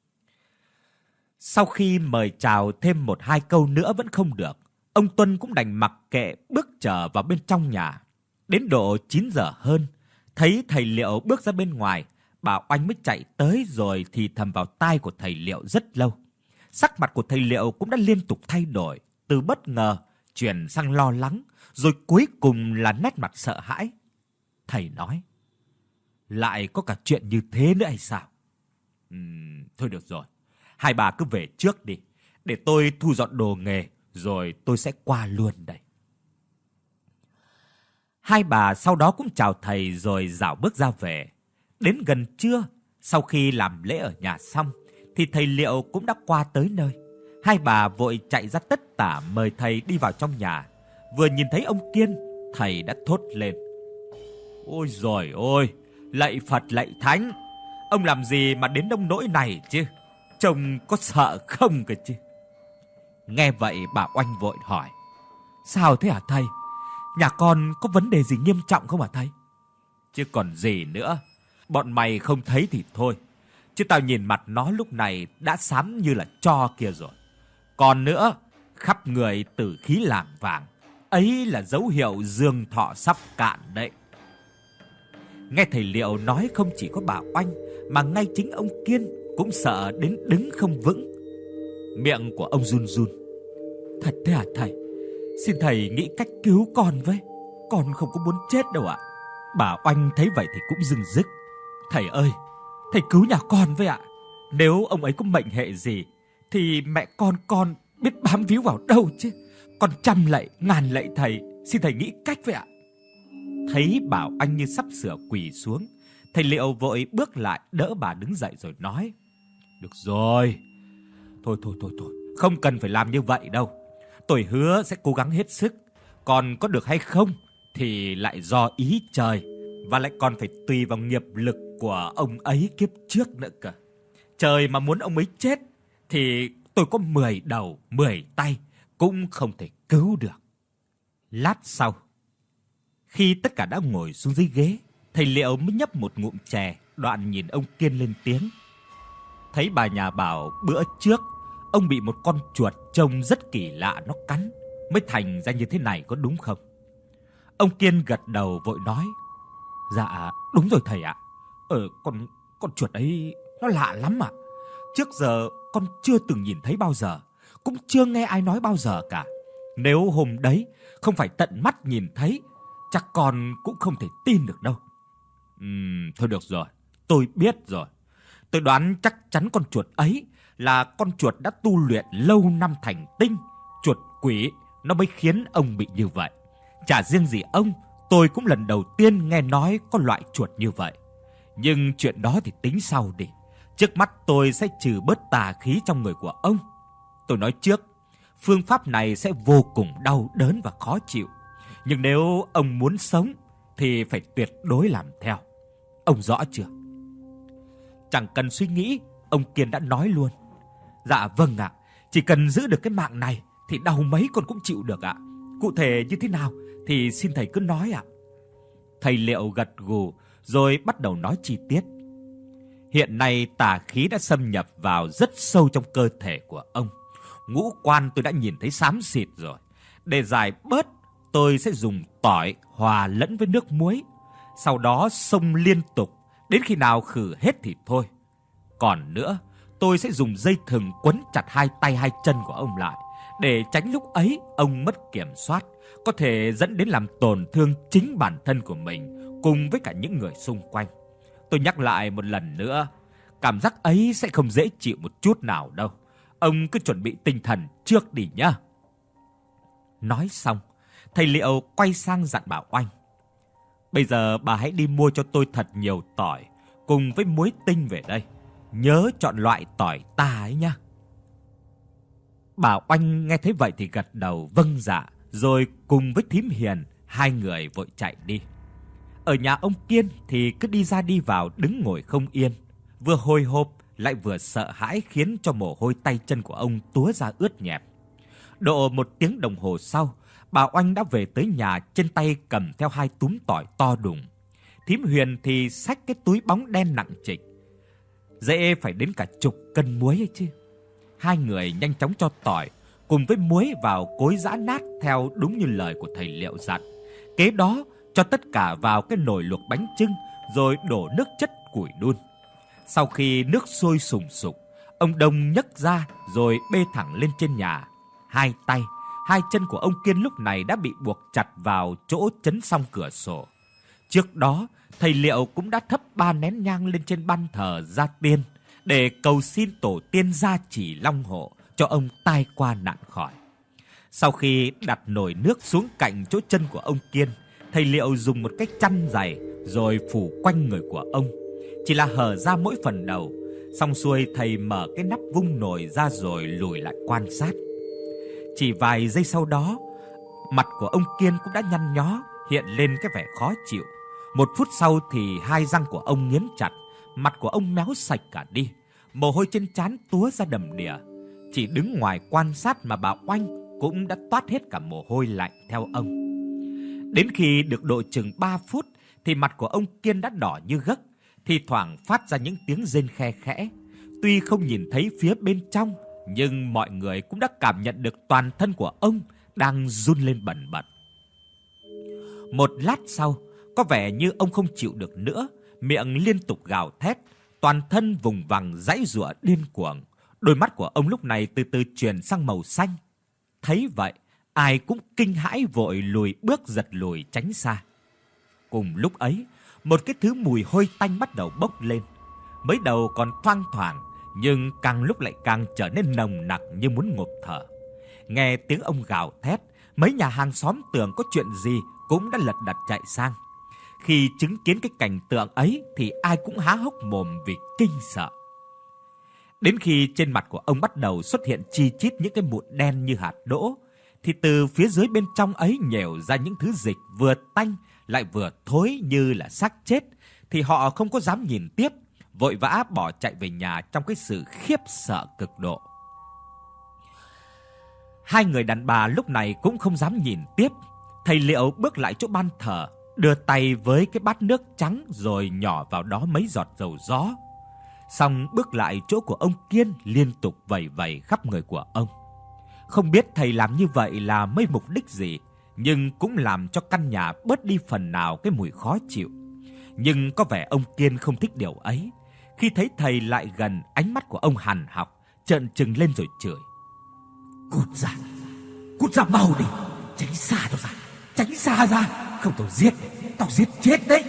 Sau khi mời chào thêm một hai câu nữa vẫn không được, ông Tuân cũng đành mặc kệ bước trở vào bên trong nhà. Đến độ chín giờ hơn, thấy thầy Liệu bước ra bên ngoài, bà Oanh mới chạy tới rồi thì thầm vào tai của thầy Liệu rất lâu. Sắc mặt của thầy Liệu cũng đã liên tục thay đổi, từ bất ngờ chuyển sang lo lắng, rồi cuối cùng là nét mặt sợ hãi. Thầy nói: lại có cả chuyện như thế nữa hay sao? Ừm, thôi được rồi, hai bà cứ về trước đi, để tôi thu dọn đồ nghề, rồi tôi sẽ qua luôn đây. Hai bà sau đó cũng chào thầy rồi rảo bước ra về. Đến gần trưa, sau khi làm lễ ở nhà xong, thì thầy Liệu cũng đã qua tới nơi. Hai bà vội chạy ra tất tả mời thầy đi vào trong nhà. Vừa nhìn thấy ông Kiên, thầy đã thốt lên: ôi giời ơi, lạy Phật lạy Thánh, ông làm gì mà đến nông nỗi này chứ? Trông có sợ không cơ chứ? Nghe vậy bà Oanh vội hỏi: sao thế hả thầy? Nhà con có vấn đề gì nghiêm trọng không hả thầy? Chứ còn gì nữa, bọn mày không thấy thì thôi, chứ tao nhìn mặt nó lúc này đã xám như là tro kia rồi. Còn nữa, khắp người tử khí lảng vàng, ấy là dấu hiệu dương thọ sắp cạn đấy. Nghe thầy Liệu nói không chỉ có bà Oanh, mà ngay chính ông Kiên cũng sợ đến đứng không vững. Miệng của ông run run: thật thế hả thầy? Xin thầy nghĩ cách cứu con với, con không có muốn chết đâu ạ. Bà Oanh thấy vậy thì cũng dừng dứt: thầy ơi, thầy cứu nhà con với ạ. Nếu ông ấy có mệnh hệ gì thì mẹ con con biết bám víu vào đâu chứ. Con trăm lạy ngàn lạy thầy, xin thầy nghĩ cách với ạ. Thấy bà Oanh như sắp sửa quỳ xuống, thầy Liệu vội bước lại đỡ bà đứng dậy rồi nói: được rồi, thôi thôi thôi thôi, không cần phải làm như vậy đâu. Tôi hứa sẽ cố gắng hết sức, còn có được hay không thì lại do ý trời, và lại còn phải tùy vào nghiệp lực của ông ấy kiếp trước nữa cơ. Trời mà muốn ông ấy chết thì tôi có mười đầu mười tay cũng không thể cứu được. Lát sau, khi tất cả đã ngồi xuống dưới ghế, thầy Liệu mới nhấp một ngụm chè, đoạn nhìn ông Kiên lên tiếng: thấy bà nhà bảo bữa trước ông bị một con chuột trông rất kỳ lạ nó cắn, mới thành ra như thế này có đúng không? Ông Kiên gật đầu vội nói: dạ đúng rồi thầy ạ. Ờ con con chuột ấy nó lạ lắm ạ. Trước giờ con chưa từng nhìn thấy bao giờ, cũng chưa nghe ai nói bao giờ cả. Nếu hôm đấy không phải tận mắt nhìn thấy, chắc con cũng không thể tin được đâu. Ừm, thôi được rồi, tôi biết rồi. Tôi đoán chắc chắn con chuột ấy là con chuột đã tu luyện lâu năm thành tinh, chuột quỷ, nó mới khiến ông bị như vậy. Chả riêng gì ông, tôi cũng lần đầu tiên nghe nói có loại chuột như vậy. Nhưng chuyện đó thì tính sau đi. Trước mắt tôi sẽ trừ bớt tà khí trong người của ông. Tôi nói trước, phương pháp này sẽ vô cùng đau đớn và khó chịu. Nhưng nếu ông muốn sống thì phải tuyệt đối làm theo. Ông rõ chưa? Chẳng cần suy nghĩ, ông Kiên đã nói luôn: dạ vâng ạ, chỉ cần giữ được cái mạng này thì đau mấy con cũng chịu được ạ. Cụ thể như thế nào thì xin thầy cứ nói ạ. Thầy Liệu gật gù rồi bắt đầu nói chi tiết. Hiện nay tà khí đã xâm nhập vào rất sâu trong cơ thể của ông. Ngũ quan tôi đã nhìn thấy xám xịt rồi. Để giải bớt, tôi sẽ dùng tỏi hòa lẫn với nước muối, sau đó xông liên tục đến khi nào khử hết thì thôi. Còn nữa, tôi sẽ dùng dây thừng quấn chặt hai tay hai chân của ông lại, để tránh lúc ấy ông mất kiểm soát, có thể dẫn đến làm tổn thương chính bản thân của mình cùng với cả những người xung quanh. Tôi nhắc lại một lần nữa, cảm giác ấy sẽ không dễ chịu một chút nào đâu. Ông cứ chuẩn bị tinh thần trước đi nhá. Nói xong, thầy Liệu quay sang dặn bà Oanh: bây giờ bà hãy đi mua cho tôi thật nhiều tỏi cùng với muối tinh về đây. Nhớ chọn loại tỏi ta ấy nhá. Bà Oanh nghe thấy vậy thì gật đầu vâng dạ, rồi cùng với thím Hiền hai người vội chạy đi. Ở nhà ông Kiên thì cứ đi ra đi vào đứng ngồi không yên, vừa hồi hộp lại vừa sợ hãi khiến cho mồ hôi tay chân của ông túa ra ướt nhẹp. Độ một tiếng đồng hồ sau, bà Oanh đã về tới nhà, trên tay cầm theo hai túm tỏi to đùng. Thím Huyền thì xách cái túi bóng đen nặng trịch, dễ phải đến cả chục cân muối ấy chứ. Hai người nhanh chóng cho tỏi cùng với muối vào cối giã nát theo đúng như lời của thầy Liệu dặn. Kế đó cho tất cả vào cái nồi luộc bánh chưng rồi đổ nước chất củi đun. Sau khi nước sôi sùng sục, ông Đông nhấc ra rồi bê thẳng lên trên nhà. Hai tay, hai chân của ông Kiên lúc này đã bị buộc chặt vào chỗ chấn song cửa sổ. Trước đó, thầy Liệu cũng đã thắp ba nén nhang lên trên ban thờ gia tiên để cầu xin tổ tiên gia chỉ long hộ cho ông tai qua nạn khỏi. Sau khi đặt nồi nước xuống cạnh chỗ chân của ông Kiên, thầy Liệu dùng một cái chăn dày rồi phủ quanh người của ông, chỉ là hở ra mỗi phần đầu. Xong xuôi thầy mở cái nắp vung nồi ra rồi lùi lại quan sát. Chỉ vài giây sau đó, mặt của ông Kiên cũng đã nhăn nhó, hiện lên cái vẻ khó chịu. Một phút sau thì hai răng của ông nghiến chặt, mặt của ông méo sạch cả đi, mồ hôi trên trán túa ra đầm đìa. Chỉ đứng ngoài quan sát mà bà Oanh cũng đã toát hết cả mồ hôi lạnh theo ông. Đến khi được độ chừng ba phút thì mặt của ông Kiên đã đỏ như gấc, thi thoảng phát ra những tiếng rên khe khẽ. Tuy không nhìn thấy phía bên trong, nhưng mọi người cũng đã cảm nhận được toàn thân của ông đang run lên bần bật. Một lát sau, có vẻ như ông không chịu được nữa, miệng liên tục gào thét, toàn thân vùng vằng giãy giụa điên cuồng. Đôi mắt của ông lúc này từ từ chuyển sang màu xanh. Thấy vậy, ai cũng kinh hãi vội lùi bước giật lùi tránh xa. Cùng lúc ấy, một cái thứ mùi hôi tanh bắt đầu bốc lên. Mới đầu còn thoang thoảng, nhưng càng lúc lại càng trở nên nồng nặc như muốn ngộp thở. Nghe tiếng ông gào thét, mấy nhà hàng xóm tưởng có chuyện gì cũng đã lật đật chạy sang. Khi chứng kiến cái cảnh tượng ấy thì ai cũng há hốc mồm vì kinh sợ. Đến khi trên mặt của ông bắt đầu xuất hiện chi chít những cái mụn đen như hạt đỗ, thì từ phía dưới bên trong ấy nhèo ra những thứ dịch vừa tanh lại vừa thối như là xác chết, thì họ không có dám nhìn tiếp, vội vã bỏ chạy về nhà trong cái sự khiếp sợ cực độ. Hai người đàn bà lúc này cũng không dám nhìn tiếp. Thầy Liệu bước lại chỗ ban thờ, đưa tay với cái bát nước trắng rồi nhỏ vào đó mấy giọt dầu gió. Xong bước lại chỗ của ông Kiên, liên tục vẩy vẩy khắp người của ông. Không biết thầy làm như vậy là mấy mục đích gì, nhưng cũng làm cho căn nhà bớt đi phần nào cái mùi khó chịu. Nhưng có vẻ ông Kiên không thích điều ấy. Khi thấy thầy lại gần, ánh mắt của ông hằn học, trợn trừng lên rồi chửi: "Cút ra, cút ra mau đi, tránh xa tao ra, tránh xa ra, không tao giết, tao giết chết đấy."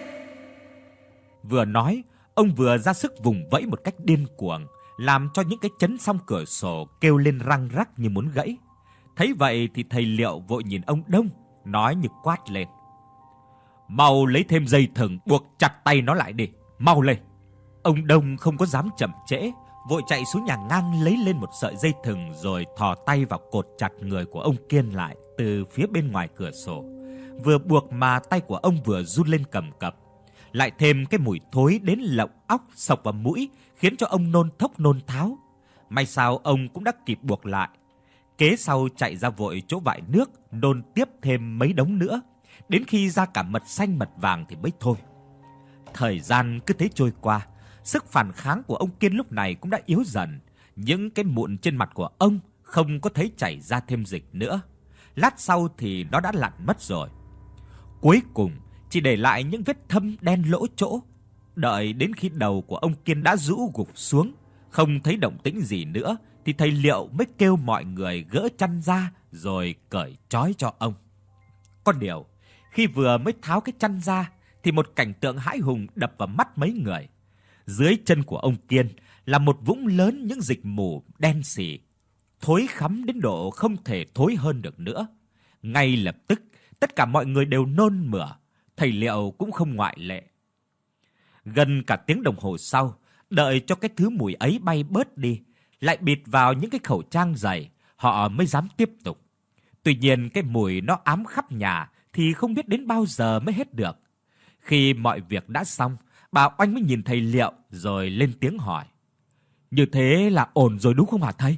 Vừa nói, ông vừa ra sức vùng vẫy một cách điên cuồng, làm cho những cái chấn song cửa sổ kêu lên răng rắc như muốn gãy. Thấy vậy thì thầy Liệu vội nhìn ông Đông, nói như quát lên: "Mau lấy thêm dây thừng buộc chặt tay nó lại đi, mau lên." Ông Đông không có dám chậm trễ, vội chạy xuống nhà ngang lấy lên một sợi dây thừng rồi thò tay vào cột chặt người của ông Kiên lại từ phía bên ngoài cửa sổ. Vừa buộc mà tay của ông vừa run lên cầm cập. Lại thêm cái mùi thối đến lọng óc xộc vào mũi, khiến cho ông nôn thốc nôn tháo. May sao ông cũng đã kịp buộc lại. Kế sau chạy ra vội chỗ vại nước, nôn tiếp thêm mấy đống nữa, đến khi ra cả mật xanh mật vàng thì mới thôi. Thời gian cứ thế trôi qua, sức phản kháng của ông Kiên lúc này cũng đã yếu dần. Những cái mụn trên mặt của ông không có thấy chảy ra thêm dịch nữa. Lát sau thì nó đã lặn mất rồi. Cuối cùng chỉ để lại những vết thâm đen lỗ chỗ. Đợi đến khi đầu của ông Kiên đã rũ gục xuống, không thấy động tĩnh gì nữa, thì thầy Liệu mới kêu mọi người gỡ chăn ra rồi cởi trói cho ông. Có điều, khi vừa mới tháo cái chăn ra thì một cảnh tượng hãi hùng đập vào mắt mấy người. Dưới chân của ông Kiên là một vũng lớn những dịch mù đen sì, thối khắm đến độ không thể thối hơn được nữa. Ngay lập tức, tất cả mọi người đều nôn mửa, thầy Liệu cũng không ngoại lệ. Gần cả tiếng đồng hồ sau, đợi cho cái thứ mùi ấy bay bớt đi, lại bịt vào những cái khẩu trang dày, họ mới dám tiếp tục. Tuy nhiên cái mùi nó ám khắp nhà thì không biết đến bao giờ mới hết được. Khi mọi việc đã xong, bà Oanh mới nhìn thầy Liệu rồi lên tiếng hỏi: "Như thế là ổn rồi đúng không hả thầy?"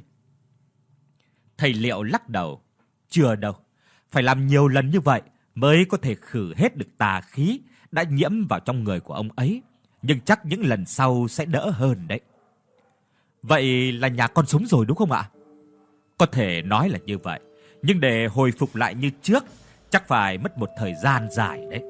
Thầy Liệu lắc đầu: "Chưa đâu, phải làm nhiều lần như vậy mới có thể khử hết được tà khí đã nhiễm vào trong người của ông ấy, nhưng chắc những lần sau sẽ đỡ hơn đấy." "Vậy là nhà con sống rồi đúng không ạ?" "Có thể nói là như vậy, nhưng để hồi phục lại như trước chắc phải mất một thời gian dài đấy."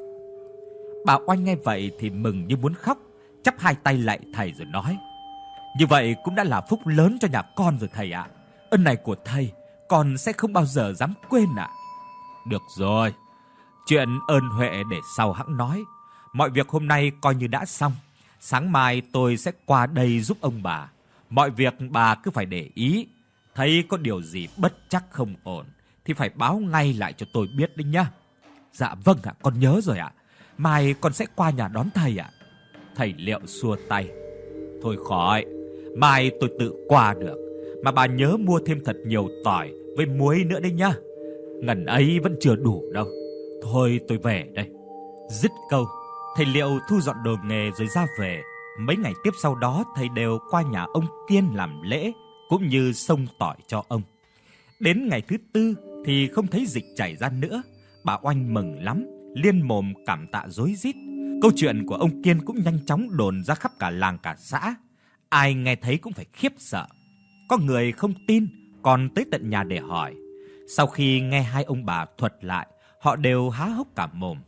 Bà Oanh nghe vậy thì mừng như muốn khóc, chắp hai tay lạy thầy rồi nói: "Như vậy cũng đã là phúc lớn cho nhà con rồi thầy ạ. Ơn này của thầy con sẽ không bao giờ dám quên ạ." "Được rồi, chuyện ơn huệ để sau hẵng nói. Mọi việc hôm nay coi như đã xong. Sáng mai tôi sẽ qua đây giúp ông bà. Mọi việc bà cứ phải để ý. Thấy có điều gì bất trắc không ổn thì phải báo ngay lại cho tôi biết đấy nhá." "Dạ vâng ạ, con nhớ rồi ạ. Mai con sẽ qua nhà đón thầy ạ." Thầy Liệu xua tay: "Thôi khỏi, mai tôi tự qua được. Mà bà nhớ mua thêm thật nhiều tỏi với muối nữa đấy nhá. Ngần ấy vẫn chưa đủ đâu. Thôi tôi về đây." Dứt câu, thầy Liệu thu dọn đồ nghề rồi ra về. Mấy ngày tiếp sau đó thầy đều qua nhà ông Kiên làm lễ cũng như xông tỏi cho ông. Đến ngày thứ tư thì không thấy dịch chảy ra nữa. Bà Oanh mừng lắm, liên mồm cảm tạ rối rít. Câu chuyện của ông Kiên cũng nhanh chóng đồn ra khắp cả làng cả xã. Ai nghe thấy cũng phải khiếp sợ. Có người không tin, còn tới tận nhà để hỏi. Sau khi nghe hai ông bà thuật lại, họ đều há hốc cả mồm.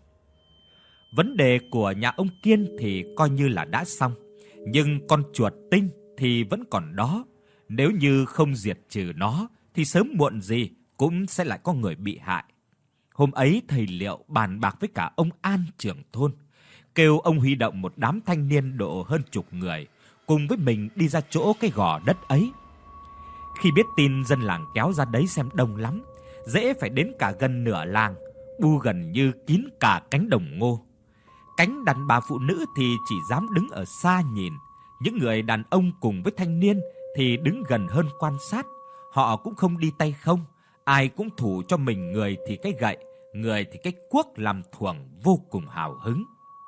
Vấn đề của nhà ông Kiên thì coi như là đã xong, nhưng con chuột tinh thì vẫn còn đó. Nếu như không diệt trừ nó thì sớm muộn gì cũng sẽ lại có người bị hại. Hôm ấy thầy Liệu bàn bạc với cả ông An trưởng thôn, kêu ông huy động một đám thanh niên độ hơn chục người cùng với mình đi ra chỗ cái gò đất ấy. Khi biết tin dân làng kéo ra đấy xem đông lắm, dễ phải đến cả gần nửa làng, bu gần như kín cả cánh đồng ngô. Cánh đàn bà phụ nữ thì chỉ dám đứng ở xa nhìn, những người đàn ông cùng với thanh niên thì đứng gần hơn quan sát. Họ cũng không đi tay không, ai cũng thủ cho mình người thì cái gậy, người thì cái cuốc làm thuồng vô cùng hào hứng.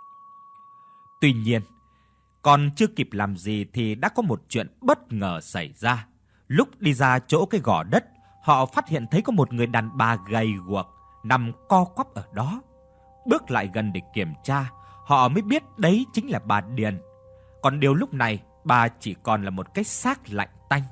Tuy nhiên, còn chưa kịp làm gì thì đã có một chuyện bất ngờ xảy ra. Lúc đi ra chỗ cái gò đất, họ phát hiện thấy có một người đàn bà gầy guộc nằm co quắp ở đó. Bước lại gần để kiểm tra, họ mới biết đấy chính là bà Điền. Còn điều lúc này, bà chỉ còn là một cái xác lạnh tanh.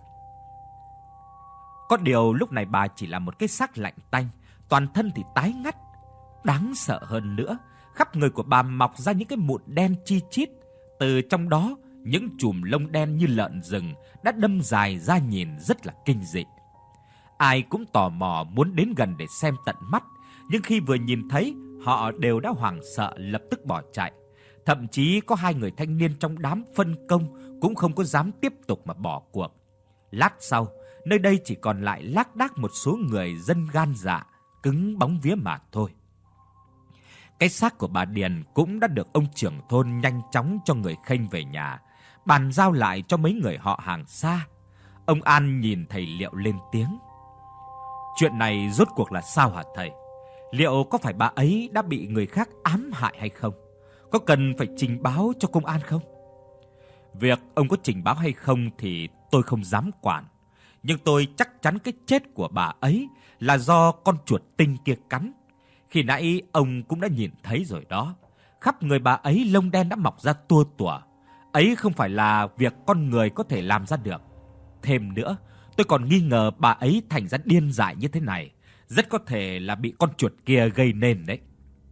Có điều lúc này bà chỉ là một cái xác lạnh tanh, toàn thân thì tái ngắt. Đáng sợ hơn nữa, khắp người của bà mọc ra những cái mụn đen chi chít. Từ trong đó, những chùm lông đen như lợn rừng đã đâm dài ra nhìn rất là kinh dị. Ai cũng tò mò muốn đến gần để xem tận mắt, nhưng khi vừa nhìn thấy, họ đều đã hoảng sợ lập tức bỏ chạy. Thậm chí có hai người thanh niên trong đám phân công cũng không có dám tiếp tục mà bỏ cuộc. Lát sau, nơi đây chỉ còn lại lác đác một số người dân gan dạ, cứng bóng vía mà thôi. Cái xác của bà Điền cũng đã được ông trưởng thôn nhanh chóng cho người khênh về nhà, bàn giao lại cho mấy người họ hàng xa. Ông An nhìn thầy Liệu lên tiếng: "Chuyện này rốt cuộc là sao hả thầy? Liệu có phải bà ấy đã bị người khác ám hại hay không? Có cần phải trình báo cho công an không?" "Việc ông có trình báo hay không thì tôi không dám quản, nhưng tôi chắc chắn cái chết của bà ấy là do con chuột tinh kia cắn. Khi nãy ông cũng đã nhìn thấy rồi đó, khắp người bà ấy lông đen đã mọc ra tua tủa. Ấy không phải là việc con người có thể làm ra được. Thêm nữa, tôi còn nghi ngờ bà ấy thành ra điên dại như thế này, rất có thể là bị con chuột kia gây nên đấy."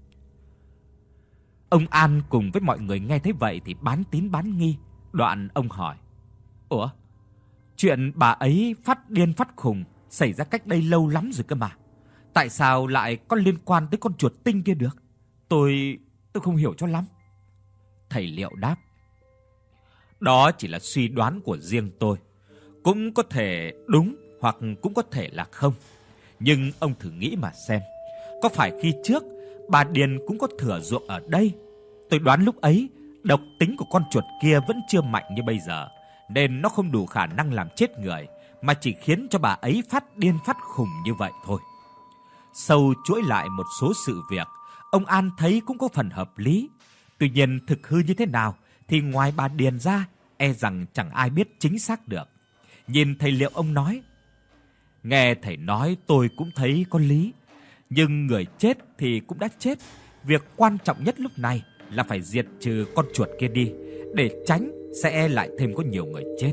Ông An cùng với mọi người nghe thấy vậy thì bán tín bán nghi. Đoạn ông hỏi: "Ủa, chuyện bà ấy phát điên phát khùng xảy ra cách đây lâu lắm rồi cơ mà. Tại sao lại có liên quan tới con chuột tinh kia được? Tôi tôi không hiểu cho lắm." Thầy Liệu đáp: "Đó chỉ là suy đoán của riêng tôi, cũng có thể đúng hoặc cũng có thể là không. Nhưng ông thử nghĩ mà xem, có phải khi trước bà Điền cũng có thửa ruộng ở đây? Tôi đoán lúc ấy độc tính của con chuột kia vẫn chưa mạnh như bây giờ, nên nó không đủ khả năng làm chết người, mà chỉ khiến cho bà ấy phát điên phát khùng như vậy thôi." Sâu chuỗi lại một số sự việc, ông An thấy cũng có phần hợp lý. Tuy nhiên thực hư như thế nào thì ngoài bà Điền ra, e rằng chẳng ai biết chính xác được. Nhìn thầy Liệu ông nói: "Nghe thầy nói tôi cũng thấy có lý, nhưng người chết thì cũng đã chết, việc quan trọng nhất lúc này là phải diệt trừ con chuột kia đi, để tránh sẽ lại thêm có nhiều người chết."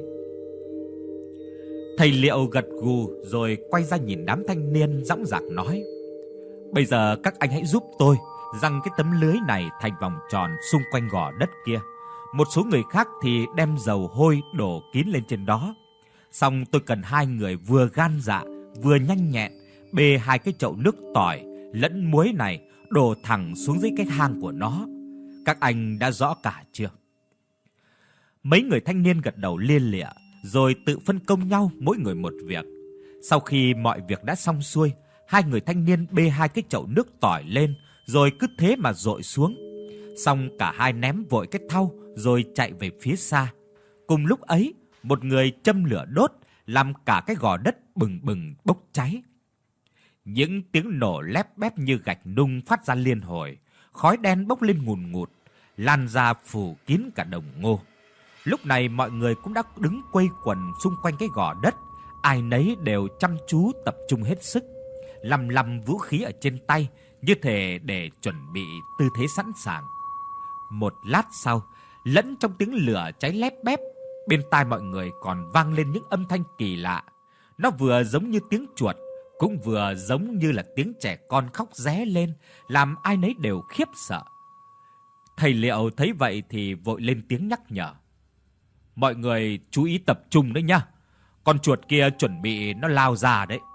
Thầy Liệu gật gù rồi quay ra nhìn đám thanh niên dõng dạc nói: "Bây giờ các anh hãy giúp tôi giăng cái tấm lưới này thành vòng tròn xung quanh gò đất kia. Một số người khác thì đem dầu hôi đổ kín lên trên đó. Xong tôi cần hai người vừa gan dạ, vừa nhanh nhẹn, bê hai cái chậu nước tỏi lẫn muối này đổ thẳng xuống dưới cái hang của nó. Các anh đã rõ cả chưa?" Mấy người thanh niên gật đầu lia lịa, rồi tự phân công nhau mỗi người một việc. Sau khi mọi việc đã xong xuôi, hai người thanh niên bê hai cái chậu nước tỏi lên, rồi cứ thế mà dội xuống. Xong cả hai ném vội cái thau rồi chạy về phía xa. Cùng lúc ấy, một người châm lửa đốt, làm cả cái gò đất bừng bừng bốc cháy. Những tiếng nổ lép bép như gạch nung phát ra liên hồi, khói đen bốc lên ngùn ngụt, lan ra phủ kín cả đồng ngô. Lúc này mọi người cũng đã đứng quây quần xung quanh cái gò đất, ai nấy đều chăm chú tập trung hết sức, lầm lầm vũ khí ở trên tay, như thể để chuẩn bị tư thế sẵn sàng. Một lát sau, lẫn trong tiếng lửa cháy lép bép, bên tai mọi người còn vang lên những âm thanh kỳ lạ. Nó vừa giống như tiếng chuột, cũng vừa giống như là tiếng trẻ con khóc ré lên, làm ai nấy đều khiếp sợ. Thầy Liệu thấy vậy thì vội lên tiếng nhắc nhở: "Mọi người chú ý tập trung đấy nhá. Con chuột kia chuẩn bị nó lao ra đấy."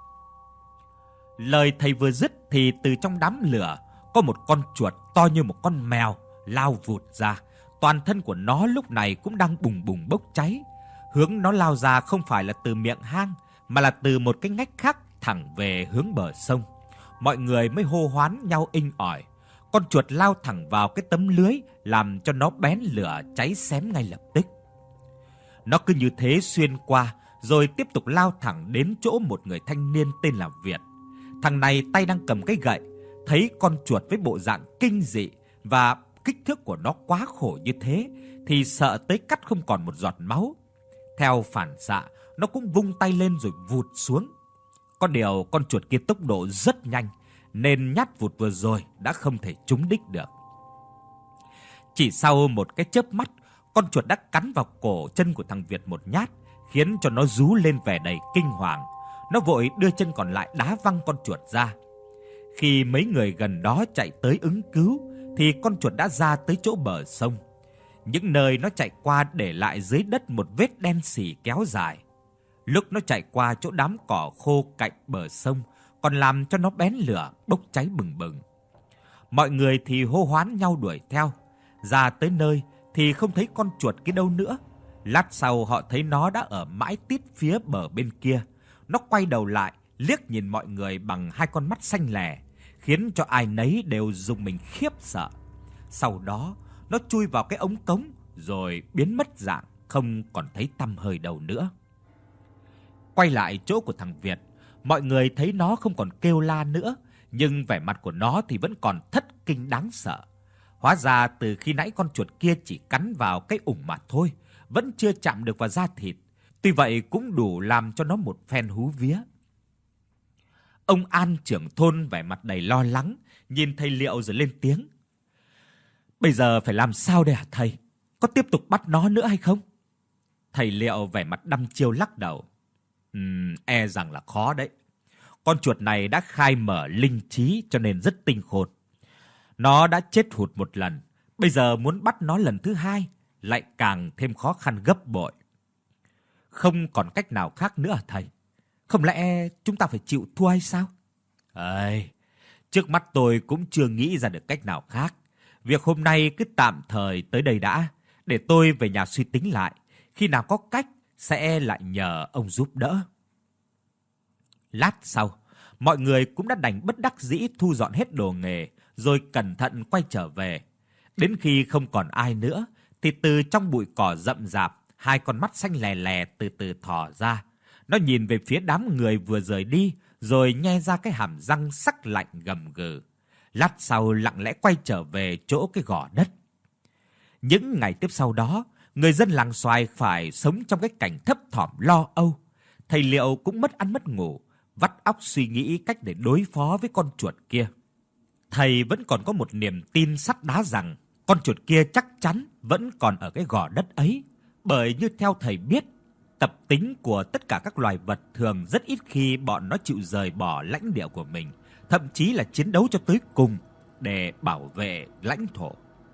Lời thầy vừa dứt thì từ trong đám lửa có một con chuột to như một con mèo lao vụt ra. Toàn thân của nó lúc này cũng đang bùng bùng bốc cháy. Hướng nó lao ra không phải là từ miệng hang, mà là từ một cái ngách khác thẳng về hướng bờ sông. Mọi người mới hô hoán nhau inh ỏi. Con chuột lao thẳng vào cái tấm lưới, làm cho nó bén lửa cháy xém ngay lập tức. Nó cứ như thế xuyên qua, rồi tiếp tục lao thẳng đến chỗ một người thanh niên tên là Việt. Thằng này tay đang cầm cái gậy, thấy con chuột với bộ dạng kinh dị và kích thước của nó quá khổ như thế thì sợ tới cắt không còn một giọt máu. Theo phản xạ, nó cũng vung tay lên rồi vụt xuống. Có điều con chuột kia tốc độ rất nhanh, nên nhát vụt vừa rồi đã không thể trúng đích được. Chỉ sau một cái chớp mắt, con chuột đã cắn vào cổ chân của thằng Việt một nhát, khiến cho nó rú lên vẻ đầy kinh hoàng. Nó vội đưa chân còn lại đá văng con chuột ra. Khi mấy người gần đó chạy tới ứng cứu thì con chuột đã ra tới chỗ bờ sông. Những nơi nó chạy qua để lại dưới đất một vết đen sì kéo dài. Lúc nó chạy qua chỗ đám cỏ khô cạnh bờ sông, còn làm cho nó bén lửa bốc cháy bừng bừng. Mọi người thì hô hoán nhau đuổi theo. Ra tới nơi thì không thấy con chuột kia đâu nữa. Lát sau họ thấy nó đã ở mãi tít phía bờ bên kia. Nó quay đầu lại, liếc nhìn mọi người bằng hai con mắt xanh lè, khiến cho ai nấy đều rùng mình khiếp sợ. Sau đó, nó chui vào cái ống cống rồi biến mất dạng, không còn thấy tăm hơi đâu nữa. Quay lại chỗ của thằng Việt, mọi người thấy nó không còn kêu la nữa, nhưng vẻ mặt của nó thì vẫn còn thất kinh đáng sợ. Hóa ra từ khi nãy con chuột kia chỉ cắn vào cái ủng mà thôi, vẫn chưa chạm được vào da thịt. Tuy vậy cũng đủ làm cho nó một phen hú vía. Ông An trưởng thôn vẻ mặt đầy lo lắng, nhìn thầy Liệu rồi lên tiếng: "Bây giờ phải làm sao đây hả thầy? Có tiếp tục bắt nó nữa hay không?" Thầy Liệu vẻ mặt đăm chiêu lắc đầu: Ừm, e rằng là khó đấy. Con chuột này đã khai mở linh trí cho nên rất tinh khôn. Nó đã chết hụt một lần, bây giờ muốn bắt nó lần thứ hai lại càng thêm khó khăn gấp bội. Không còn cách nào khác nữa hả thầy? Không lẽ chúng ta phải chịu thua hay sao? Ây, trước mắt tôi cũng chưa nghĩ ra được cách nào khác. Việc hôm nay cứ tạm thời tới đây đã, để tôi về nhà suy tính lại. Khi nào có cách sẽ lại nhờ ông giúp đỡ. Lát sau, mọi người cũng đã đành bất đắc dĩ thu dọn hết đồ nghề, rồi cẩn thận quay trở về. Đến khi không còn ai nữa, thì từ trong bụi cỏ rậm rạp, hai con mắt xanh lè lè từ từ thò ra. Nó nhìn về phía đám người vừa rời đi, rồi nhe ra cái hàm răng sắc lạnh gầm gừ. Lát sau lặng lẽ quay trở về chỗ cái gò đất. Những ngày tiếp sau đó, người dân làng Xoài phải sống trong cái cảnh thấp thỏm lo âu. Thầy Liệu cũng mất ăn mất ngủ, vắt óc suy nghĩ cách để đối phó với con chuột kia. Thầy vẫn còn có một niềm tin sắt đá rằng con chuột kia chắc chắn vẫn còn ở cái gò đất ấy, bởi như theo thầy biết, tập tính của tất cả các loài vật thường rất ít khi bọn nó chịu rời bỏ lãnh địa của mình, thậm chí là chiến đấu cho tới cùng để bảo vệ lãnh thổ.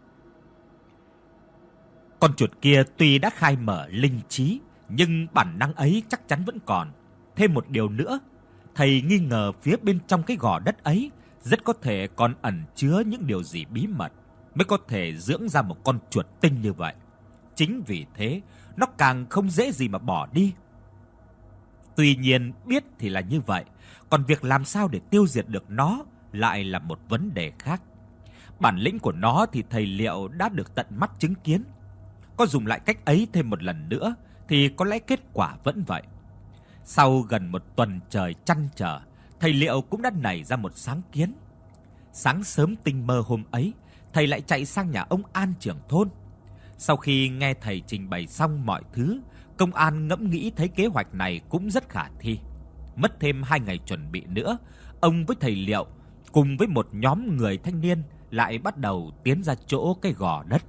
Con chuột kia tuy đã khai mở linh trí, nhưng bản năng ấy chắc chắn vẫn còn. Thêm một điều nữa, thầy nghi ngờ phía bên trong cái gò đất ấy rất có thể còn ẩn chứa những điều gì bí mật mới có thể dưỡng ra một con chuột tinh như vậy. Chính vì thế, nó càng không dễ gì mà bỏ đi. Tuy nhiên, biết thì là như vậy, còn việc làm sao để tiêu diệt được nó lại là một vấn đề khác. Bản lĩnh của nó thì thầy Liệu đã được tận mắt chứng kiến. Có dùng lại cách ấy thêm một lần nữa thì có lẽ kết quả vẫn vậy. Sau gần một tuần trời trăn trở, thầy Liệu cũng đã nảy ra một sáng kiến. Sáng sớm tinh mơ hôm ấy, thầy lại chạy sang nhà ông An trưởng thôn. Sau khi nghe thầy trình bày xong mọi thứ, công an ngẫm nghĩ thấy kế hoạch này cũng rất khả thi. Mất thêm hai ngày chuẩn bị nữa, ông với thầy Liệu cùng với một nhóm người thanh niên lại bắt đầu tiến ra chỗ cái gò đất.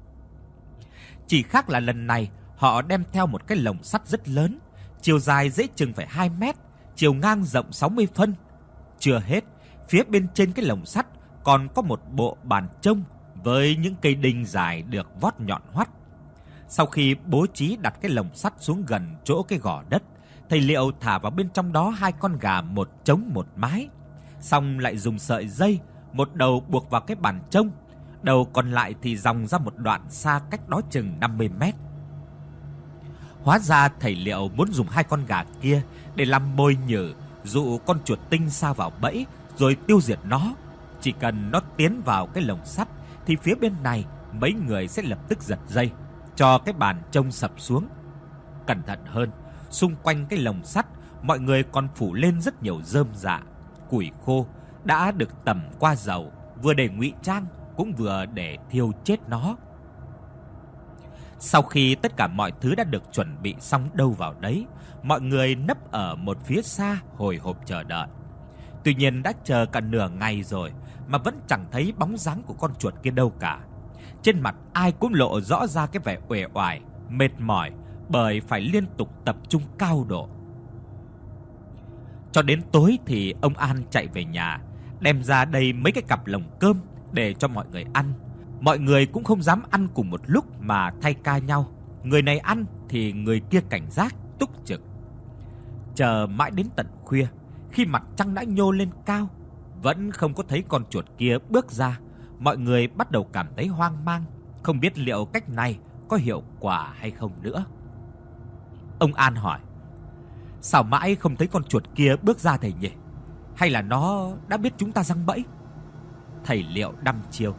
Chỉ khác là lần này họ đem theo một cái lồng sắt rất lớn, chiều dài dễ chừng phải hai mét, chiều ngang rộng sáu mươi phân. Chưa hết, phía bên trên cái lồng sắt còn có một bộ bàn trông với những cây đinh dài được vót nhọn hoắt. Sau khi bố trí đặt cái lồng sắt xuống gần chỗ cái gò đất, thầy Liệu thả vào bên trong đó hai con gà một trống một mái, xong lại dùng sợi dây, một đầu buộc vào cái bàn trông, đầu còn lại thì giòng ra một đoạn xa cách đó chừng năm mươi mét. Hóa ra thầy Liệu muốn dùng hai con gà kia để làm mồi nhử, dụ con chuột tinh sa vào bẫy rồi tiêu diệt nó. Chỉ cần nó tiến vào cái lồng sắt thì phía bên này mấy người sẽ lập tức giật dây, cho cái bàn trông sập xuống. Cẩn thận hơn, xung quanh cái lồng sắt mọi người còn phủ lên rất nhiều rơm rạ, củi khô đã được tẩm qua dầu, vừa để ngụy trang cũng vừa để thiêu chết nó. Sau khi tất cả mọi thứ đã được chuẩn bị xong đâu vào đấy, mọi người nấp ở một phía xa hồi hộp chờ đợi. Tuy nhiên đã chờ cả nửa ngày rồi mà vẫn chẳng thấy bóng dáng của con chuột kia đâu cả. Trên mặt ai cũng lộ rõ ra cái vẻ uể oải, mệt mỏi bởi phải liên tục tập trung cao độ. Cho đến tối thì ông An chạy về nhà, đem ra đây mấy cái cặp lồng cơm để cho mọi người ăn. Mọi người cũng không dám ăn cùng một lúc mà thay ca nhau. Người này ăn thì người kia cảnh giác, túc trực. Chờ mãi đến tận khuya, khi mặt trăng đã nhô lên cao, vẫn không có thấy con chuột kia bước ra. Mọi người bắt đầu cảm thấy hoang mang, không biết liệu cách này có hiệu quả hay không nữa. Ông An hỏi: "Sao mãi không thấy con chuột kia bước ra thầy nhỉ? Hay là nó đã biết chúng ta giăng bẫy?" Thầy Liệu đăm chiêu: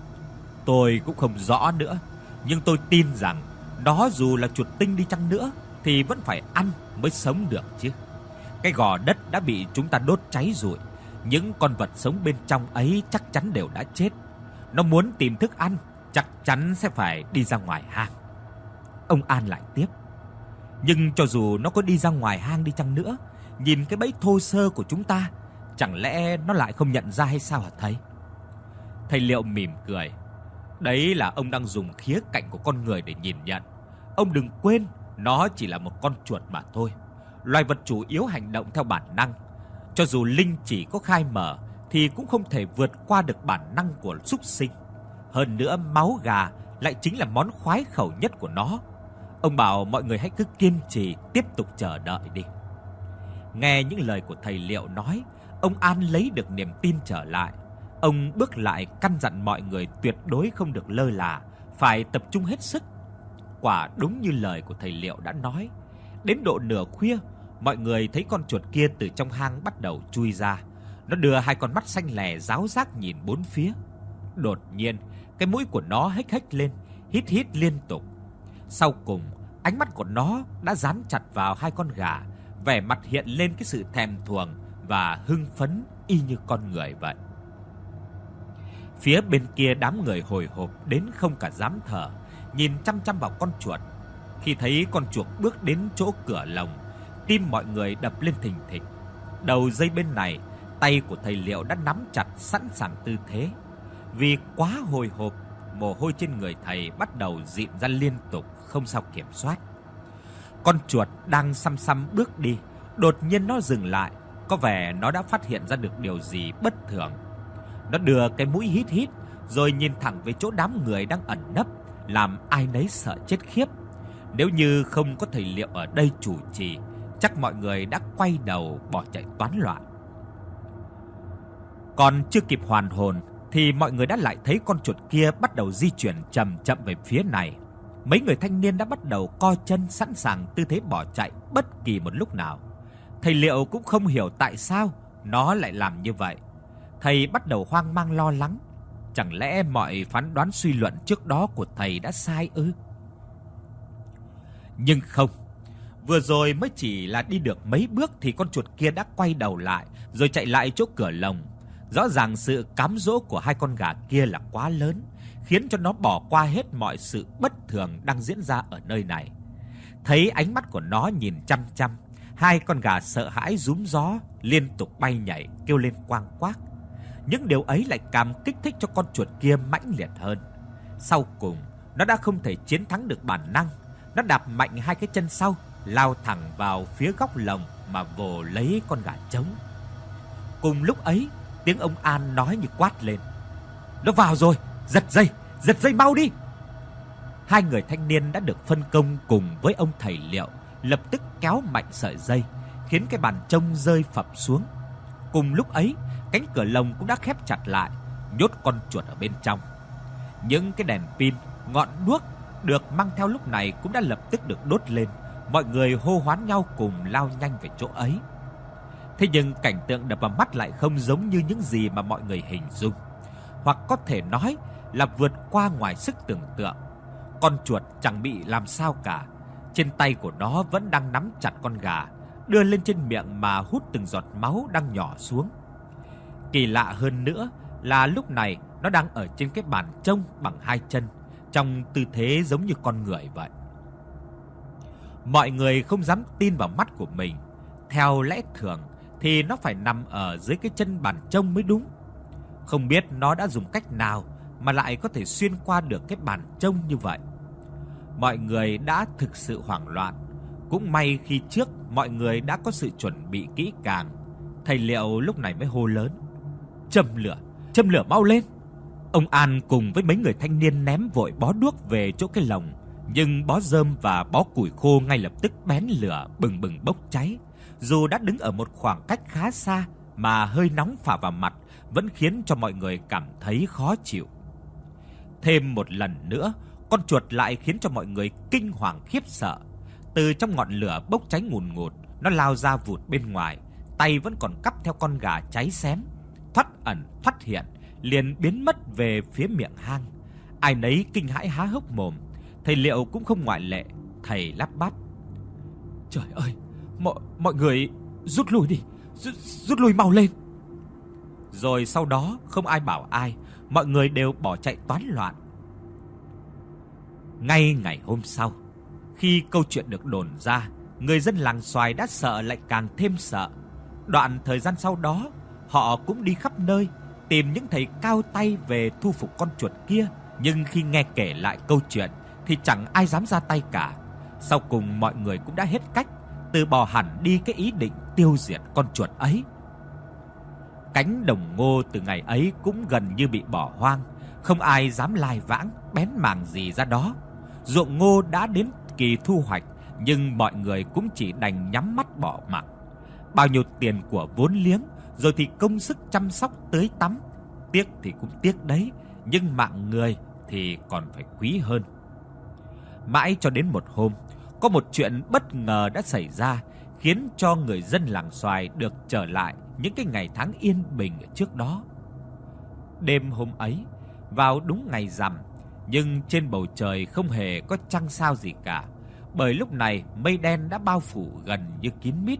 "Tôi cũng không rõ nữa, nhưng tôi tin rằng nó dù là chuột tinh đi chăng nữa thì vẫn phải ăn mới sống được chứ. Cái gò đất đã bị chúng ta đốt cháy rụi, những con vật sống bên trong ấy chắc chắn đều đã chết. Nó muốn tìm thức ăn, chắc chắn sẽ phải đi ra ngoài hang." Ông An lại tiếp: "Nhưng cho dù nó có đi ra ngoài hang đi chăng nữa, nhìn cái bẫy thô sơ của chúng ta, chẳng lẽ nó lại không nhận ra hay sao hả thầy?" Thầy Liệu mỉm cười: "Đấy là ông đang dùng khía cạnh của con người để nhìn nhận. Ông đừng quên, nó chỉ là một con chuột mà thôi. Loài vật chủ yếu hành động theo bản năng. Cho dù linh chỉ có khai mở thì cũng không thể vượt qua được bản năng của súc sinh. Hơn nữa, máu gà lại chính là món khoái khẩu nhất của nó. Ông bảo mọi người hãy cứ kiên trì tiếp tục chờ đợi đi." Nghe những lời của thầy Liệu nói, ông An lấy được niềm tin trở lại. Ông bước lại căn dặn mọi người tuyệt đối không được lơ là, phải tập trung hết sức. Quả đúng như lời của thầy Liệu đã nói, đến độ nửa khuya, mọi người thấy con chuột kia từ trong hang bắt đầu chui ra. Nó đưa hai con mắt xanh lè ráo rác nhìn bốn phía. Đột nhiên, cái mũi của nó hếch hếch lên, hít hít liên tục. Sau cùng, ánh mắt của nó đã dán chặt vào hai con gà, vẻ mặt hiện lên cái sự thèm thuồng và hưng phấn y như con người vậy. Phía bên kia đám người hồi hộp đến không cả dám thở, nhìn chăm chăm vào con chuột. Khi thấy con chuột bước đến chỗ cửa lồng, tim mọi người đập lên thình thịch. Đầu dây bên này, tay của thầy Liệu đã nắm chặt sẵn sàng tư thế. Vì quá hồi hộp, mồ hôi trên người thầy bắt đầu rịn ra liên tục, không sao kiểm soát. Con chuột đang xăm xăm bước đi, đột nhiên nó dừng lại, có vẻ nó đã phát hiện ra được điều gì bất thường. Nó đưa cái mũi hít hít, rồi nhìn thẳng về chỗ đám người đang ẩn nấp, làm ai nấy sợ chết khiếp. Nếu như không có thầy Liệu ở đây chủ trì, chắc mọi người đã quay đầu bỏ chạy toán loạn. Còn chưa kịp hoàn hồn thì mọi người đã lại thấy con chuột kia bắt đầu di chuyển chậm chậm về phía này. Mấy người thanh niên đã bắt đầu co chân sẵn sàng tư thế bỏ chạy bất kỳ một lúc nào. Thầy Liệu cũng không hiểu tại sao nó lại làm như vậy. Thầy bắt đầu hoang mang lo lắng. Chẳng lẽ mọi phán đoán suy luận trước đó của thầy đã sai ư? Nhưng không. Vừa rồi mới chỉ là đi được mấy bước thì con chuột kia đã quay đầu lại rồi chạy lại chỗ cửa lồng. Rõ ràng sự cám dỗ của hai con gà kia là quá lớn, khiến cho nó bỏ qua hết mọi sự bất thường đang diễn ra ở nơi này. Thấy ánh mắt của nó nhìn chăm chăm, hai con gà sợ hãi rúm gió, liên tục bay nhảy, kêu lên quang quác. Những điều ấy lại càng kích thích cho con chuột kia mãnh liệt hơn. Sau cùng, nó đã không thể chiến thắng được bản năng. Nó đạp mạnh hai cái chân sau, lao thẳng vào phía góc lồng mà vồ lấy con gà trống. Cùng lúc ấy, tiếng ông An nói như quát lên: "Nó vào rồi, giật dây, giật dây mau đi!" Hai người thanh niên đã được phân công cùng với ông thầy Liệu, lập tức kéo mạnh sợi dây, khiến cái bàn trông rơi phập xuống. Cùng lúc ấy, cánh cửa lồng cũng đã khép chặt lại, nhốt con chuột ở bên trong. Những cái đèn pin, ngọn đuốc được mang theo lúc này cũng đã lập tức được đốt lên. Mọi người hô hoán nhau cùng lao nhanh về chỗ ấy. Thế nhưng cảnh tượng đập vào mắt lại không giống như những gì mà mọi người hình dung, hoặc có thể nói là vượt qua ngoài sức tưởng tượng. Con chuột chẳng bị làm sao cả. Trên tay của nó vẫn đang nắm chặt con gà, đưa lên trên miệng mà hút từng giọt máu đang nhỏ xuống. Kỳ lạ hơn nữa là lúc này nó đang ở trên cái bàn trông bằng hai chân, trong tư thế giống như con người vậy. Mọi người không dám tin vào mắt của mình. Theo lẽ thường thì nó phải nằm ở dưới cái chân bàn trông mới đúng. Không biết nó đã dùng cách nào mà lại có thể xuyên qua được cái bàn trông như vậy. Mọi người đã thực sự hoảng loạn. Cũng may khi trước mọi người đã có sự chuẩn bị kỹ càng. Thầy Liệu lúc này mới hô lớn: "Châm lửa, châm lửa mau lên!" Ông An cùng với mấy người thanh niên ném vội bó đuốc về chỗ cái lồng, nhưng bó rơm và bó củi khô ngay lập tức bén lửa bừng bừng bốc cháy. Dù đã đứng ở một khoảng cách khá xa mà hơi nóng phả vào mặt vẫn khiến cho mọi người cảm thấy khó chịu. Thêm một lần nữa, con chuột lại khiến cho mọi người kinh hoàng khiếp sợ. Từ trong ngọn lửa bốc cháy ngùn ngụt, nó lao ra vụt bên ngoài, tay vẫn còn cắp theo con gà cháy xém, thoát ẩn thoát hiện, liền biến mất về phía miệng hang. Ai nấy kinh hãi há hốc mồm. Thầy Liệu cũng không ngoại lệ. Thầy lắp bắp: "Trời ơi, mọi mọi người rút lui đi, rút, rút lui mau lên." Rồi sau đó không ai bảo ai, mọi người đều bỏ chạy toán loạn. Ngay ngày hôm sau, khi câu chuyện được đồn ra, người dân làng Xoài đã sợ lại càng thêm sợ. Đoạn thời gian sau đó, họ cũng đi khắp nơi tìm những thầy cao tay về thu phục con chuột kia, nhưng khi nghe kể lại câu chuyện thì chẳng ai dám ra tay cả. Sau cùng mọi người cũng đã hết cách, từ bỏ hẳn đi cái ý định tiêu diệt con chuột ấy. Cánh đồng ngô từ ngày ấy cũng gần như bị bỏ hoang, không ai dám lai vãng bén mảng gì ra đó. Ruộng ngô đã đến kỳ thu hoạch, nhưng mọi người cũng chỉ đành nhắm mắt bỏ mặc. Bao nhiêu tiền của vốn liếng, rồi thì công sức chăm sóc tưới tắm, tiếc thì cũng tiếc đấy, nhưng mạng người thì còn phải quý hơn. Mãi cho đến một hôm, có một chuyện bất ngờ đã xảy ra, khiến cho người dân làng Xoài được trở lại những cái ngày tháng yên bình ở trước đó. Đêm hôm ấy, vào đúng ngày rằm, nhưng trên bầu trời không hề có trăng sao gì cả, bởi lúc này mây đen đã bao phủ gần như kín mít.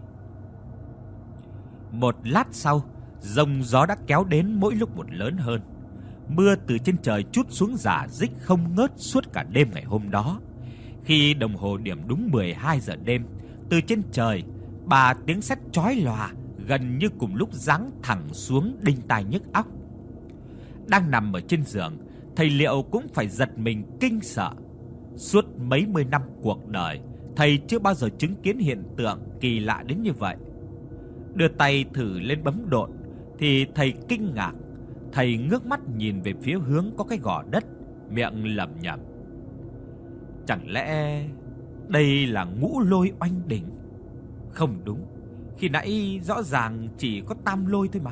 Một lát sau, giông gió đã kéo đến mỗi lúc một lớn hơn. Mưa từ trên trời trút xuống rả rích không ngớt suốt cả đêm ngày hôm đó. Khi đồng hồ điểm đúng mười hai giờ đêm, từ trên trời, ba tiếng sét chói lòa gần như cùng lúc giáng thẳng xuống đinh tai nhức óc. Đang nằm ở trên giường, thầy Liệu cũng phải giật mình kinh sợ. Suốt mấy mươi năm cuộc đời, thầy chưa bao giờ chứng kiến hiện tượng kỳ lạ đến như vậy. Đưa tay thử lên bấm độn thì thầy kinh ngạc. Thầy ngước mắt nhìn về phía hướng có cái gò đất, miệng lẩm nhẩm: chẳng lẽ đây là Ngũ Lôi Oanh Đỉnh? Không đúng, khi nãy rõ ràng chỉ có Tam Lôi thôi mà.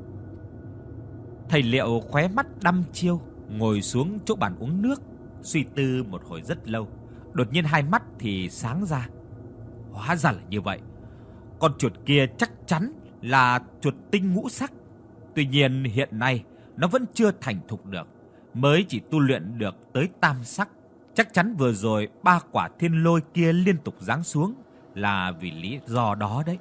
Thầy Liệu khóe mắt đăm chiêu, ngồi xuống chỗ bàn uống nước, suy tư một hồi rất lâu. Đột nhiên hai mắt thì sáng ra. Hóa ra là như vậy. Con chuột kia chắc chắn là chuột tinh ngũ sắc. Tuy nhiên hiện nay nó vẫn chưa thành thục được, mới chỉ tu luyện được tới tam sắc. Chắc chắn vừa rồi ba quả thiên lôi kia liên tục giáng xuống là vì lý do đó đấy.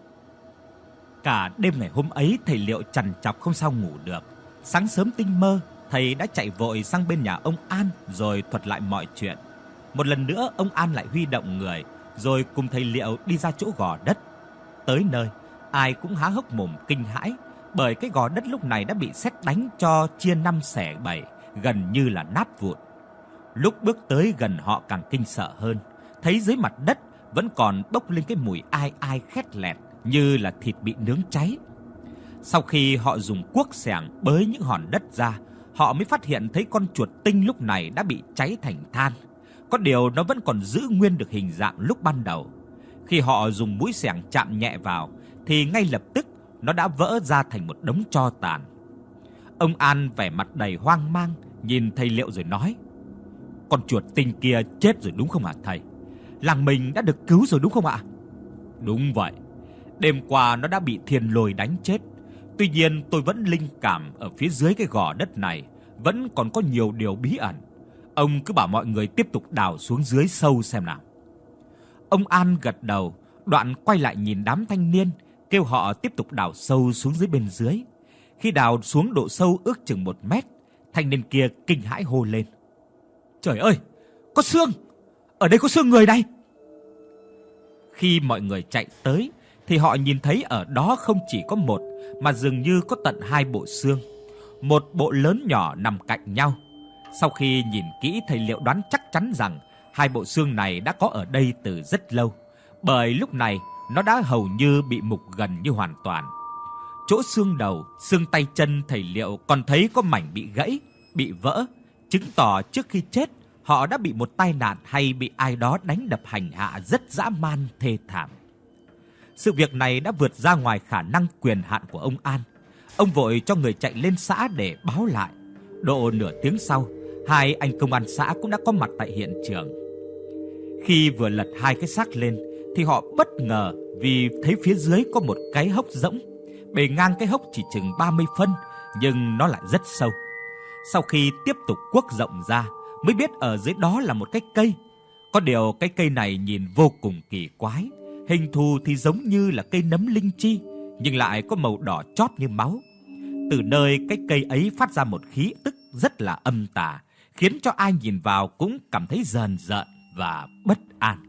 Cả đêm ngày hôm ấy thầy Liệu trằn trọc không sao ngủ được. Sáng sớm tinh mơ, thầy đã chạy vội sang bên nhà ông An rồi thuật lại mọi chuyện. Một lần nữa ông An lại huy động người, rồi cùng thầy Liệu đi ra chỗ gò đất. Tới nơi, ai cũng há hốc mồm kinh hãi, bởi cái gò đất lúc này đã bị sét đánh cho chia năm xẻ bảy, gần như là nát vụn. Lúc bước tới gần họ càng kinh sợ hơn, thấy dưới mặt đất vẫn còn bốc lên cái mùi ai ai khét lẹt như là thịt bị nướng cháy. Sau khi họ dùng cuốc xẻng bới những hòn đất ra, họ mới phát hiện thấy con chuột tinh lúc này đã bị cháy thành than. Có điều nó vẫn còn giữ nguyên được hình dạng lúc ban đầu. Khi họ dùng mũi xẻng chạm nhẹ vào thì ngay lập tức nó đã vỡ ra thành một đống tro tàn. Ông An vẻ mặt đầy hoang mang nhìn thầy Liệu rồi nói: con chuột tinh kia chết rồi đúng không ạ thầy? Làng mình đã được cứu rồi đúng không ạ? Đúng vậy. Đêm qua nó đã bị thiên lôi đánh chết. Tuy nhiên tôi vẫn linh cảm ở phía dưới cái gò đất này vẫn còn có nhiều điều bí ẩn. Ông cứ bảo mọi người tiếp tục đào xuống dưới sâu xem nào. Ông An gật đầu, đoạn quay lại nhìn đám thanh niên, kêu họ tiếp tục đào sâu xuống dưới bên dưới. Khi đào xuống độ sâu ước chừng một mét, thanh niên kia kinh hãi hô lên: trời ơi, có xương! Ở đây có xương người này! Khi mọi người chạy tới thì họ nhìn thấy ở đó không chỉ có một mà dường như có tận hai bộ xương, một bộ lớn nhỏ nằm cạnh nhau. Sau khi nhìn kỹ, thầy Liệu đoán chắc chắn rằng hai bộ xương này đã có ở đây từ rất lâu, bởi lúc này nó đã hầu như bị mục gần như hoàn toàn. Chỗ xương đầu, xương tay chân thầy Liệu còn thấy có mảnh bị gãy, bị vỡ, chứng tỏ trước khi chết họ đã bị một tai nạn hay bị ai đó đánh đập hành hạ rất dã man thê thảm. Sự việc này đã vượt ra ngoài khả năng quyền hạn của ông An. Ông vội cho người chạy lên xã để báo lại. Độ nửa tiếng sau, hai anh công an xã cũng đã có mặt tại hiện trường. Khi vừa lật hai cái xác lên thì họ bất ngờ vì thấy phía dưới có một cái hốc rỗng. Bề ngang cái hốc chỉ chừng ba mươi phân, nhưng nó lại rất sâu. Sau khi tiếp tục cuốc rộng ra, mới biết ở dưới đó là một cái cây. Có điều cái cây này nhìn vô cùng kỳ quái. Hình thù thì giống như là cây nấm linh chi, nhưng lại có màu đỏ chót như máu. Từ nơi cái cây ấy phát ra một khí tức rất là âm tà, khiến cho ai nhìn vào cũng cảm thấy rờn rợn và bất an.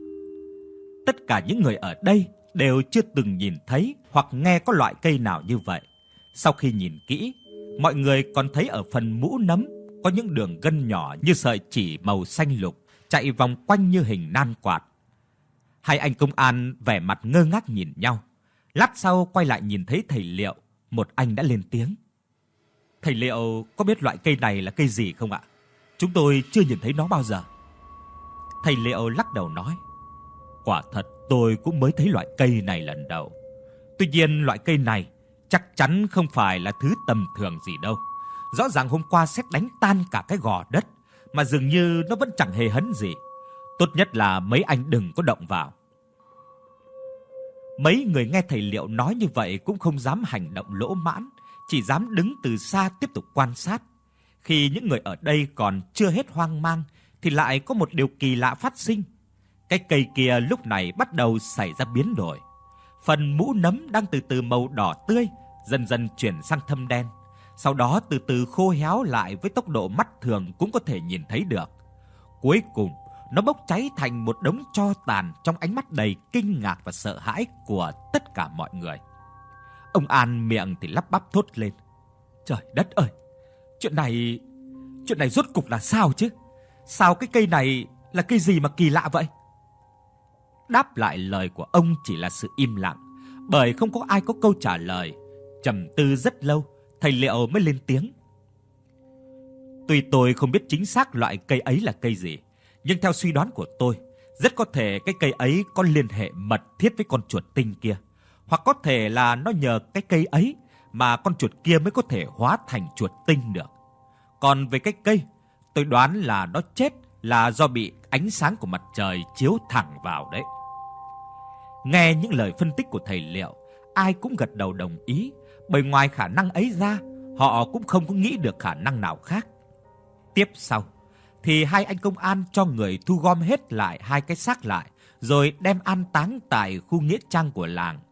Tất cả những người ở đây đều chưa từng nhìn thấy hoặc nghe có loại cây nào như vậy. Sau khi nhìn kỹ, mọi người còn thấy ở phần mũ nấm có những đường gân nhỏ như sợi chỉ màu xanh lục chạy vòng quanh như hình nan quạt. Hai anh công an vẻ mặt ngơ ngác nhìn nhau. Lát sau quay lại nhìn thấy thầy Liệu, một anh đã lên tiếng: thầy Liệu có biết loại cây này là cây gì không ạ? Chúng tôi chưa nhìn thấy nó bao giờ. Thầy Liệu lắc đầu nói: quả thật tôi cũng mới thấy loại cây này lần đầu. Tuy nhiên loại cây này chắc chắn không phải là thứ tầm thường gì đâu. Rõ ràng hôm qua sét đánh tan cả cái gò đất, mà dường như nó vẫn chẳng hề hấn gì. Tốt nhất là mấy anh đừng có động vào. Mấy người nghe thầy Liệu nói như vậy cũng không dám hành động lỗ mãn, chỉ dám đứng từ xa tiếp tục quan sát. Khi những người ở đây còn chưa hết hoang mang thì lại có một điều kỳ lạ phát sinh. Cái cây kia lúc này bắt đầu xảy ra biến đổi. Phần mũ nấm đang từ từ màu đỏ tươi dần dần chuyển sang thâm đen. sau đó từ từ khô héo lại với tốc độ mắt thường cũng có thể nhìn thấy được. Cuối cùng, nó bốc cháy thành một đống tro tàn trong ánh mắt đầy kinh ngạc và sợ hãi của tất cả mọi người. Ông An miệng thì lắp bắp thốt lên: "Trời đất ơi, chuyện này, chuyện này rốt cục là sao chứ? Sao cái cây này là cây gì mà kỳ lạ vậy?" Đáp lại lời của ông chỉ là sự im lặng, bởi không có ai có câu trả lời. Trầm tư rất lâu, thầy Liệu mới lên tiếng: "Tuy tôi không biết chính xác loại cây ấy là cây gì, nhưng theo suy đoán của tôi, rất có thể cái cây ấy có liên hệ mật thiết với con chuột tinh kia, hoặc có thể là nó nhờ cái cây ấy mà con chuột kia mới có thể hóa thành chuột tinh được. Còn về cái cây, tôi đoán là nó chết là do bị ánh sáng của mặt trời chiếu thẳng vào đấy." Nghe những lời phân tích của thầy Liệu, ai cũng gật đầu đồng ý, bởi ngoài khả năng ấy ra, họ cũng không có nghĩ được khả năng nào khác. Tiếp sau thì hai anh công an cho người thu gom hết lại hai cái xác lại, rồi đem an táng tại khu nghĩa trang của làng.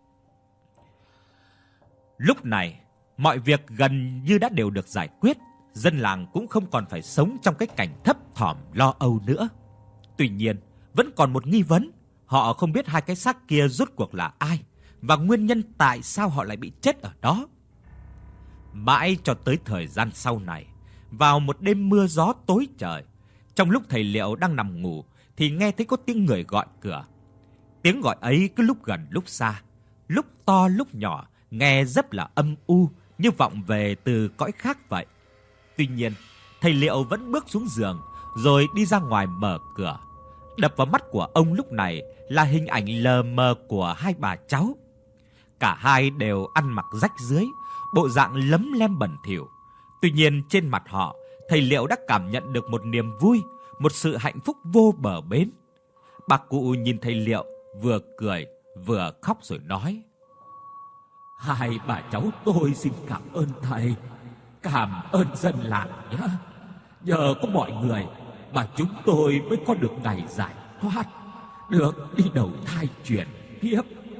Lúc này, mọi việc gần như đã đều được giải quyết, dân làng cũng không còn phải sống trong cái cảnh thấp thỏm lo âu nữa. Tuy nhiên, vẫn còn một nghi vấn, họ không biết hai cái xác kia rốt cuộc là ai và nguyên nhân tại sao họ lại bị chết ở đó. Mãi cho tới thời gian sau này, vào một đêm mưa gió tối trời, trong lúc thầy Liệu đang nằm ngủ thì nghe thấy có tiếng người gọi cửa. Tiếng gọi ấy cứ lúc gần lúc xa, lúc to lúc nhỏ, nghe rất là âm u, như vọng về từ cõi khác vậy. Tuy nhiên, thầy Liệu vẫn bước xuống giường rồi đi ra ngoài mở cửa. Đập vào mắt của ông lúc này là hình ảnh lờ mờ của hai bà cháu. Cả hai đều ăn mặc rách rưới, bộ dạng lấm lem bẩn thỉu. Tuy nhiên trên mặt họ, thầy Liệu đã cảm nhận được một niềm vui, một sự hạnh phúc vô bờ bến. Bà cụ nhìn thầy Liệu, vừa cười vừa khóc rồi nói: "Hai bà cháu tôi xin cảm ơn thầy, cảm ơn dân làng nhé. Nhờ có mọi người mà chúng tôi mới có được ngày giải thoát, được đi đầu thai chuyển kiếp."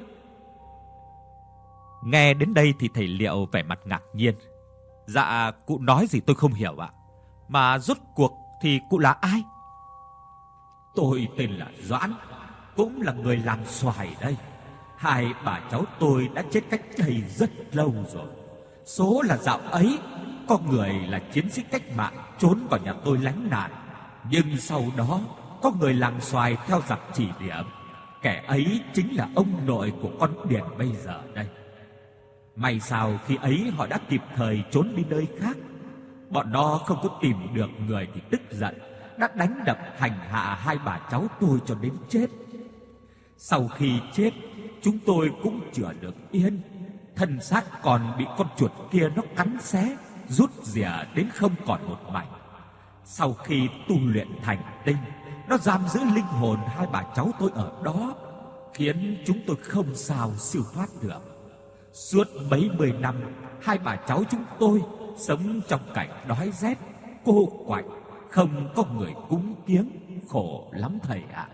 Nghe đến đây thì thầy Liệu vẻ mặt ngạc nhiên: "Dạ, cụ nói gì tôi không hiểu ạ. Mà rốt cuộc thì cụ là ai?" "Tôi tên là Doãn, cũng là người làng Xoài đây. Hai bà cháu tôi đã chết cách đây rất lâu rồi. Số là dạo ấy có người là chiến sĩ cách mạng trốn vào nhà tôi lánh nạn, nhưng sau đó có người làng Xoài theo giặc chỉ điểm. Kẻ ấy chính là ông nội của con Điền bây giờ đây. May sao khi ấy họ đã kịp thời trốn đi nơi khác. Bọn nó không có tìm được người thì tức giận, đã đánh đập hành hạ hai bà cháu tôi cho đến chết. Sau khi chết, chúng tôi cũng chữa được yên. Thân xác còn bị con chuột kia nó cắn xé, rút rỉa đến không còn một mảnh. Sau khi tu luyện thành tinh, nó giam giữ linh hồn hai bà cháu tôi ở đó, khiến chúng tôi không sao siêu thoát được. Suốt mấy mươi năm, hai bà cháu chúng tôi sống trong cảnh đói rét, cô quạnh, không có người cúng kiếng, khổ lắm thầy ạ."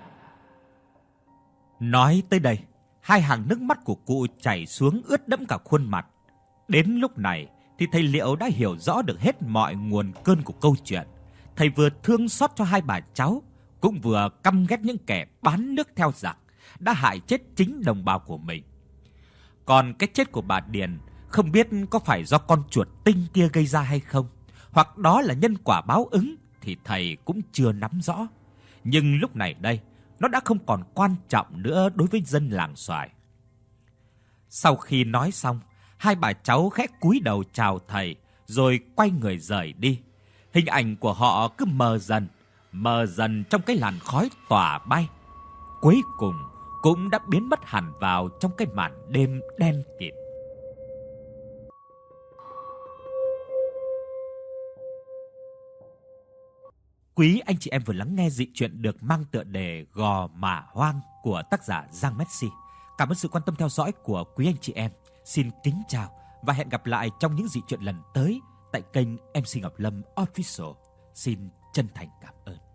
Nói tới đây, hai hàng nước mắt của cụ chảy xuống ướt đẫm cả khuôn mặt. Đến lúc này thì thầy Liệu đã hiểu rõ được hết mọi nguồn cơn của câu chuyện. Thầy vừa thương xót cho hai bà cháu, cũng vừa căm ghét những kẻ bán nước theo giặc, đã hại chết chính đồng bào của mình. Còn cái chết của bà Điền không biết có phải do con chuột tinh kia gây ra hay không, hoặc đó là nhân quả báo ứng thì thầy cũng chưa nắm rõ. Nhưng lúc này đây, nó đã không còn quan trọng nữa đối với dân làng Xoài. Sau khi nói xong, hai bà cháu khẽ cúi đầu chào thầy, rồi quay người rời đi. Hình ảnh của họ cứ mờ dần, mờ dần trong cái làn khói tỏa bay. Cuối cùng cũng đã biến mất hẳn vào trong cái màn đêm đen kịt. Quý anh chị em vừa lắng nghe dị truyện được mang tựa đề Gò Mả Hoang của tác giả Giang Messi. Cảm ơn sự quan tâm theo dõi của quý anh chị em. Xin kính chào và hẹn gặp lại trong những dị truyện lần tới tại kênh em xê Ngọc Lâm Official. Xin chân thành cảm ơn.